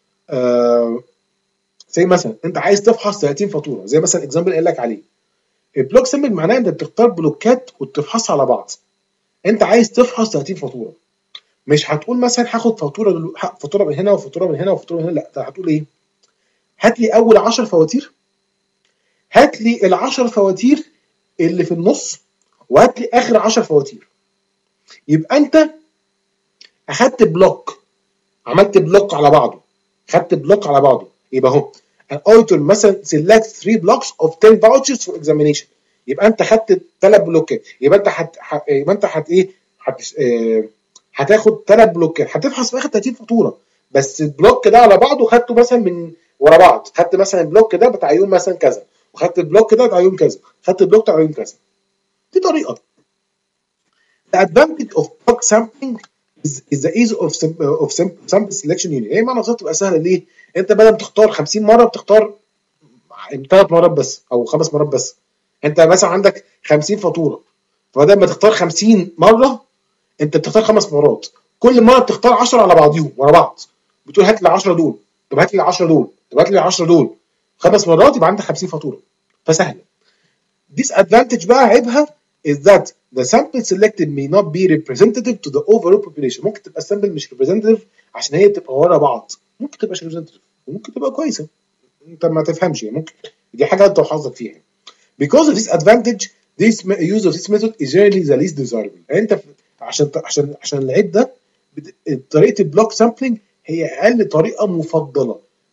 آه زي مثلا انت عايز تفحص تلاتين فاتوره زي مثلا اكزامبل قال لك عليه. البلوك سامبلينج معناها انت بتختار بلوكات وتفحصها على بعض. انت عايز تفحص تلاتين فاتوره، مش هتقول مثلا هاخد فاتوره فاتوره من هنا وفاتوره من هنا وفاتوره من هنا، لا ده هتقول ايه؟ هات لي اول عشر فواتير، هات لي ال عشر فواتير اللي في النص، وهات لي اخر عشر فواتير. يبقى انت اخدت بلوك، عملت بلوك على بعضه، خدت بلوك على بعضه. يبقى اهو an auditor مثلا select three blocks of ten vouchers for examination، يبقى انت خدت ثلاث بلوكات، يبقى انت هت يبقى انت هت ايه هت اه... هتاخد ثلاث بلوكات، هتفحص في اخر تلاتين فاتوره، بس البلوك ده على بعضه خدته مثلا من ورا بعض، خدت مثلا البلوك ده بتاع يوم مثلا كذا، وخدت البلوك ده بتاع يوم كذا، خدت البلوك بتاع يوم كذا. دي طريقه. The advantage of block sampling is, is the ease of of sample selection unit. يعني معنى صوت تبقى سهله ليه؟ انت بدل ما تختار خمسين مره بتختار ثلاث مرات بس او خمس مرات بس. انت مثلا عندك خمسين فاتوره، فبدل ما تختار خمسين مره انت بتختار خمس مرات، كل مره بتختار عشرة على بعضيهم ورا بعض، بتقول هات لي عشرة دول، طب هات لي عشرة دول، طب هات لي عشرة دول، خمس مرات يبقى عندك خمسين فاتوره، فسهله. disadvantage بقى عيبها is that the sample selected may not be representative to the overall population. ممكن تبقى السامبل مش representative عشان هي بتبقى ورا بعض، ممكن تبقى مش representative وممكن تبقى كويسه انت ما تفهمش، يعني ممكن دي حاجه انت وحظك فيها. because of this advantage this use of this method is generally the least desirable. يعني انت عشان عشان عشان العيب ده طريقه البلوك سامبلينج هي اقل طريقه مفضله،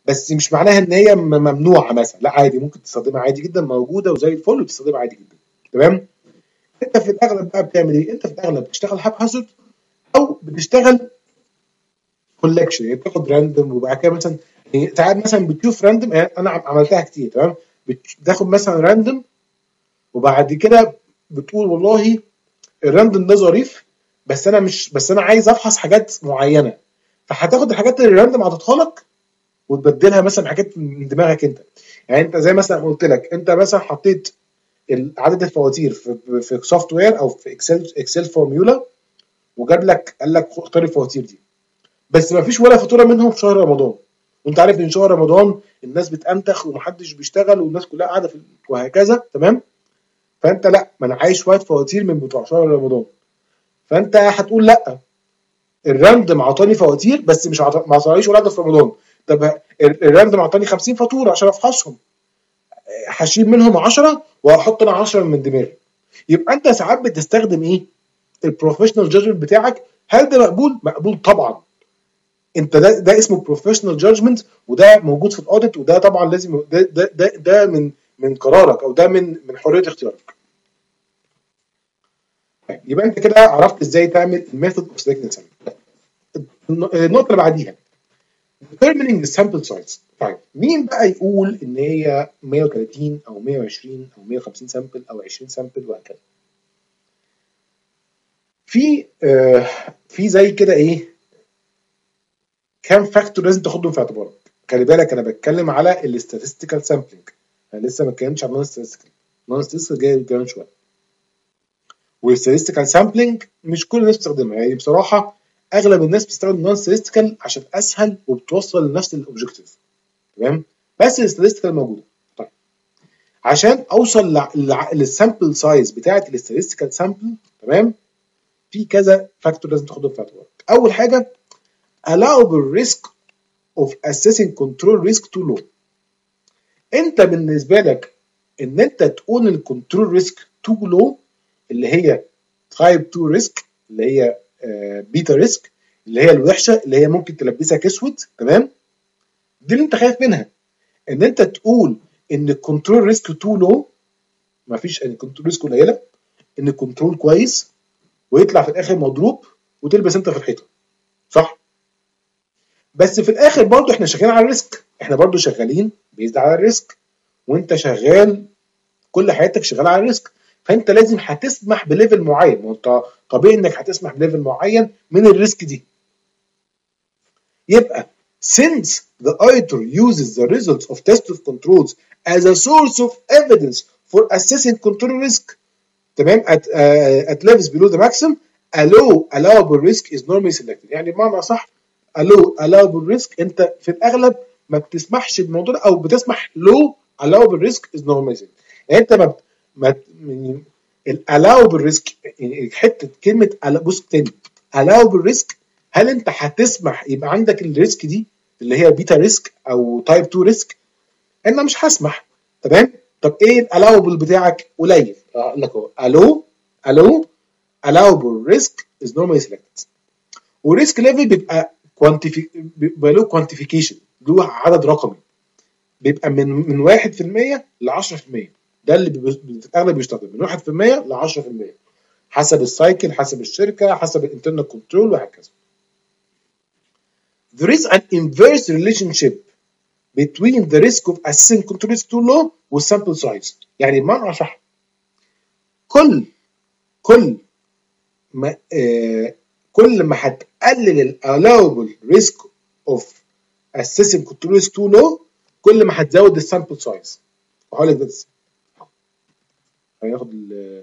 بس مش معناها ان هي ممنوعه مثلا، لا عادي ممكن تستخدمها عادي جدا، موجوده وزي الفل وتستخدمها عادي جدا. تمام. انت في الاغلب بقى بتعمل ايه؟ انت في الاغلب بتشتغل هاب هازارد او بتشتغل كولكشن، يعني بتاخد راندوم وبعد كده مثلا يعني ساعات مثلا بتشوف راندوم، يعني انا عملتها كتير. تمام. بتاخد مثلا راندوم وبعد كده بتقول والله الراندوم ده ظريف، بس انا مش بس انا عايز افحص حاجات معينه، فهتاخد الحاجات اللي الراندوم عطتها لك وتبدلها مثلا حاجات من دماغك انت. يعني انت زي مثلا قلت لك، انت مثلا حطيت عدد الفواتير في في سوفت وير او في اكسل اكسل فورمولا، وجاب لك قال لك اختار الفواتير دي، بس ما فيش ولا فاتوره منهم في شهر رمضان، وانت عارف ان شهر رمضان الناس بتنتخ ومحدش بيشتغل والناس كلها قاعده في وهكذا. تمام. فانت لا، ما انا عايز شويه فواتير من بتوع شهر رمضان، فانت هتقول لا، الراندم عطاني فواتير بس مش عط... ما عطانيش ولا في رمضان. طب الراندم عطاني خمسين فاتوره عشان افحصهم، هشيل منهم عشرة وهحط انا عشرة من دماغي. يبقى انت ساعات بتستخدم ايه؟ البروفيشنال جادجمنت بتاعك. هل ده مقبول؟ مقبول طبعا. انت ده ده اسمه بروفيشنال جادجمنت، وده موجود في الاوديت، وده طبعا لازم ده ده ده, ده من من قرارك، او ده من من حريه اختيارك. طيب، يبقى انت كده عرفت ازاي تعمل الميثود اوف سيلكتنج سامبل. النقطه اللي بعديها determining the sample size. طيب مين بقى يقول ان هي مية وتلاتين او مية وعشرين او مية وخمسين سامبل او عشرين سامبل وهكذا؟ في آه في زي كده ايه، كام فاكتور لازم تاخدهم في اعتبارك. خلي بالك انا بتكلم على الاستاتستيكال سامبلنج، انا لسه ما اتكلمتش عن النون ستاتستيكال. النون ستاتستيكال جاي كمان شويه. والستاتستيكال سامبلنج مش كل الناس بتستخدمها، يعني بصراحه اغلب الناس بتستخدم النون ستاتستيكال عشان اسهل وبتوصل لنفس الاوبجيكتيف. تمام. بس الاستاتستيكال موجوده. طيب عشان اوصل للسامبل سايز بتاعه الاستاتستيكال سامبل، تمام، في كذا فاكتور لازم تاخدهم في اعتبارك. اول حاجه allowable risk of assessing control risk too low. انت بالنسبه لك ان انت تقول الكنترول ريسك تو لو، اللي هي تايب اتنين ريسك، اللي هي بيتا ريسك، اللي هي الوحشه، اللي هي ممكن تلبسك اسود. تمام. دي اللي انت خايف منها، ان انت تقول ان الكنترول ريسك تو لو، مفيش ان الكنترول ريسك قليله، ان الكنترول كويس، ويطلع في الاخر مضروب وتلبس انت في الحيطه. صح؟ بس في الاخر برضو احنا شغالين على الريسك، احنا برضو شغالين بيزد على الريسك، وانت شغال كل حياتك شغال على الريسك، فانت لازم هتسمح بليفل معين، وانت طبيعي انك هتسمح بليفل معين من الريسك دي. يبقى since the auditor uses the results of test of controls as a source of evidence for assessing control risk, تمام، at uh, at levels below the maximum, allow allowable risk is normally selected. يعني بمعنى صح allow allowable risk، انت في الاغلب ما بتسمحش بالموضوع ده، او بتسمح low allowable risk is normally selected. يعني انت ما ما allowable risk، يعني حته كلمه بص تاني allowable risk، هل انت هتسمح يبقى عندك الريسك دي اللي هي بيتا ريسك او تايب اتنين ريسك؟ انا مش هسمح. تمام. طب ايه الالاوبل بتاعك؟ قليل. اقول لك اهو الو الو allowable risk is normally selected. وريسك ليفل بيبقى كوانتيفي بيبقى له كوانتيفيكيشن، له عدد رقمي، بيبقى من من واحد في المية ل عشرة في المية. ده اللي في الاغلب بيستخدم من واحد في المية ل عشرة في المية، حسب السايكل، حسب الشركه، حسب الانترنال كنترول وهكذا. There is an inverse relationship between the risk of assessing control risk too low والsample size. يعني بمعنى صح، كل كل ما آه كل ما هتقلل ال allowable risk of assessing control risk too low، كل ما هتزود السامبل سايز. وهقول لك ده ازاي. هياخد ال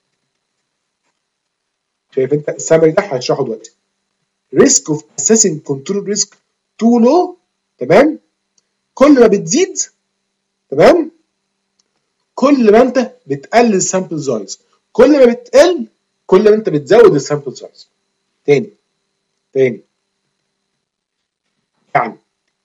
شايف انت السامري ده هشرحه دلوقتي. risk of assessing control risk too low، تمام، كل ما بتزيد، تمام، كل ما انت بتقلل السامبل سايز، كل ما بتقل كل ما انت بتزود السامبل سايز. تاني تاني يعني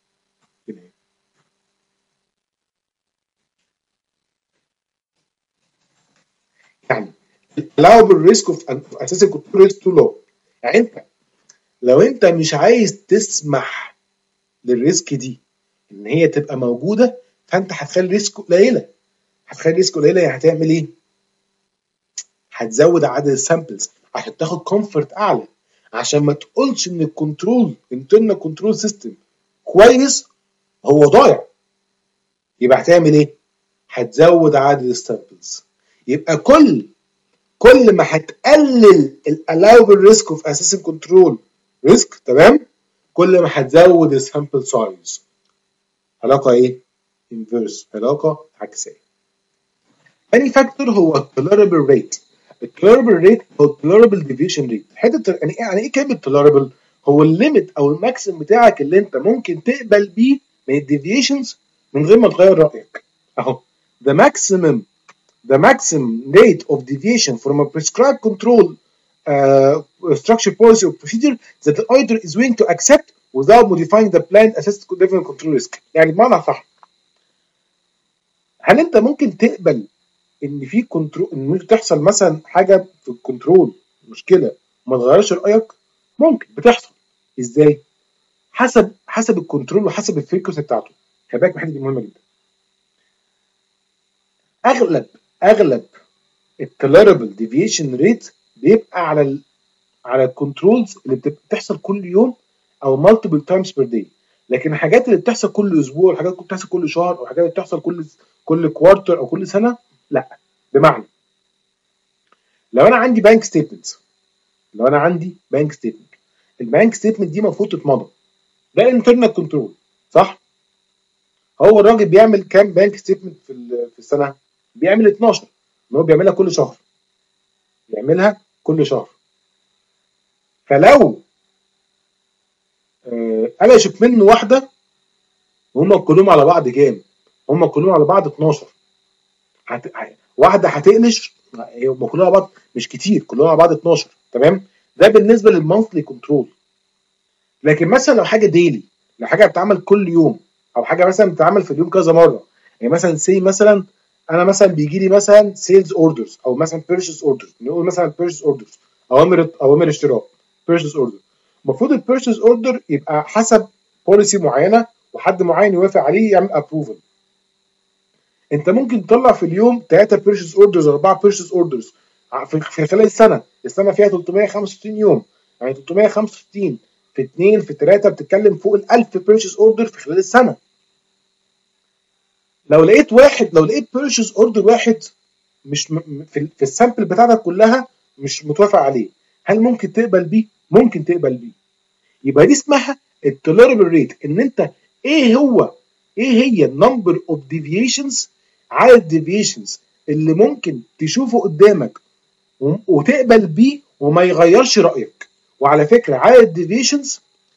يعني allowable risk of assessing control risk too low. يعني انت لو انت مش عايز تسمح للريسك دي ان هي تبقى موجوده، فانت هتخلي ريسك قليله. هتخلي ريسك قليله يعني هتعمل ايه؟ هتزود عدد السامبلز عشان تاخد كومفورت اعلى، عشان ما تقولش ان الكنترول انترنال كنترول سيستم كويس هو ضايع. يبقى هتعمل ايه؟ هتزود عدد السامبلز. يبقى كل كل ما هتقلل الالاوبل ريسك اوف اساسن كنترول ريسك، تمام، كل ما هتزود السامبل سايز. علاقه ايه؟ انفيرس، علاقه عكسيه. تاني فاكتور هو التوليربل ريت. التوليربل ريت هو التوليربل ديفيشن ريت. حته يعني ايه يعني ايه كلمه توليربل؟ هو الليميت او الماكسيم بتاعك اللي انت ممكن تقبل بيه من الديفيشنز من غير ما تغير رايك. اهو the maximum the maximum rate of deviation from a prescribed control uh, structure policy or procedure that the auditor is willing to accept without modifying the planned assessed different control risk. يعني بمعنى صح، هل انت ممكن تقبل ان في كنترول، ان ممكن تحصل مثلا حاجه في الكنترول مشكله وما تغيرش رايك؟ ممكن بتحصل. ازاي؟ حسب حسب الكنترول وحسب الفريكونسي بتاعته. خلي بالك الحته دي مهمه جدا. اغلب اغلب التوليربل ديفيشن ريت بيبقى على ال على الكنترولز اللي بتحصل كل يوم او مالتيبل تايمز بير داي. لكن الحاجات اللي بتحصل كل اسبوع، الحاجات اللي بتحصل كل شهر، او الحاجات اللي بتحصل كل كل كوارتر او كل سنه، لا. بمعنى لو انا عندي بانك ستيتمنت لو انا عندي بانك ستيتمنت البانك ستيتمنت دي المفروض تتمضى. ده انترنال كنترول، صح؟ هو الراجل بيعمل كام بانك ستيتمنت في في السنه؟ بيعمل اتناشر. ان هو بيعملها كل شهر بيعملها كل شهر. فلو آه قلشت منه واحده، وهم كلهم على بعض كام؟ هم كلهم على بعض اتناشر. هت... واحده هتقلش، هم كلهم على بعض مش كتير، كلهم على بعض اتناشر، تمام؟ ده بالنسبه للمونثلي كنترول. لكن مثلا لو حاجه ديلي، لو حاجه بتتعمل كل يوم، او حاجه مثلا بتتعمل في اليوم كذا مره، يعني مثلا سي مثلا انا مثلا بيجي لي مثلا سيلز اوردرز او مثلا بيرشيز اوردرز، نقول مثلا بيرشيز اوردرز، اوامر اوامر اشتراك، بيرشيز اوردر. المفروض البيرشيز اوردر يبقى حسب بوليسي معينه وحد معين يوافق عليه يعمل ابروفل. انت ممكن تطلع في اليوم ثلاثه بيرشيز اوردرز، اربعه بيرشيز اوردرز في خلال السنه. السنه فيها تلتمية وخمسة وستين يوم، يعني تلتمية وخمسة وستين في اتنين في تلاته بتتكلم فوق ال ألف بيرشيز اوردر في خلال السنه. لو لقيت واحد لو لقيت بيرشيز اوردر واحد مش في, في السامبل بتاعتك كلها مش متوافق عليه، هل ممكن تقبل بيه؟ ممكن تقبل بيه. يبقى دي اسمها التوليربل ريت. ان انت ايه هو ايه هي النمبر اوف ديفيشنز، عدد الديفيشنز اللي ممكن تشوفه قدامك وتقبل بيه وما يغيرش رايك. وعلى فكره عدد الديفيشنز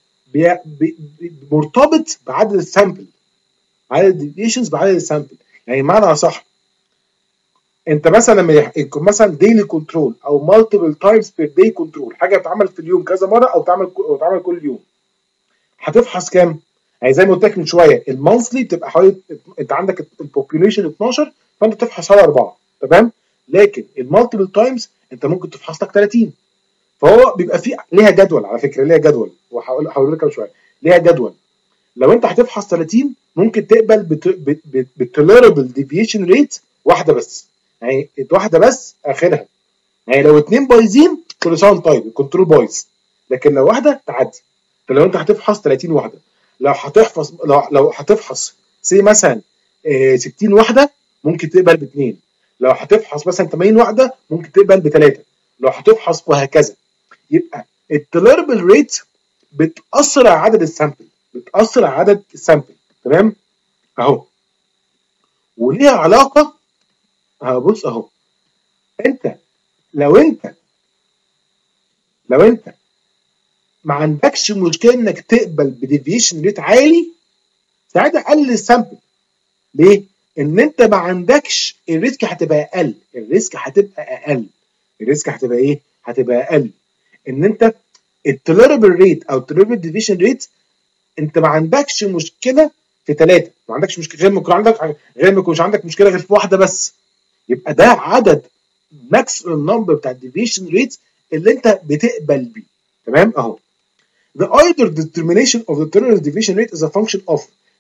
مرتبط بعدد السامبل. عدد الديفيشنز بعدد السامبل، يعني معنى صح، انت مثلا لما يكون مثلا ديلي كنترول او مالتيبل تايمز بير داي كنترول، حاجه بتتعمل في اليوم كذا مره او بتعمل او بتتعمل كل يوم، هتفحص كام؟ يعني زي ما قلت لك من شويه، المونثلي بتبقى حوالي، انت عندك البوبيوليشن اتناشر، فانت تفحص حوالي اربعه، تمام؟ لكن المالتيبل تايمز انت ممكن تفحص لك تلاتين. فهو بيبقى فيه ليها جدول، على فكره ليها جدول، وهقول هقول لك شويه ليها جدول. لو انت هتفحص تلاتين ممكن تقبل بالتوليربل ديفيشن ريت واحده بس، يعني واحده بس اخرها. يعني لو اتنين بايظين كل سنه طيب، الكنترول بايظ. لكن لو واحده تعدي. فلو انت هتفحص تلاتين واحده، لو هتفحص لو لو هتفحص سي مثلا اه ستين واحده ممكن تقبل باثنين. لو هتفحص مثلا تمانين واحده ممكن تقبل بثلاثه. لو هتفحص وهكذا. يبقى التوليربل ريت بتاثر على عدد السامبل، بتاثر على عدد السامبل، تمام؟ اهو. وليها علاقه، اهو بص اهو، انت لو انت لو انت ما عندكش مشكله انك تقبل بديفيشن ريت عالي، ساعتها قلل السامبل. ليه؟ ان انت ما عندكش الريسك، هتبقى اقل الريسك هتبقى اقل الريسك هتبقى ايه؟ هتبقى اقل. ان انت التوليربل ريت او التوليربل ديفيشن ريت انت ما عندكش مشكله في ثلاثه، ما عندكش مشكله غير ما يكون عندك غير ما يكونش عندك مشكله غير في واحده بس. يبقى ده عدد ماكسيمم نمبر بتاع الديفيشن ريت اللي انت بتقبل بيه، تمام؟ اهو. The either determination of the tolerance deviation rate is a function of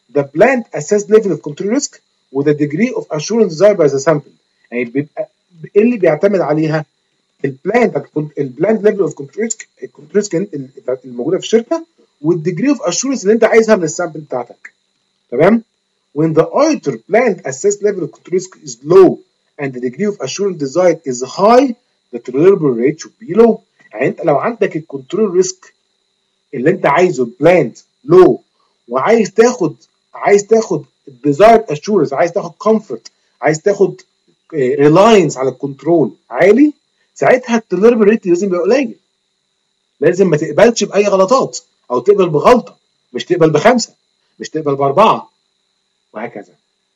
the planned assessed level of control risk و the degree of assurance desired by the sample. يعني بيبقى ايه اللي بيعتمد عليها؟ البلاند البلاند ليفل اوف كنترول ريسك الكنترول ريسك الموجوده في الشركه والديجري اوف اشورنس اللي انت عايزها من السامبل بتاعتك. تمام؟ when the auditor planned assessed level of control risk is low and the degree of assurance desired is high, the tolerable rate should be low. يعني انت لو عندك الكنترول ريسك اللي انت عايزه بلاند لو وعايز تاخد عايز تاخد desired assurance، عايز تاخد comfort، عايز تاخد ريلاينس على الكنترول عالي، ساعتها التوليربل ريت لازم يبقى قليل. لازم ما تقبلش باي غلطات او تقبل بغلطه، مش تقبل بخمسه، مش تقبل باربعه، وهكذا.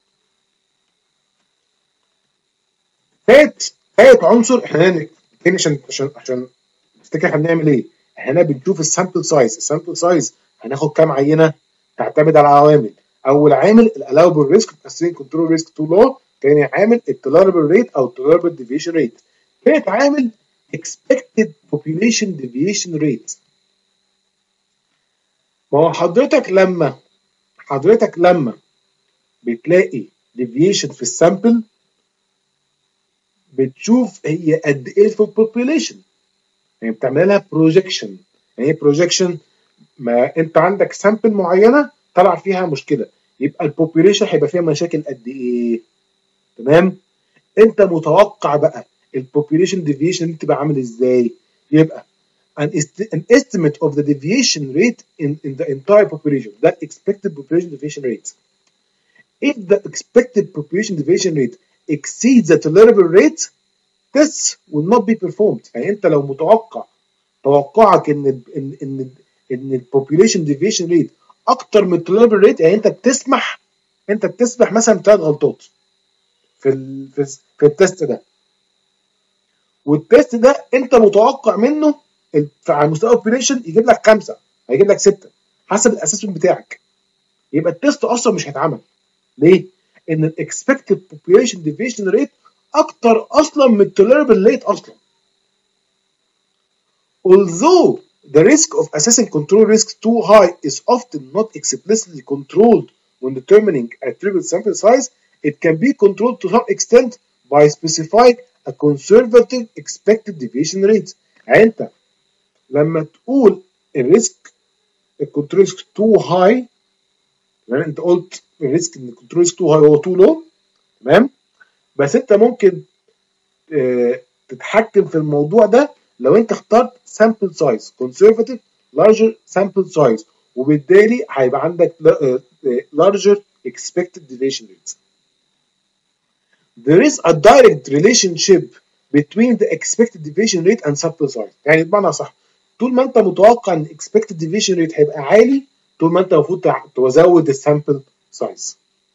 فات فات عنصر احنا تاني عشان عشان عشان نفتكر احنا بنعمل ايه. احنا بنشوف السامبل سايز، السامبل سايز هناخد كام عينه؟ تعتمد على عوامل. اول عامل الالاوبل ريسك اسين كنترول ريسك تو لو، تاني عامل التوليربل ريت او التوليربل ديفيشن ريت، تالت عامل expected population deviation rate. ما هو حضرتك لما حضرتك لما بتلاقي deviation في السامبل بتشوف هي قد ايه في البوبيوليشن، يعني بتعمل لها بروجكشن. يعني ايه بروجكشن؟ ما انت عندك سامبل معينه طلع فيها مشكله، يبقى البوبيوليشن هيبقى فيها مشاكل قد ايه. تمام؟ انت متوقع بقى البوبيوليشن ديفيشن دي تبقى عامل ازاي؟ يبقى an, an estimate of the deviation rate in, in the entire population, that expected population deviation rate. If the expected population deviation rate exceeds the tolerable rate, tests will not be performed. يعني انت لو متوقع توقعك ان ان ان ان البوبيوليشن ديفيشن ريت اكتر من التوليربل ريت، يعني انت بتسمح انت بتسمح مثلا ثلاث غلطات في ال في, في التست ده، والتست ده انت متوقع منه على مستوى البوبيوليشن يجيب لك خمسه، هيجيب لك سته حسب الاسسمنت بتاعك، يبقى التست اصلا مش هيتعمل. ليه؟ ان الاكسبكتد بوبيوليشن ديفيشن ريت اكتر اصلا من التوليربل ريت اصلا. Although the risk of assessing control risk too high is often not explicitly controlled when determining a trivial sample size, it can be controlled to some extent by specifying a conservative expected deviation rate. يعني انت لما تقول الريسك الكنترول ريسك تو هاي، يعني انت قلت الريسك ان الكنترول ريسك تو هاي هو تو لو، تمام؟ بس انت ممكن اه تتحكم في الموضوع ده لو انت اخترت sample size conservative larger sample size، وبالتالي هيبقى عندك larger expected deviation rate. There is a direct relationship between the expected deviation rate and sample size. يعني بمعنى صح، طول ما انت متوقع ان expected deviation rate هيبقى عالي، طول ما انت المفروض تزود السامبل سايز.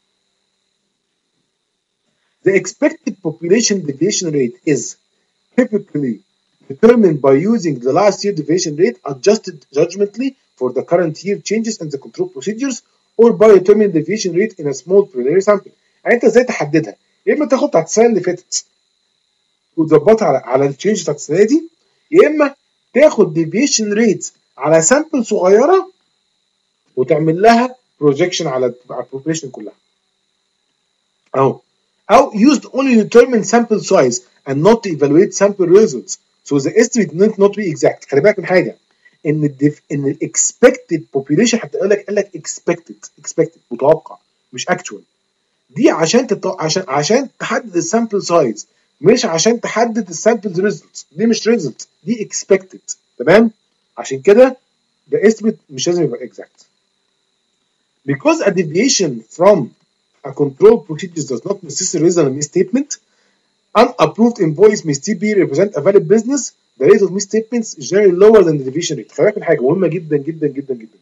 The expected population deviation rate is typically determined by using the last year deviation rate adjusted judgmentally for the current year changes in the control procedures or by determining deviation rate in a small preliminary sample. يعني انت ازاي تحددها؟ يا اما تاخد بتاعت السنه اللي فاتت وتظبطها على على التشينج بتاعت السنه دي، يا اما تاخد deviation rate على سامبل صغيره وتعمل لها بروجكشن على البوبيليشن كلها. اهو او used only to determine sample size and not to evaluate sample results. So the estimate need not be exact. خلي بالك من حاجه، ان الدف... ان الاكسبكتد population هتقول لك قال لك expected expected متوقع مش actual. دي عشان تط... عشان عشان تحدد السامبل سايز، مش عشان تحدد السامبل ريزلتس. دي مش ريزلت، دي expected. تمام؟ عشان كده the estimate مش لازم يبقى exact. Because a deviation from a control procedure does not necessarily result in a misstatement, unapproved invoice may still be represent a valid business. The rate of misstatements is generally lower than the deviation rate. خلي بالك من حاجه مهمه جدا جدا جدا جدا.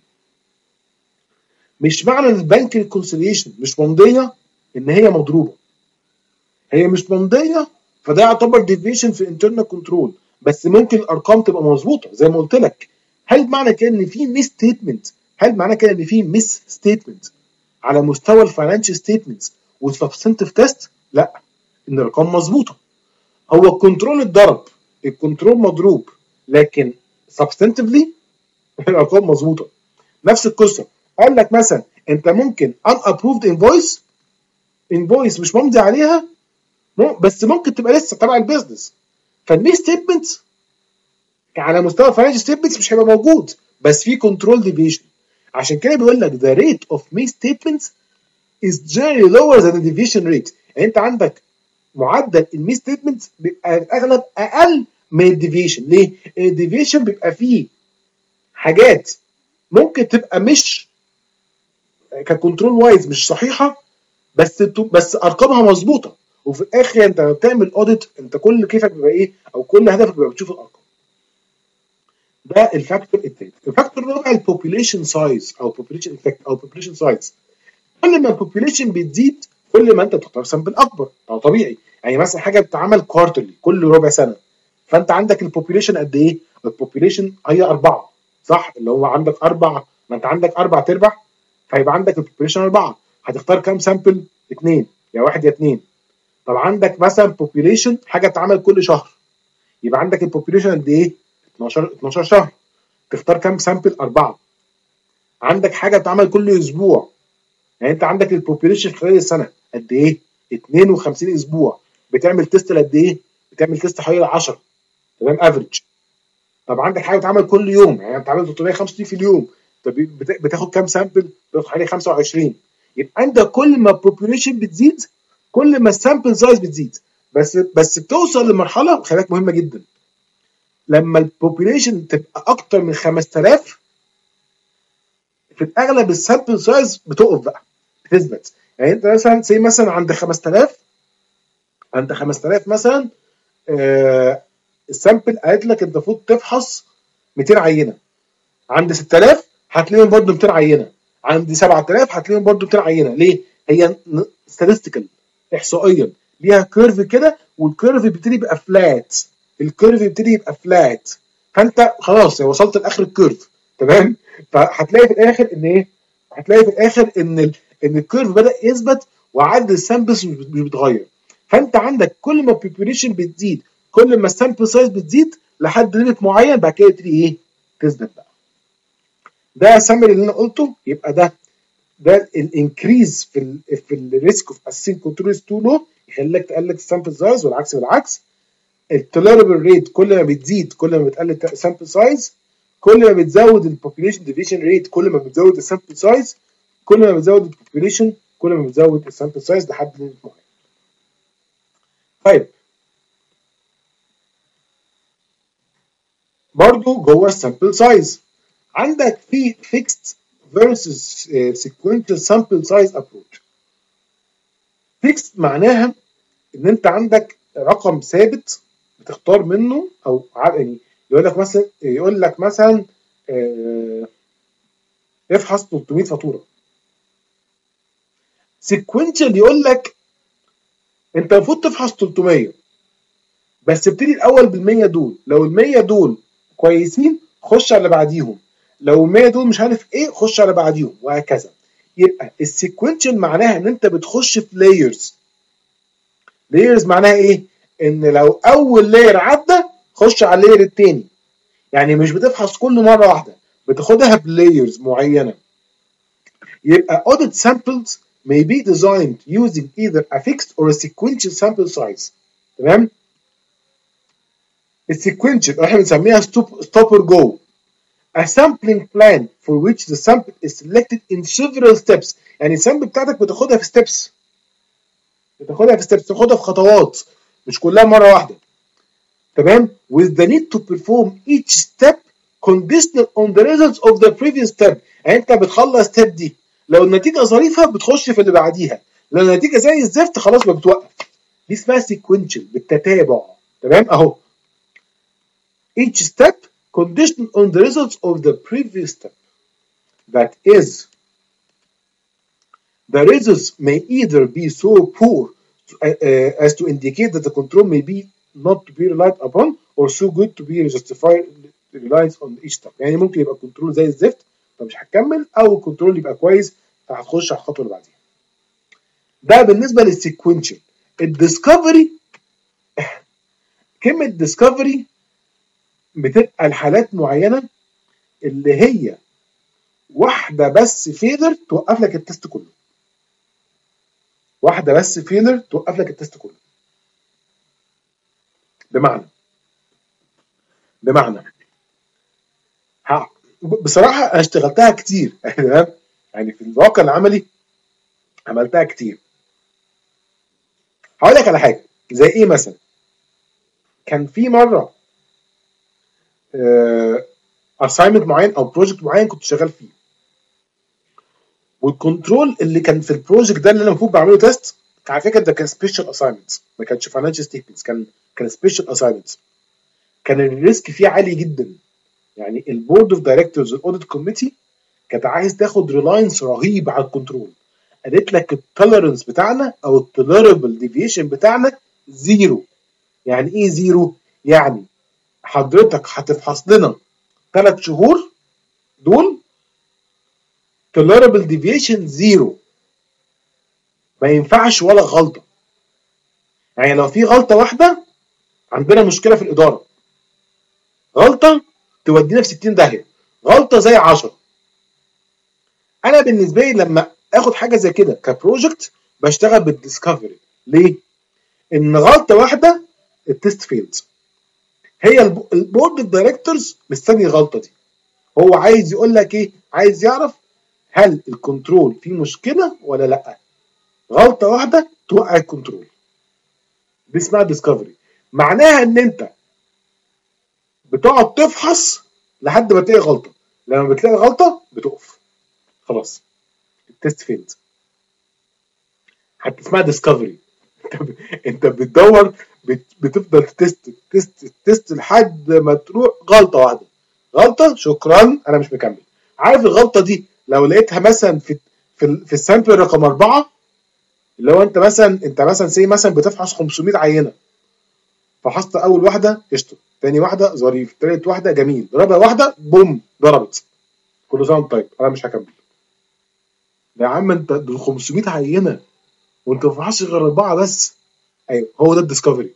مش معنى ان البنك ريكونسيليشن مش ممضيه ان هي مضروبه. هي مش ممضيه فده يعتبر ديفيشن في internal كنترول، بس ممكن الارقام تبقى مظبوطه زي ما قلت لك. هل معنى كده ان في ميس ستيتمنت؟ هل معنى كده ان في ميس ستيتمنت على مستوى الفاينانشال ستيتمنتس والسبستنتيف تيست؟ لا، ان الارقام مظبوطه. هو الكنترول اتضرب، الكنترول مضروب، لكن سبستنتيفلي الارقام مظبوطه. نفس القصه، قال لك مثلا انت ممكن unapproved invoice invoice مش ممضي عليها بس ممكن تبقى لسه تبع البيزنس، فالمي ستيتمنتس على مستوى الفاينانشال ستيتمنتس مش هيبقى موجود بس في كنترول ديفيشن. عشان كده بيقول لك the rate of misstatements is generally lower than the deviation rate. يعني انت عندك معدل المي ستيتمنتس بيبقى الاغلب اقل من الديفيشن. ليه؟ الديفيشن بيبقى فيه حاجات ممكن تبقى مش ككنترول وايز مش صحيحه بس بس ارقامها مظبوطه، وفي الاخر انت لما بتعمل اوديت انت كل كيفك بيبقى ايه او كل هدفك بيبقى بتشوف الارقام. ده الفاكتور الثالث. الفاكتور الرابع البوبيليشن سايز او بوبيليشن افكت او بوبيليشن سايز. كل ما البوبيليشن بتزيد كل ما انت بتختار سامبل اكبر، ده طبيعي. يعني مثلا حاجه بتتعمل كوارترلي كل ربع سنه، فانت عندك البوبيليشن قد ايه؟ البوبيليشن هي اربعه صح؟ اللي هو عندك اربع، ما انت عندك اربع تربع فيبقى عندك البوبيليشن اربعه، هتختار كام سامبل؟ اثنين، يا واحد يا اثنين. طب عندك مثلا بوبيليشن حاجه بتتعمل كل شهر، يبقى عندك البوبيليشن قد ايه؟ اتناشر اتناشر شهر، تختار كام سامبل؟ اربعه. عندك حاجه بتتعمل كل اسبوع، يعني انت عندك البوبيليشن خلال السنه قد ايه؟ اتنين وخمسين اسبوع، بتعمل تيست قد ايه؟ بتعمل تيست حوالي عشرة، تمام؟ افريج. طب عندك حاجه بتتعمل كل يوم، يعني بتتعمل تلتمية وخمسة وستين في اليوم، طب بتاخد كام سامبل؟ بتاخد حوالي خمسة وعشرين. يبقى انت كل ما البوبيليشن بتزيد كل ما السامبل سايز بتزيد، بس بس بتوصل لمرحله خلي بالك مهمه جدا، لما البوبيليشن تبقى اكتر من خمسة آلاف في الاغلب السامبل سايز بتقف بقى بتثبت. يعني انت مثلا زي مثلا عند خمسة آلاف، عند خمسة آلاف مثلا آه السامبل قالت لك انت المفروض تفحص مئتين عينه، عند ستة آلاف هتلاقيهم برضه مئتين عينه، عند سبعة آلاف هتلاقيهم برضه مئتين عينه. ليه؟ هي statistical احصائيا ليها كيرف كده، والكيرف بيبتدي يبقى فلات، الكيرف بيبتدي يبقى فلات، فانت خلاص وصلت لاخر الكيرف، تمام؟ فهتلاقي في الاخر ان ايه؟ هتلاقي في الاخر ان ال... ان الكيرف بدا يثبت وعدد السامبلز مش بيتغير. فانت عندك كل ما البوبيوليشن بتزيد كل ما السامبل سايز بتزيد لحد ليميت معين، بعد كده تبتدي ايه؟ تثبت بقى. ده سامري اللي انا قلته. يبقى ده ده الانكريز في ال في الريسك اوف اسين كنترول تو لو يخليك تقلل السامبل سايز، والعكس بالعكس. التوليربل ريت كل ما بتزيد كل ما بتقلل السامبل سايز، كل ما بتزود البوبيوليشن ديفيشن ريت كل ما بتزود السامبل سايز، كل ما بتزود البوبيوليشن كل ما بتزود السامبل سايز لحد ليميت معين. طيب برضو جوه السامبل سايز عندك في fixed versus sequential sample size approach. fixed معناها ان انت عندك رقم ثابت بتختار منه، او يعني يقول لك مثلا يقول لك مثلا اه افحص تلتمية فاتوره. sequential يقول لك انت المفروض تفحص تلتمية بس ابتدي الاول بالمية دول، لو المية دول كويسين خش على اللي بعديهم، لو المية دول مش عارف ايه خش على بعديهم، وهكذا. يبقى السيكونشال معناها ان انت بتخش في لايرز. لايرز معناها ايه؟ ان لو اول لاير عدى خش على اللاير الثاني، يعني مش بتفحص كل مره واحده، بتاخدها بلايرز معينه. يبقى audit samples may be designed using either a fixed or a sequential sample size. تمام؟ السيكونشال احنا بنسميها stop stop or go. A sampling plan for which the sample is selected in several steps. يعني السامبل بتاعتك بتاخدها في steps، بتاخدها في steps، بتاخدها في خطوات مش كلها مره واحده. تمام؟ with the need to perform each step conditional on the results of the previous step. يعني انت بتخلص step دي لو النتيجه ظريفه بتخش في اللي بعديها، لو النتيجه زي الزفت خلاص ما بتوقف. دي اسمها sequential بالتتابع. تمام؟ اهو each step conditional on the results of the previous step. That is, the results may either be so poor uh, uh, as to indicate that the control may be not to be relied upon, or so good to be justified reliance on each step. يعني ممكن يبقى كنترول زي الزفت فمش هتكمل، او كنترول يبقى كويس فهتخش على الخطوه اللي بعديها. ده بالنسبه للسيكونشال. الديسكفري، كلمه ديسكفري بتبقى الحالات معينه اللي هي واحده بس فيلر توقف لك التست كله. واحده بس فيلر توقف لك التست كله. بمعنى بمعنى ها بصراحه انا اشتغلتها كتير تمام، يعني في الواقع العملي عملتها كتير. هقول لك على حاجه زي ايه مثلا. كان في مره اساينمنت معين او بروجكت معين كنت شغال فيه، والكنترول اللي كان في البروجكت ده اللي انا المفروض بعمله تيست، على فكره ده كان سبيشال اساينمنت، ما كانش فاينانشال ستيتمنتس، كان كان سبيشال اساينمنت. كان الريسك فيه عالي جدا، يعني البورد اوف دايركتورز الاوديت كوميتي كانت عايز تاخد ريلاينس رهيب على الكنترول. قالت لك التوليرنس بتاعنا او التوليربل ديفيشن بتاعنا زيرو. يعني ايه زيرو؟ يعني حضرتك هتفحص لنا ثلاث شهور دول tolerable deviation زيرو، ما ينفعش ولا غلطه. يعني لو في غلطه واحده عندنا مشكله في الاداره، غلطه تودينا في ستين داهيه، غلطه زي عشرة. انا بالنسبه لي لما اخد حاجه زي كده كبروجكت بشتغل بالديسكفري. ليه؟ ان غلطه واحده التست فيلد، هي البورد الدايركتورز مستني الغلطه دي. هو عايز يقول لك ايه؟ عايز يعرف هل الكنترول فيه مشكله ولا لا. غلطه واحده توقع الكنترول، دي اسمها ديسكفري. معناها ان انت بتقعد تفحص لحد ما تلاقي غلطه، لما بتلاقي غلطه بتقف، خلاص التست فيلد. حتى اسمها ديسكفري. انت انت بتدور، بت... بتفضل تست تست تست لحد ما تروح غلطه واحده. غلطه شكرا انا مش مكمل. عارف الغلطه دي لو لقيتها مثلا في في, في السامبل رقم أربعة، اللي هو انت مثلا انت مثلا سي مثلا بتفحص خمسمية عينه، فحصت اول واحده قشطه، ثاني واحده ظريف، ثالث واحده جميل، رابع واحده بوم ضربت، كل سنه طيب انا مش هكمل. يا عم انت دول خمسمية عينه وانت ما فحصتش غير اربعه بس. ايوه هو ده الديسكفري.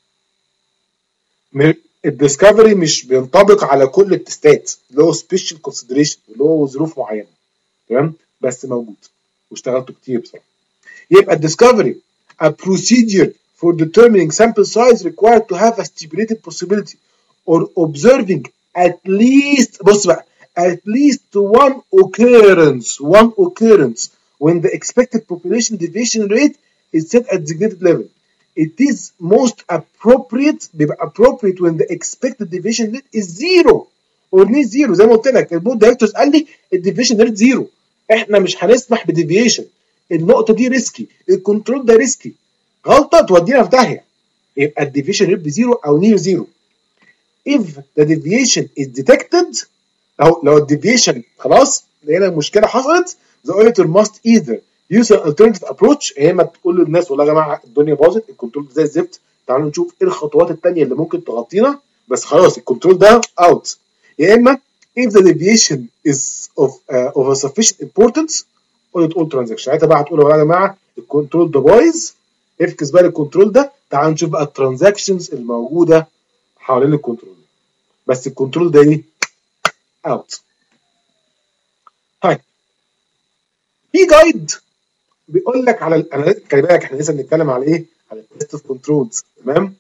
الديسكفري مش بينطبق على كل التستات، اللي هو سبيشال كونسيدريشن اللي هو ظروف معينه، تمام، بس موجود واشتغلته كتير بصراحه. يبقى الديسكفري a procedure for determining sample size required to have a stipulated possibility or observing at least بص بقى at least one occurrence one occurrence when the expected population deviation rate is set at designated level. It is most appropriate بيبقى appropriate when the expected deviation rate is zero or near zero. زي ما قلت لك البورد دايركتورز قال لي الديفيشن ريت زيرو، احنا مش هنسمح بديفيشن، النقطه دي ريسكي، الكنترول ده ريسكي، غلطه تودينا في داهيه. يبقى الديفيشن ريت بزيرو او نير زيرو. if the deviation is detected، او لو الديفيشن خلاص لقينا المشكله حصلت، the auditor must either use an alternative approach، يا اما تقول للناس والله يا جماعه الدنيا باظت، الكنترول زي الزفت، تعالوا نشوف ايه الخطوات الثانيه اللي ممكن تغطينا، بس خلاص الكنترول ده اوت. يا اما if the deviation is of uh, of a sufficient importance audit all transactions. ساعتها بقى هتقول يا جماعه الكنترول ده بايظ، افكس بقى الكنترول ده، تعالوا نشوف بقى الترانزاكشنز الموجوده حوالين الكنترول، بس الكنترول ده ايه؟ اوت. طيب في جايد بيقول لك على انا خلي بالك احنا لسه بنتكلم على ايه؟ على التست اوف كنترولز، تمام؟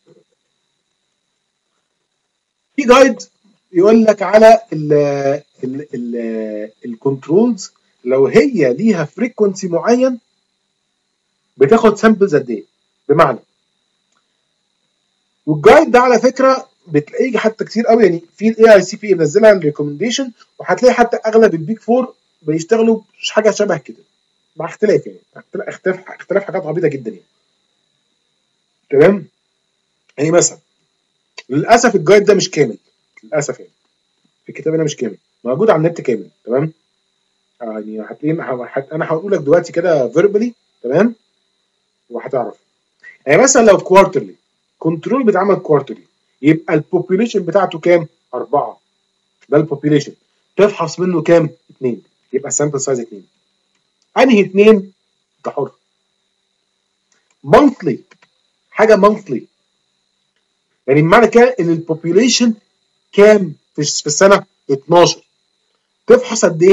في جايد يقول لك على ال ال ال الكنترولز لو هي ليها فريكونسي معين بتاخد سامبلز قد ايه؟ بمعنى والجايد ده على فكره بتلاقيه حتى كتير قوي، يعني في الاي اي سي بي منزلها الريكومنديشن، وهتلاقي حتى اغلب البيج فور بيشتغلوا حاجه شبه كده مع اختلاف، يعني اختلاف اختلاف حاجات عبيطه جدا يعني، تمام؟ يعني مثلا للاسف الجايد ده مش كامل، للاسف يعني في الكتاب هنا مش كامل، موجود على النت كامل، تمام؟ يعني هتلاقيه حت... انا هقول لك دلوقتي كده فيربالي، تمام؟ وهتعرف. يعني مثلا لو كوارترلي كنترول بيتعمل كوارترلي، يبقى البوبيوليشن بتاعته كام؟ أربعة، ده البوبيوليشن، تفحص منه كام؟ اثنين، يبقى السامبل سايز اثنين. انهي اثنين؟ انت حر. مونثلي، حاجه مونثلي، يعني معنى كده ان البوبيوليشن كام في السنه؟ اتناشر، تفحص قد ايه؟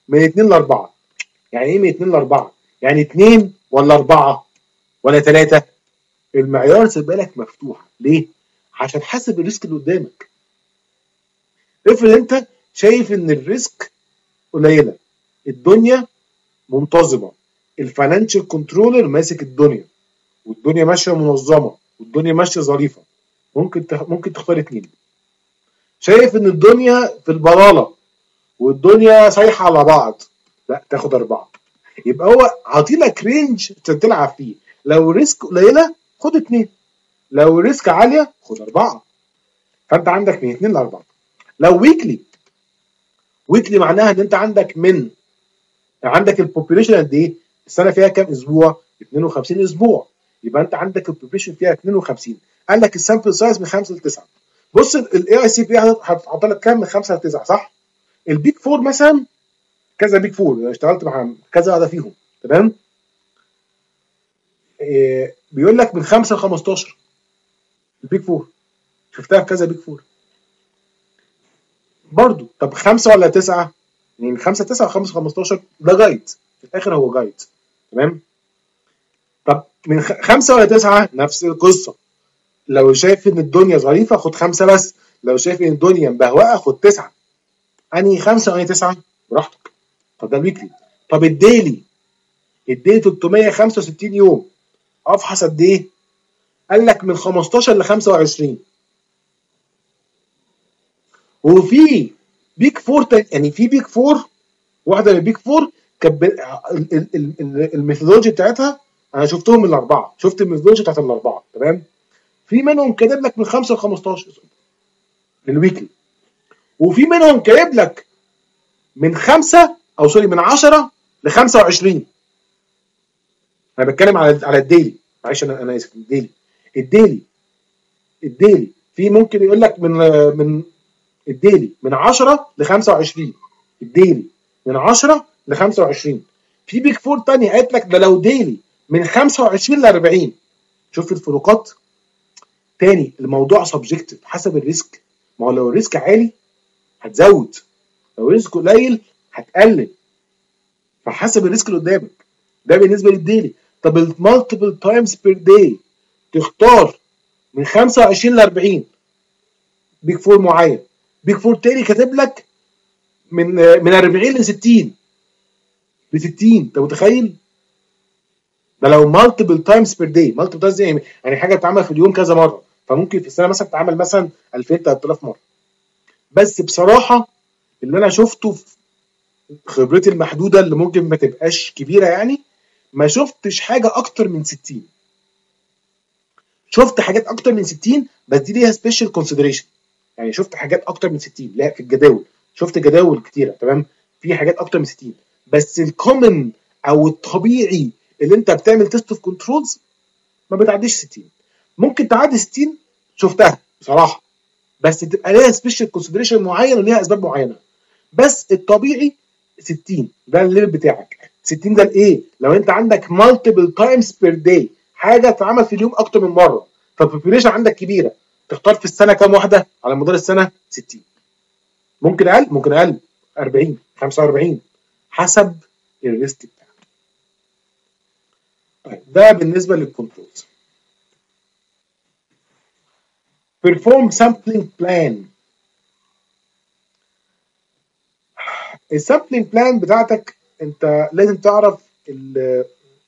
من اتنين ل اربعة. يعني ايه من اتنين ل اربعة؟ يعني اتنين ولا اربعة ولا ثلاثة؟ المعيار سيبقى لك مفتوح. ليه؟ عشان حسب الريسك اللي قدامك. افرض انت شايف ان الريسك قليله، الدنيا منتظمه، الفاينانشال كنترولر ماسك الدنيا، والدنيا ماشيه منظمه، والدنيا ماشيه ظريفه، ممكن تخ... ممكن تختار اتنين. شايف ان الدنيا في البلاله والدنيا سايحه على بعض، لا تاخد اربعه. يبقى هو عاطيلك رينج تلعب فيه. لو ريسك قليله خد اتنين، لو ريسك عاليه خد اربعه. فانت عندك من اتنين لاربعه. لو ويكلي، ويكلي معناها ان انت عندك من عندك البوبيليشن قد ايه؟ السنه فيها كام اسبوع؟ اتنين وخمسين اسبوع. يبقى انت عندك البوبيليشن فيها اتنين وخمسين. قال لك السامبل سايز من خمسة ل تسعة. بص الاي اي سي بي هتحط لك كام؟ من خمسة ل تسعة، صح؟ البيك فور مثلا كذا بيك فور، انا اشتغلت مع كذا واحده فيهم، تمام؟ إيه بيقول لك من خمسة ل خمستاشر البيك فور. شفتها في كذا بيك فور برضو. طب خمسة ولا تسعة؟ يعني من خمسة ل تسعة و5 ل خمستاشر ده جايد، في الاخر هو جايد، تمام؟ طب من خمسة ولا تسعة نفس القصه. لو شايف ان الدنيا ظريفه خد خمسه بس، لو شايف ان الدنيا مبهوقه خد تسعه. انهي خمسه وانهي تسعه؟ براحتك. طب ده الويكلي. طب الديلي، الديلي تلتمية وخمسة وستين يوم، افحص قد ايه؟ قال لك من خمستاشر ل خمسة وعشرين. وفي بيك فور تاني، يعني في بيك فور، واحده من البيك فور كانت الميثودولوجي بتاعتها انا شفتهم الاربعه، شفت الميثودولوجي بتاعت الاربعه، تمام؟ في منهم كاتب لك من خمسة ل خمستاشر للويكلي، وفي منهم كاتب لك من خمسة او سوري من عشرة ل خمسة وعشرين. انا بتكلم على على الديلي، معلش انا انا اسف. الديلي الديلي الديلي في ممكن يقول لك من من الديلي من عشرة ل خمسة وعشرين. الديلي من عشرة ل خمسة وعشرين. في بيك فور تاني قالت لك ده لو ديلي من خمسة وعشرين ل اربعين. شوف الفروقات. تاني الموضوع سبجكتيف حسب الريسك. ما هو لو الريسك عالي هتزود، لو الريسك قليل هتقلل، فحسب الريسك اللي قدامك. ده بالنسبه للديلي. طب المالتيبل تايمز بير داي تختار من خمسة وعشرين ل اربعين بيك فور معين. بيك فور تاني كاتب لك من من اربعين ل ستين ل ستين. انت متخيل؟ ده لو مالتيبل تايمز بير داي. مالتيبل تايمز دي يعني حاجه بتتعمل في اليوم كذا مره، فممكن في السنه مثلا تتعمل مثلا الفين تلات الاف مره. بس بصراحه اللي انا شفته في خبرتي المحدوده اللي ممكن ما تبقاش كبيره، يعني ما شفتش حاجه اكتر من ستين. شفت حاجات اكتر من ستين بس دي ليها سبيشال كونسيدريشن. يعني شفت حاجات اكتر من ستين لا في الجداول، شفت جداول كتيره، تمام؟ في حاجات اكتر من ستين، بس الكومن او الطبيعي اللي انت بتعمل تيست اوف كنترولز ما بتعديش ستين. ممكن تعدي ستين، شفتها بصراحه، بس تبقى ليها سبيشال كونسيدريشن معين وليها اسباب معينه. بس الطبيعي ستين، ده الليفل بتاعك. ستين ده الايه؟ لو انت عندك مالتيبل تايمز بير داي، حاجه تتعمل في اليوم اكتر من مره، فالبوبيليشن عندك كبيره، تختار في السنه كام واحده على مدار السنه؟ ستين. ممكن اقل، ممكن اقل، اربعين، خمسة واربعين، حسب الريسك بتاعك. طيب ده بالنسبه للكنترولز. perform sampling plan. السامبلينج بلان بتاعتك انت لازم تعرف ال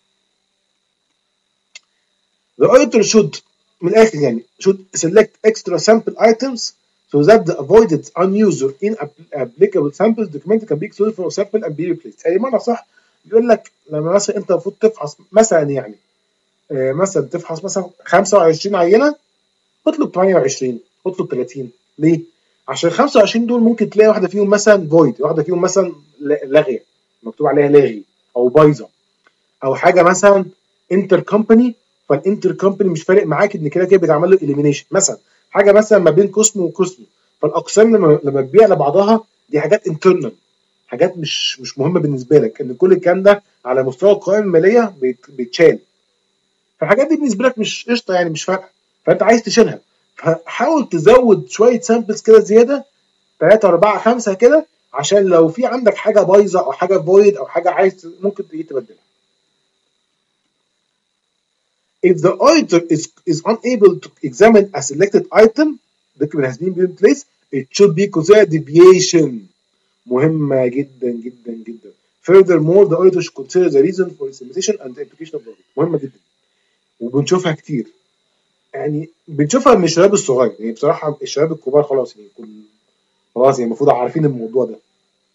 the auditor should، من الاخر يعني should select extra sample items so that the avoided unused or inapplicable samples documented can be excluded from sample and be replaced. يعني معنى صح يقول لك لما مثلا انت المفروض تفحص مثلا يعني آه مثلا تفحص مثلا خمسة وعشرين عينه، اطلب تمنية وعشرين، اطلب تلاتين. ليه؟ عشان خمسة وعشرين دول ممكن تلاقي واحده فيهم مثلا فويد، واحده فيهم مثلا لاغيه، مكتوب عليها لاغي او بايظه، او حاجه مثلا انتر كومباني، فالانتر كومباني مش فارق معاك ان كده كده بيتعمل له اليمينيشن. مثلا حاجه مثلا ما بين قسم وقسم، فالاقسام لما لما تبيع لبعضها دي حاجات انترنال، حاجات مش مش مهمه بالنسبه لك، ان كل الكلام ده على مستوى القوائم الماليه بيتشال. فالحاجات دي بالنسبه لك مش قشطه، يعني مش فارقه، فانت عايز تشيلها. فحاول تزود شويه سامبلز كده زياده، ثلاثة اربعة خمسة كده، عشان لو في عندك حاجه بايظه او حاجه فويد او حاجه عايز ممكن تيجي تبدلها. If the auditor is is unable to examine a selected item document has been put in place, it should be considered deviation. مهمة جدا جدا جدا. Furthermore, the auditor should consider the reason for its limitation and the implication of the audit. مهمة جدا. وبنشوفها كتير. يعني بنشوفها من الشباب الصغير، يعني بصراحة الشباب الكبار خلاص يعني كل خلاص يعني المفروض عارفين الموضوع ده.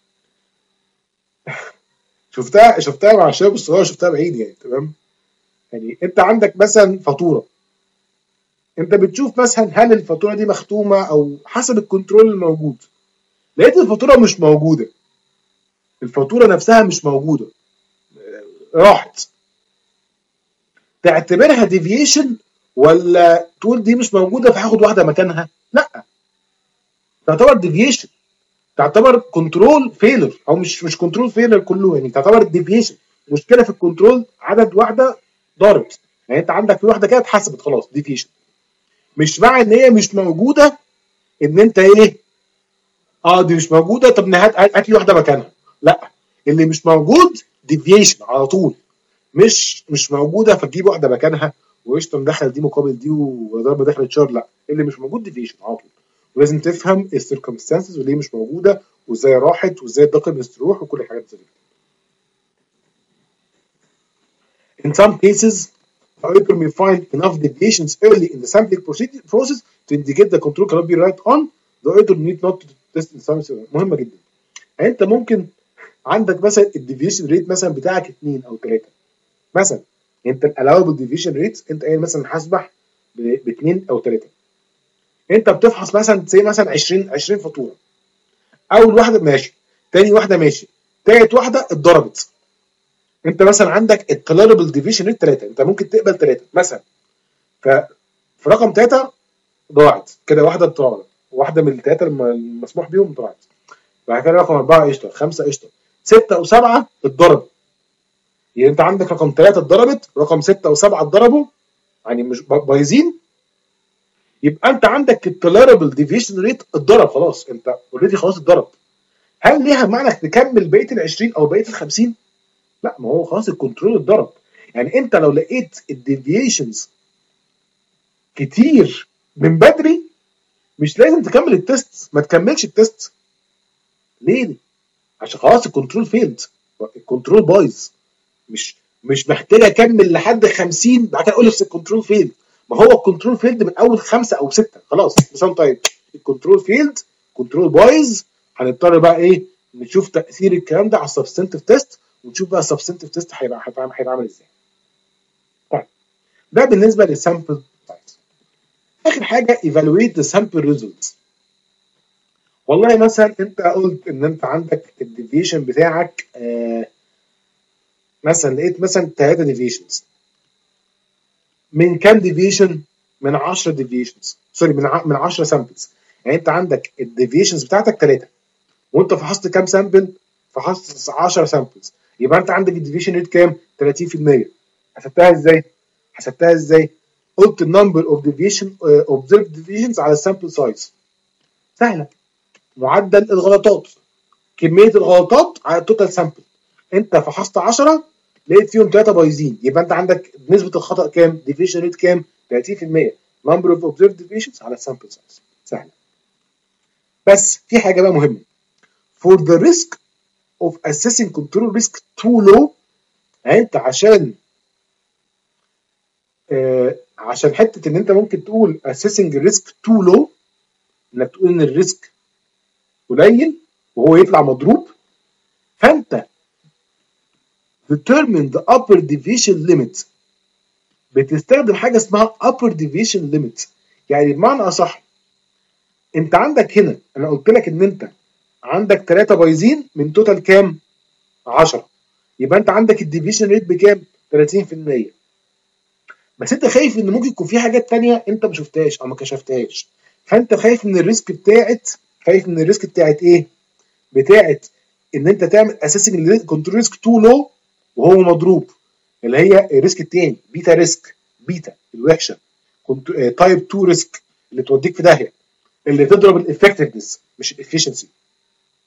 شفتها شفتها مع الشباب الصغير، شفتها بعيد يعني تمام. يعني انت عندك مثلا فاتورة، انت بتشوف مثلا هل الفاتورة دي مختومة او حسب الكنترول الموجود، لقيت الفاتورة مش موجودة، الفاتورة نفسها مش موجودة راحت، تعتبرها ديفيشن ولا تقول دي مش موجودة فهاخد واحدة مكانها؟ لا، تعتبر ديفيشن، تعتبر كنترول فيلر او مش مش كنترول فيلر كله، يعني تعتبر ديفيشن، مشكلة في الكنترول، عدد واحدة ضارت، يعني انت عندك في واحدة كده اتحسبت خلاص ديفيشن. مش معنى ان هي مش موجودة ان انت ايه اه دي مش موجودة طب هات هات لي واحدة مكانها، لا، اللي مش موجود ديفيشن على طول، مش مش موجوده فتجيب واحده مكانها وقشطه مدخل دي مقابل دي وضرب دخل تشار، لا، اللي مش موجود ديفيشن على طول. ولازم تفهم السيركمستانسز وليه مش موجوده وازاي راحت وازاي الدوكيومنتس تروح وكل الحاجات دي. In some cases, the auditor may find enough deviations early in the sampling process to indicate the control cannot be right on. The auditor need not to test in some. مهمه جدا. يعني انت ممكن عندك مثلا الديفيشن ريت مثلا بتاعك اثنين او ثلاثه مثلا، انت الالاوبل ديفيشن ريت انت قايل مثلا هسبح ب اثنين او ثلاثه، انت بتفحص مثلا زي مثلا عشرين عشرين فاتوره، اول واحده ماشي، ثاني واحده ماشي، ثالث واحده اتضربت، انت مثلا عندك التوليربل ديفيشن ريت ثلاثه، انت ممكن تقبل ثلاثه مثلا، ف في رقم ثلاثه ضاعت كده، واحده اتضربت، واحده من الثلاثه المسموح بيهم ضاعت، بعد كده رقم اربعه قشطه، خمسه قشطه، سته وسبعه اتضربوا، يعني انت عندك رقم ثلاثه اتضربت، رقم سته وسبعه اتضربوا، يعني مش بايظين، يبقى انت عندك التوليربل ديفيشن ريت اتضرب خلاص، انت اوريدي خلاص اتضرب. هل ليها معنى تكمل بقيه ال عشرين او بقيه ال خمسين؟ لا، ما هو خلاص الكنترول اتضرب. يعني انت لو لقيت الديفيشنز كتير من بدري مش لازم تكمل التست، ما تكملش التست. ليه؟ عشان خلاص الكنترول فيلد، الكنترول بايظ، مش مش محتاج اكمل لحد خمسين بعد كده اقول لك الكنترول فيلد، ما هو الكنترول فيلد من اول خمسه او سته خلاص مثلا. طيب الكنترول فيلد، كنترول بايظ، هنضطر بقى ايه نشوف تاثير الكلام ده على السبستنتيف تيست، ونشوف بقى السبستنتيف تيست هيبقى هيبقى عامل ازاي. طيب ده بالنسبه للسامبل سايز. اخر حاجه evaluate the sample results. والله مثلا انت قلت ان انت عندك الديفيشن بتاعك آه مثلا لقيت مثلا ثلاثه ديفيشنز، من كام ديفيشن؟ من عشرة ديفيشنز، سوري من ع... من عشرة سامبلز، يعني انت عندك الديفيشنز بتاعتك ثلاثه وانت فحصت كام سامبل؟ فحصت عشرة سامبلز، يبقى انت عندك الديفيشن ريت كام؟ ثلاثين في المية. حسبتها ازاي؟ حسبتها ازاي؟ قلت النمبر اوف ديفيشن اوبزرفد ديفيشنز على السامبل سايز، سهله، معدل الغلطات، كميه الغلطات على التوتال سامبل، انت فحصت عشرة لقيت فيهم ثلاثه بايظين، يبقى انت عندك نسبه الخطا كام؟ ديفيشن ريت كام؟ ثلاثين في المية. نمبر اوف اوبزرفد ديفيشنز على السامبل سايز، سهله. بس في حاجه بقى مهمه، for the risk of assessing control risk too low، يعني انت عشان آه عشان حته ان انت ممكن تقول assessing risk too low، انك تقول ان الريسك قليل وهو يطلع مضروب، فانت determine the upper deviation limit، بتستخدم حاجه اسمها upper deviation limit. يعني بمعنى اصح انت عندك هنا انا قلت لك ان انت عندك ثلاثه بايظين من توتال كام؟ عشرة، يبقى انت عندك الديفيشن ريت بكام؟ ثلاثين في المية. بس انت خايف ان ممكن يكون في حاجات تانية انت ما شفتهاش او ما كشفتهاش، فانت خايف من الريسك بتاعت خايف من الريسك بتاعت ايه؟ بتاعت ان انت تعمل اساسنج كنترول ريسك تو لو وهو مضروب، اللي هي الريسك التاني بيتا ريسك، بيتا الوحشه، كنت تايب اتنين ريسك اللي توديك في داهيه، اللي تضرب الافكتفنس مش الافشنسي.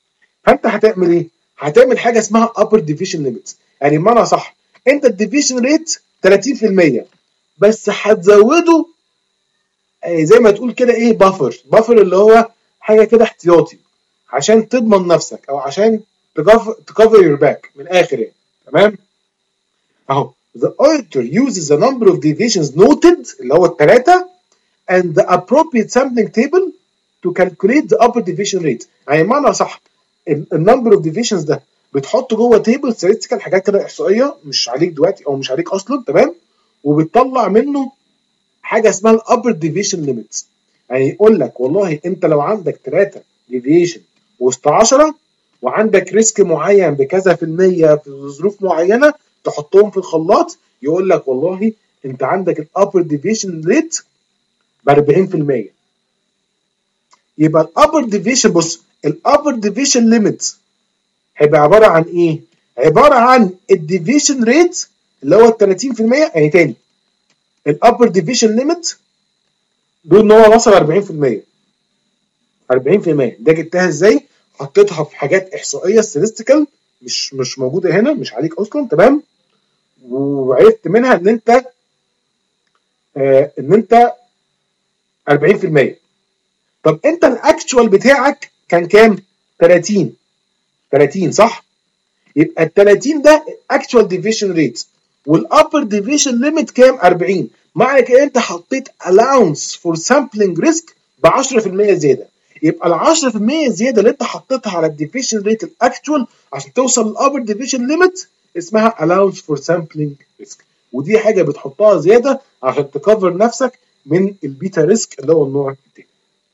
فانت هتعمل ايه؟ هتعمل حاجه اسمها upper deviation limit. يعني بمعنى صح، انت الديفيشن ريت ثلاثين في المية بس هتزوده زي ما تقول كده ايه بافر بافر اللي هو حاجه كده احتياطي عشان تضمن نفسك او عشان تكفر يور باك من الاخر يعني. تمام اهو the auditor uses the number of deviations noted اللي هو الثلاثه and the appropriate sampling table to calculate the upper deviation rate. يعني معنى صح النمبر اوف ديفيشنز ده بتحطه جوه تيبل statistical حاجات كده احصائيه مش عليك دلوقتي او مش عليك اصلا. تمام وبتطلع منه حاجه اسمها الابر ديفيشن ليميتس. يعني يقول لك والله انت لو عندك ثلاثة ديفيشن وسط عشرة وعندك ريسك معين بكذا في المية في ظروف معينه تحطهم في الخلاط يقول لك والله انت عندك الابر ديفيشن ريت ب أربعين في المية. يبقى الابر ديفيشن بص الابر ديفيشن ليميت هيبقى عباره عن ايه؟ عباره عن الديفيشن ريت اللي هو ال ثلاثين في المية. يعني تاني الابر ديفيشن ليميت دول ان هو وصل أربعين في المية. أربعين في المية ده جبتها ازاي؟ حطيتها في حاجات احصائيه statistical مش مش موجوده هنا مش عليك اصلا. تمام وعرفت منها ان انت آه ان انت أربعين في المية. طب انت الاكتشوال بتاعك كان كام؟ ثلاثين ثلاثين صح؟ يبقى ال ثلاثين ده اكتشوال ديفيشن ريت والابر ديفيشن ليميت كام؟ أربعين. معنى كده انت حطيت allowance for sampling risk ب عشرة في المية زياده. يبقى ال عشرة في المية زياده اللي انت حطيتها على الديفيشن ريت الاكتشوال عشان توصل للابر ديفيشن ليميت اسمها allowance for sampling risk. ودي حاجه بتحطها زياده عشان تكفر نفسك من البيتا ريسك اللي هو النوع الثاني.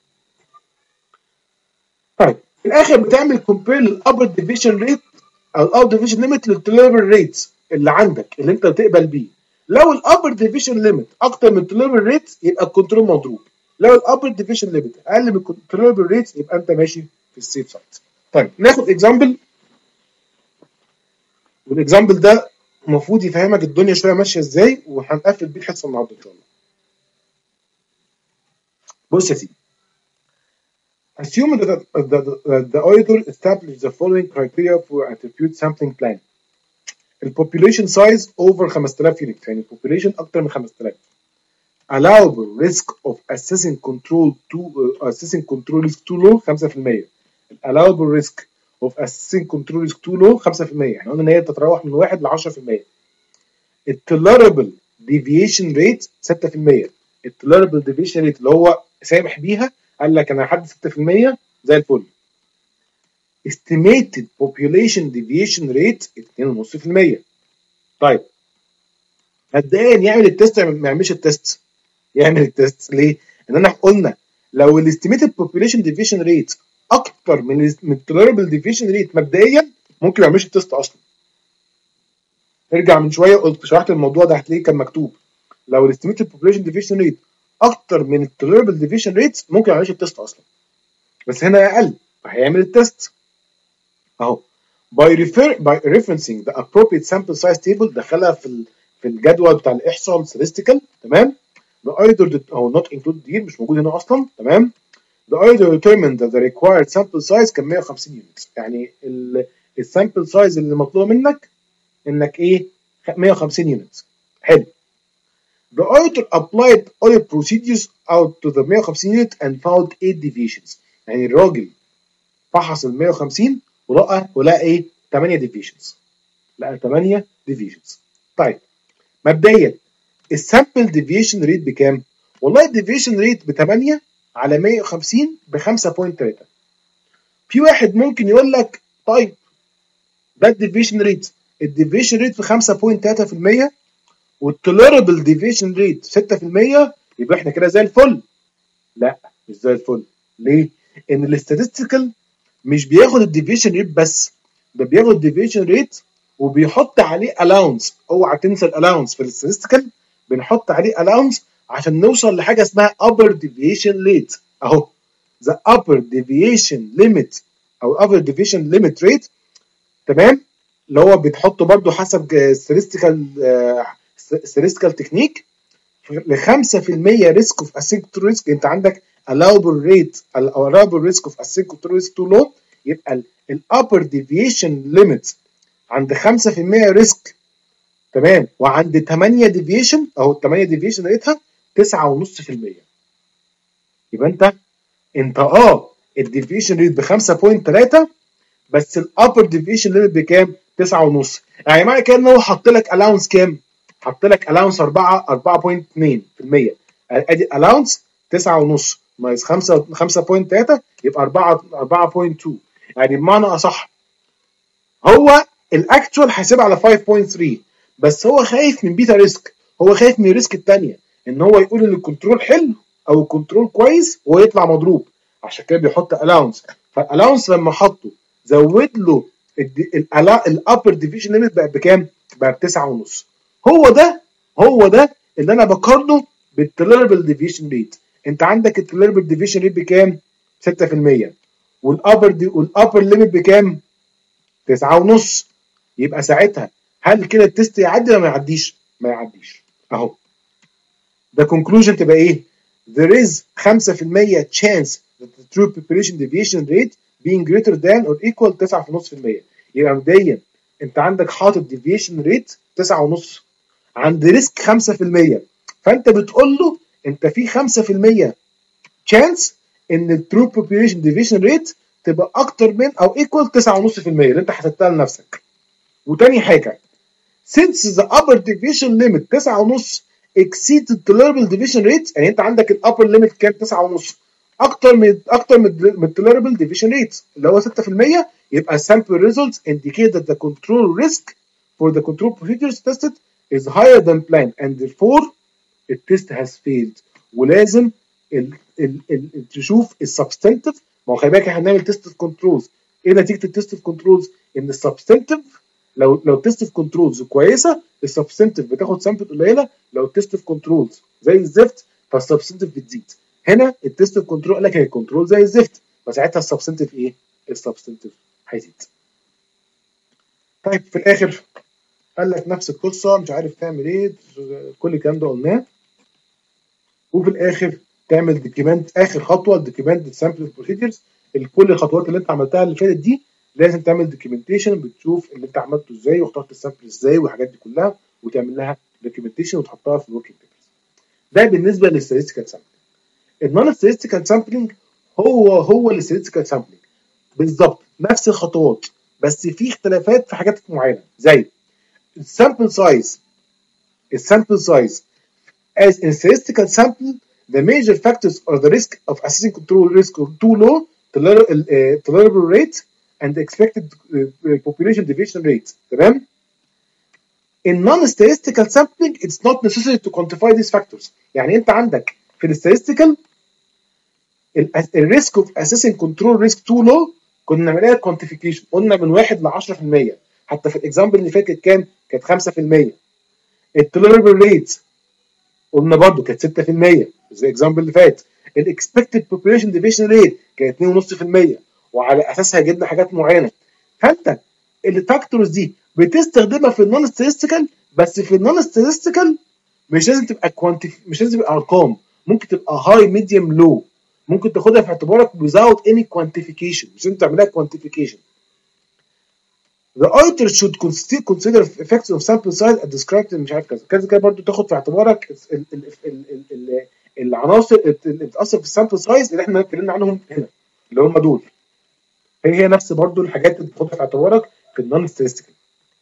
طيب في الاخر بتعمل كومبير للابر ديفيشن ريت او الابر ديفيشن ليميت للتوليربل ريت اللي عندك اللي انت بتقبل بيه. لو الابر ديفيشن ليميت اكتر من التوليربل ريت يبقى الكنترول مضروب. لو الابر ديفيشن ليميت اقل من التوليربل ريت يبقى انت ماشي في السيف سايد. طيب ناخد اكزامبل والاكزامبل ده المفروض يفهمك الدنيا شويه ماشيه ازاي وهنقفل بيه الحصه النهارده ان شاء الله. بص يا سيدي assume that the, the, the auditor established the following criteria for attribute sampling plan. البوبوليشن سايز اوفر خمسة آلاف يونت يعني البوبوليشن اكتر من خمسة آلاف. allowable risk of assessing control to uh, assessing control risk too low خمسة في المية. allowable risk of assessing control risk too low خمسة في المية. يعني قلنا ان هي تتراوح من واحد ل عشرة في المية. التوليربل deviation rate ستة في المية. التوليربل deviation rate اللي هو سامح بيها قال لك انا هحدد ستة في المية زي الفل. estimated population deviation rate اتنين فاصلة خمسة في المية. طيب مبدئيا يعمل التست ما يعملش التست؟ يعمل التست ليه؟ ان احنا قلنا لو الاستيميتد population deviation rate اكتر من من التوليربل deviation rate مبدئيا ممكن ما يعملش التست اصلا. ارجع من شويه قلت شرحت الموضوع ده هتلاقيه كان مكتوب لو الاستيميتد population deviation rate اكتر من التوليربل deviation rate ممكن ما يعملش التست اصلا. بس هنا اقل فهيعمل التست اهو by refer by referencing the appropriate sample size table دخلها في في الجدول بتاع الاحصاء statistical. تمام the auditor او not included here مش موجود هنا اصلا. تمام the auditor determined that the required sample size كان مية وخمسين يونت. يعني السامبل سايز اللي مطلوب منك انك ايه مية وخمسين يونت. حلو. the auditor applied audit procedures out to the مية وخمسين unit and found eight deviations. يعني الراجل فحص ال مية وخمسين ولقى ولقى ايه ثمانية deviations. لقى ثمانية deviations. طيب مبدئيا السامبل ديفيشن ريت بكام؟ والله الديفيشن ريت ب ثمانية على مية وخمسين ب خمسة فاصلة ثلاثة. في واحد ممكن يقول لك طيب ده الديفيشن ريت الديفيشن ريت في خمسة فاصلة ثلاثة في المية والتوليربل ديفيشن ريت ستة في المية يبقى احنا كده زي الفل. لا مش زي الفل. ليه؟ ان الاستاتستيكال مش بياخد الديفيشن ريت بس ده بياخد الديفيشن ريت وبيحط عليه الاونس. اوعى تنسى الالاونس في الاستاتستيكال بنحط عليه الاونس عشان نوصل لحاجه اسمها upper deviation rate اهو the upper deviation limit او upper deviation limit rate. تمام اللي هو بتحطه برضو حسب statistical statistical technique ل خمسة في المية risk of asymptotic risk. انت عندك allowable rate allowable risk of asymptotic risk too low يبقى الابر ديفيشن ليميت عند خمسة في المية ريسك، تمام، وعند ثمانية ديفيشن اهو ثمانية ديفيشن لقيتها تسعة فاصلة خمسة في المية. يبقى انت انت اه الديفيشن ريت ب خمسة فاصلة ثلاثة بس الابر ديفيشن ليميت بكام؟ تسعة ونص. يعني معنى كده ان هو حط لك الاونس كام؟ حط لك الاونس أربعة أربعة فاصلة اتنين في المية. ادي الاونس تسعة ونص ناقص خمسة خمسة فاصلة ثلاثة يبقى أربعة أربعة فاصلة اتنين. يعني بمعنى اصح هو الاكتوال حاسبها على خمسة فاصلة ثلاثة بس هو خايف من بيتا ريسك، هو خايف من الريسك الثانيه ان هو يقول ان الكنترول حلو او الكنترول كويس وهو يطلع مضروب، عشان كده بيحط الاونس. فالالاونس لما حطه زود له الابر ديفيجن ليميت بقى بكام؟ بقى ب تسعة ونص. هو ده هو ده اللي انا بقارنه بالتوليربل ديفيشن ريت. انت عندك التوليربل ديفيشن ريت بكام؟ ستة في المية والابر دي والابر ليميت بكام؟ تسعة ونص. يبقى ساعتها هل كده التست يعدي ولا ما يعديش؟ ما يعديش. اهو ده conclusion تبقى ايه؟ there is خمسة في المية chance that the true population deviation rate being greater than or equal تسعة فاصلة خمسة في المية. يبقى مبدئيا انت عندك حاطط deviation rate تسعة ونص عند ريسك خمسة في المية، فانت بتقول له انت في خمسة في المية chance ان ال true population deviation rate تبقى اكتر من او equal تسعة فاصلة خمسة في المية اللي انت حسبتها لنفسك. وتاني حاجه since the upper deviation limit تسعة ونص exceed the tolerable deviation rate، يعني انت عندك الابر ليميت كام؟ تسعة ونص اكتر من اكتر من التوليربل ديفيشن ريت اللي هو ستة في المية، يبقى sample results indicate that the control risk for the control procedures tested is higher than planned and therefore the test has failed. ولازم ال ال ال تشوف السبستنتيف. ما هو خلي بالك احنا بنعمل تيست اوف كنترولز. ايه نتيجه التيست اوف كنترولز؟ ان السبستنتيف لو لو التيست اوف كنترولز كويسه السبستنتيف بتاخد سامبل قليله، لو التيست اوف كنترولز زي الزفت فالسبستنتيف بتزيد. هنا التيست اوف كنترول قال لك هي الكنترول زي الزفت فساعتها السبستنتيف ايه؟ السبستنتيف هيزيد. طيب في الاخر قال لك نفس القصه مش عارف تعمل ايه، كل الكلام ده قلناه. وفي الاخر تعمل دوكيمنت، اخر خطوه الدوكيمنت سامبل بروسيدرز. كل الخطوات اللي انت عملتها اللي فاتت دي لازم تعمل دوكيومنتيشن، بتشوف اللي انت عملته ازاي واخترت السامبل ازاي والحاجات دي كلها وتعمل لها دوكيومنتيشن وتحطها في الوركينج بيبرز. ده بالنسبه للستاتستيكال سامبلنج. النون ستاتستيكال سامبلنج هو هو الستاتستيكال سامبلنج بالظبط، نفس الخطوات بس في اختلافات في حاجات معينه زي السامبل سايز. السامبل سايز as in statistical sample the major factors are the risk of assessing control risk of too low tolerable rate and expected uh, population deviation rate. تمام؟ In non-statistical sampling it's not necessary to quantify these factors. يعني انت عندك في الستاتستيكال الريسك اوف assessing control risk too low كنا نعملها كوانتيفيكيشن، قلنا من واحد ل عشرة في المية، حتى في الاكزامبل اللي فات كانت كام؟ كانت خمسة في المية. التوليربل ريت قلنا برضه كانت ستة في المية زي الاكزامبل اللي فات. الاكسبكتد بوبيوليشن ديفيشن ريت كانت اتنين فاصلة خمسة في المية وعلى اساسها جبنا حاجات معينه. فانت الفاكتورز دي بتستخدمها في النون ستاتستيكال، بس في النون ستاتستيكال مش لازم تبقى كوانتيف، مش لازم تبقى ارقام، ممكن تبقى هاي ميديوم لو، ممكن تاخدها في اعتبارك without any quantification، مش لازم تعملها quantification. The auditor should consider effects of sample size as described مش عارف كذا كذا كده، برضه تاخد في اعتبارك ال ال ال ال ال العناصر اللي بتاثر في السامبل سايز اللي احنا اتكلمنا عنهم هنا اللي هم دول. هي هي نفس برضه الحاجات اللي بتاخدها في اعتبارك في النون ستاتستيكال.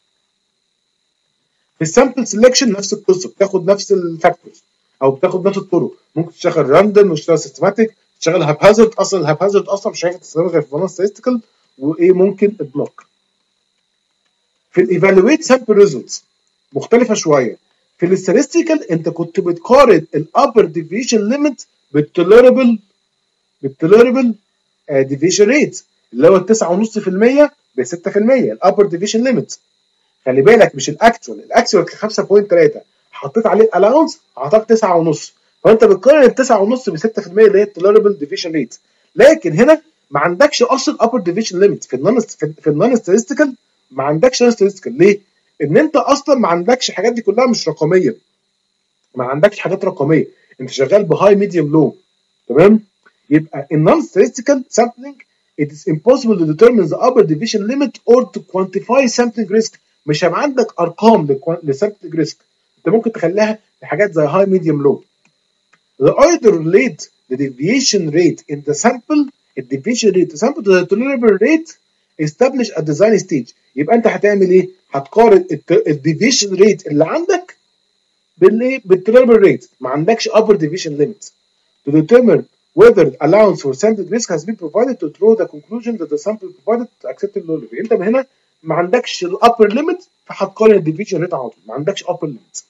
في السامبل سيلكشن نفس القصه، بتاخد نفس الفاكتورز او بتاخد نفس الطرق، ممكن تشتغل راندوم وتشتغل سيستماتيك، تشتغل هاب هازارد. اصلا الهاب هازارد اصلا مش عارف تستخدمها غير في النون ستاتستيكال، وايه ممكن البلوك. في الايفالويت سامبل ريزلتس مختلفه شويه. في الاستاتستيكال انت كنت بتقارن الابر ديفيشن ليميت بالتوليربل بالتوليربل ديفيشن ريت اللي هو تسعة فاصلة خمسة في المية ب ستة في المية الابر ديفيشن ليميت. خلي بالك مش الاكتوال، الاكتوال كان خمسة فاصلة ثلاثة، حطيت عليه الالاونس اعطاك تسعة فاصلة خمسة، فانت بتقارن ال تسعة فاصلة خمسة ب ستة في المية اللي هي التوليربل ديفيشن ريت. لكن هنا ما عندكش اصلا ابر ديفيشن ليميت في النون في النون ستاتستيكال، ما عندكش نون ستاتستيكال. ليه؟ ان انت اصلا ما عندكش الحاجات دي كلها مش رقميه، ما عندكش حاجات رقميه، انت شغال بهاي ميديوم لو. تمام؟ يبقى النون ستاتستيكال سامبلنج it is impossible to determine the upper deviation limit or to quantify sampling risk. مش هيبقى عندك ارقام لسامبلينج ريسك، انت ممكن تخليها لحاجات زي high medium low. The author relate the deviation rate in the sample the deviation rate the sample to the tolerable rate established at design stage. يبقى انت هتعمل ايه؟ هتقارن الديفيشن ريت اللي عندك بالايه؟ بالتوليربل ريت، ما عندكش upper deviation limit to determine whether allowance for sample risk has been provided to draw the conclusion that the sample provided to accepted low level. انت من هنا ما عندكش الابر ليميت فهتقارن الديفيشن ريت على طول، ما عندكش upper limit.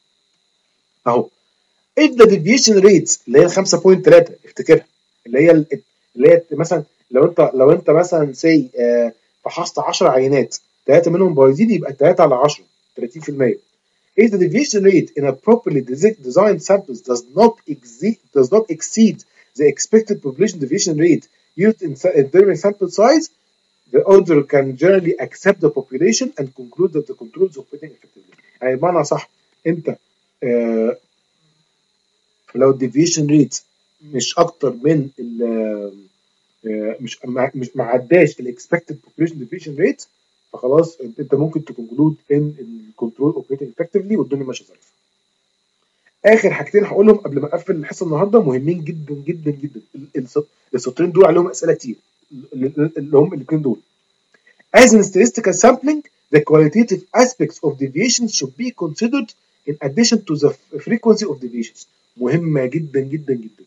اهو if the deviation rate اللي هي خمسة فاصلة ثلاثة افتكرها، اللي هي اللي هي مثلا لو انت لو انت مثلا سي آه فحصت عشرة عينات ثلاثه منهم بايظين يبقى ثلاثة على عشرة ثلاثين في المية. if the deviation rate in a properly designed samples does not exceed does not exceed the expected population deviation rate used in determining sample size, the author can generally accept the population and conclude that the controls operating effectively. يعني بمعنى صح انت آه لو الديفيشن ريت مش اكتر من ال آه مش مش ما عداش الاكسبكتد population deviation ريت فخلاص انت ممكن تكونكلود ان الكنترول اوبريتنج افكتفلي والدنيا ماشيه ظريفه. اخر حاجتين هقولهم قبل ما اقفل الحصه النهارده مهمين جدا جدا جدا، السطرين دول عليهم اسئله كتير اللي هم الاثنين دول. As in statistical sampling, the qualitative aspects of deviations should be considered in addition to the frequency of deviations. مهمه جدا جدا جدا.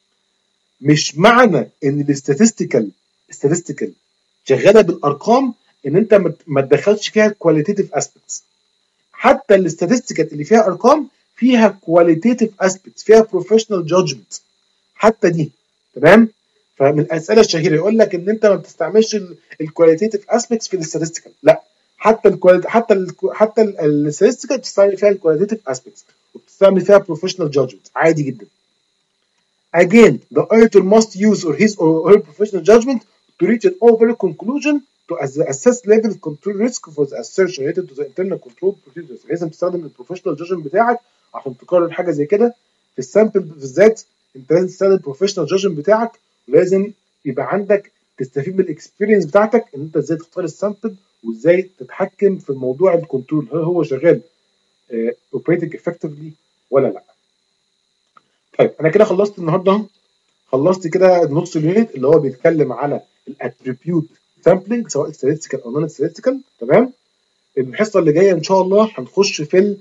مش معنى ان الاستاتستيكال statistical شغاله بالارقام ان انت ما تدخلش فيها كواليتيتيف اسبيكتس. حتى الاستاتستيكال اللي فيها ارقام فيها كواليتيتيف اسبيكتس، فيها بروفيشنال جادجمنت حتى دي، تمام؟ فمن الاسئله الشهيره يقول لك ان انت ما بتستعملش الكواليتيتيف اسبيكتس في الاستاتستيكال، لا حتى الكواليتي حتى ال حتى الاستاتستيكال بتستعمل فيها الكواليتيتيف اسبيكتس وبتستعمل فيها بروفيشنال جادجمنت عادي جدا. Again, the auditor must use or his or her professional judgment to reach an overall conclusion to assess level of control risk for the assertion related to the internal control procedures. لازم تستخدم البروفيشنال جادجمنت بتاعك عشان تقرر حاجه زي كده. في السامبل بالذات انت لازم تستخدم البروفيشنال جادجمنت بتاعك، ولازم يبقى عندك تستفيد من الاكسبيرينس بتاعتك ان انت ازاي تختار السامبل وازاي تتحكم في الموضوع الكنترول، هل هو شغال اوبريتنج افكتفلي ولا لا. طيب انا كده خلصت النهارده، خلصت كده نص اليونت اللي هو بيتكلم على الاتريبيوت سامبلنج سواء statistical او نون statistical، تمام؟ الحصه اللي جايه ان شاء الله هنخش في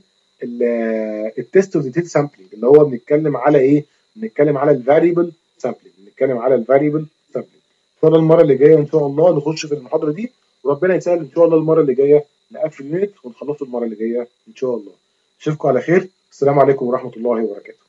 التست اوف ديتيل سامبلنج اللي هو بنتكلم على ايه؟ بنتكلم على الفاريبل سامبلنج، بنتكلم على الفاريبل سامبلنج. ان شاء الله المره اللي جايه ان شاء الله نخش في المحاضره دي، وربنا يسهل ان شاء الله المره اللي جايه نقفل اليونت ونخلصه المره اللي جايه ان شاء الله. اشوفكم على خير، السلام عليكم ورحمه الله وبركاته.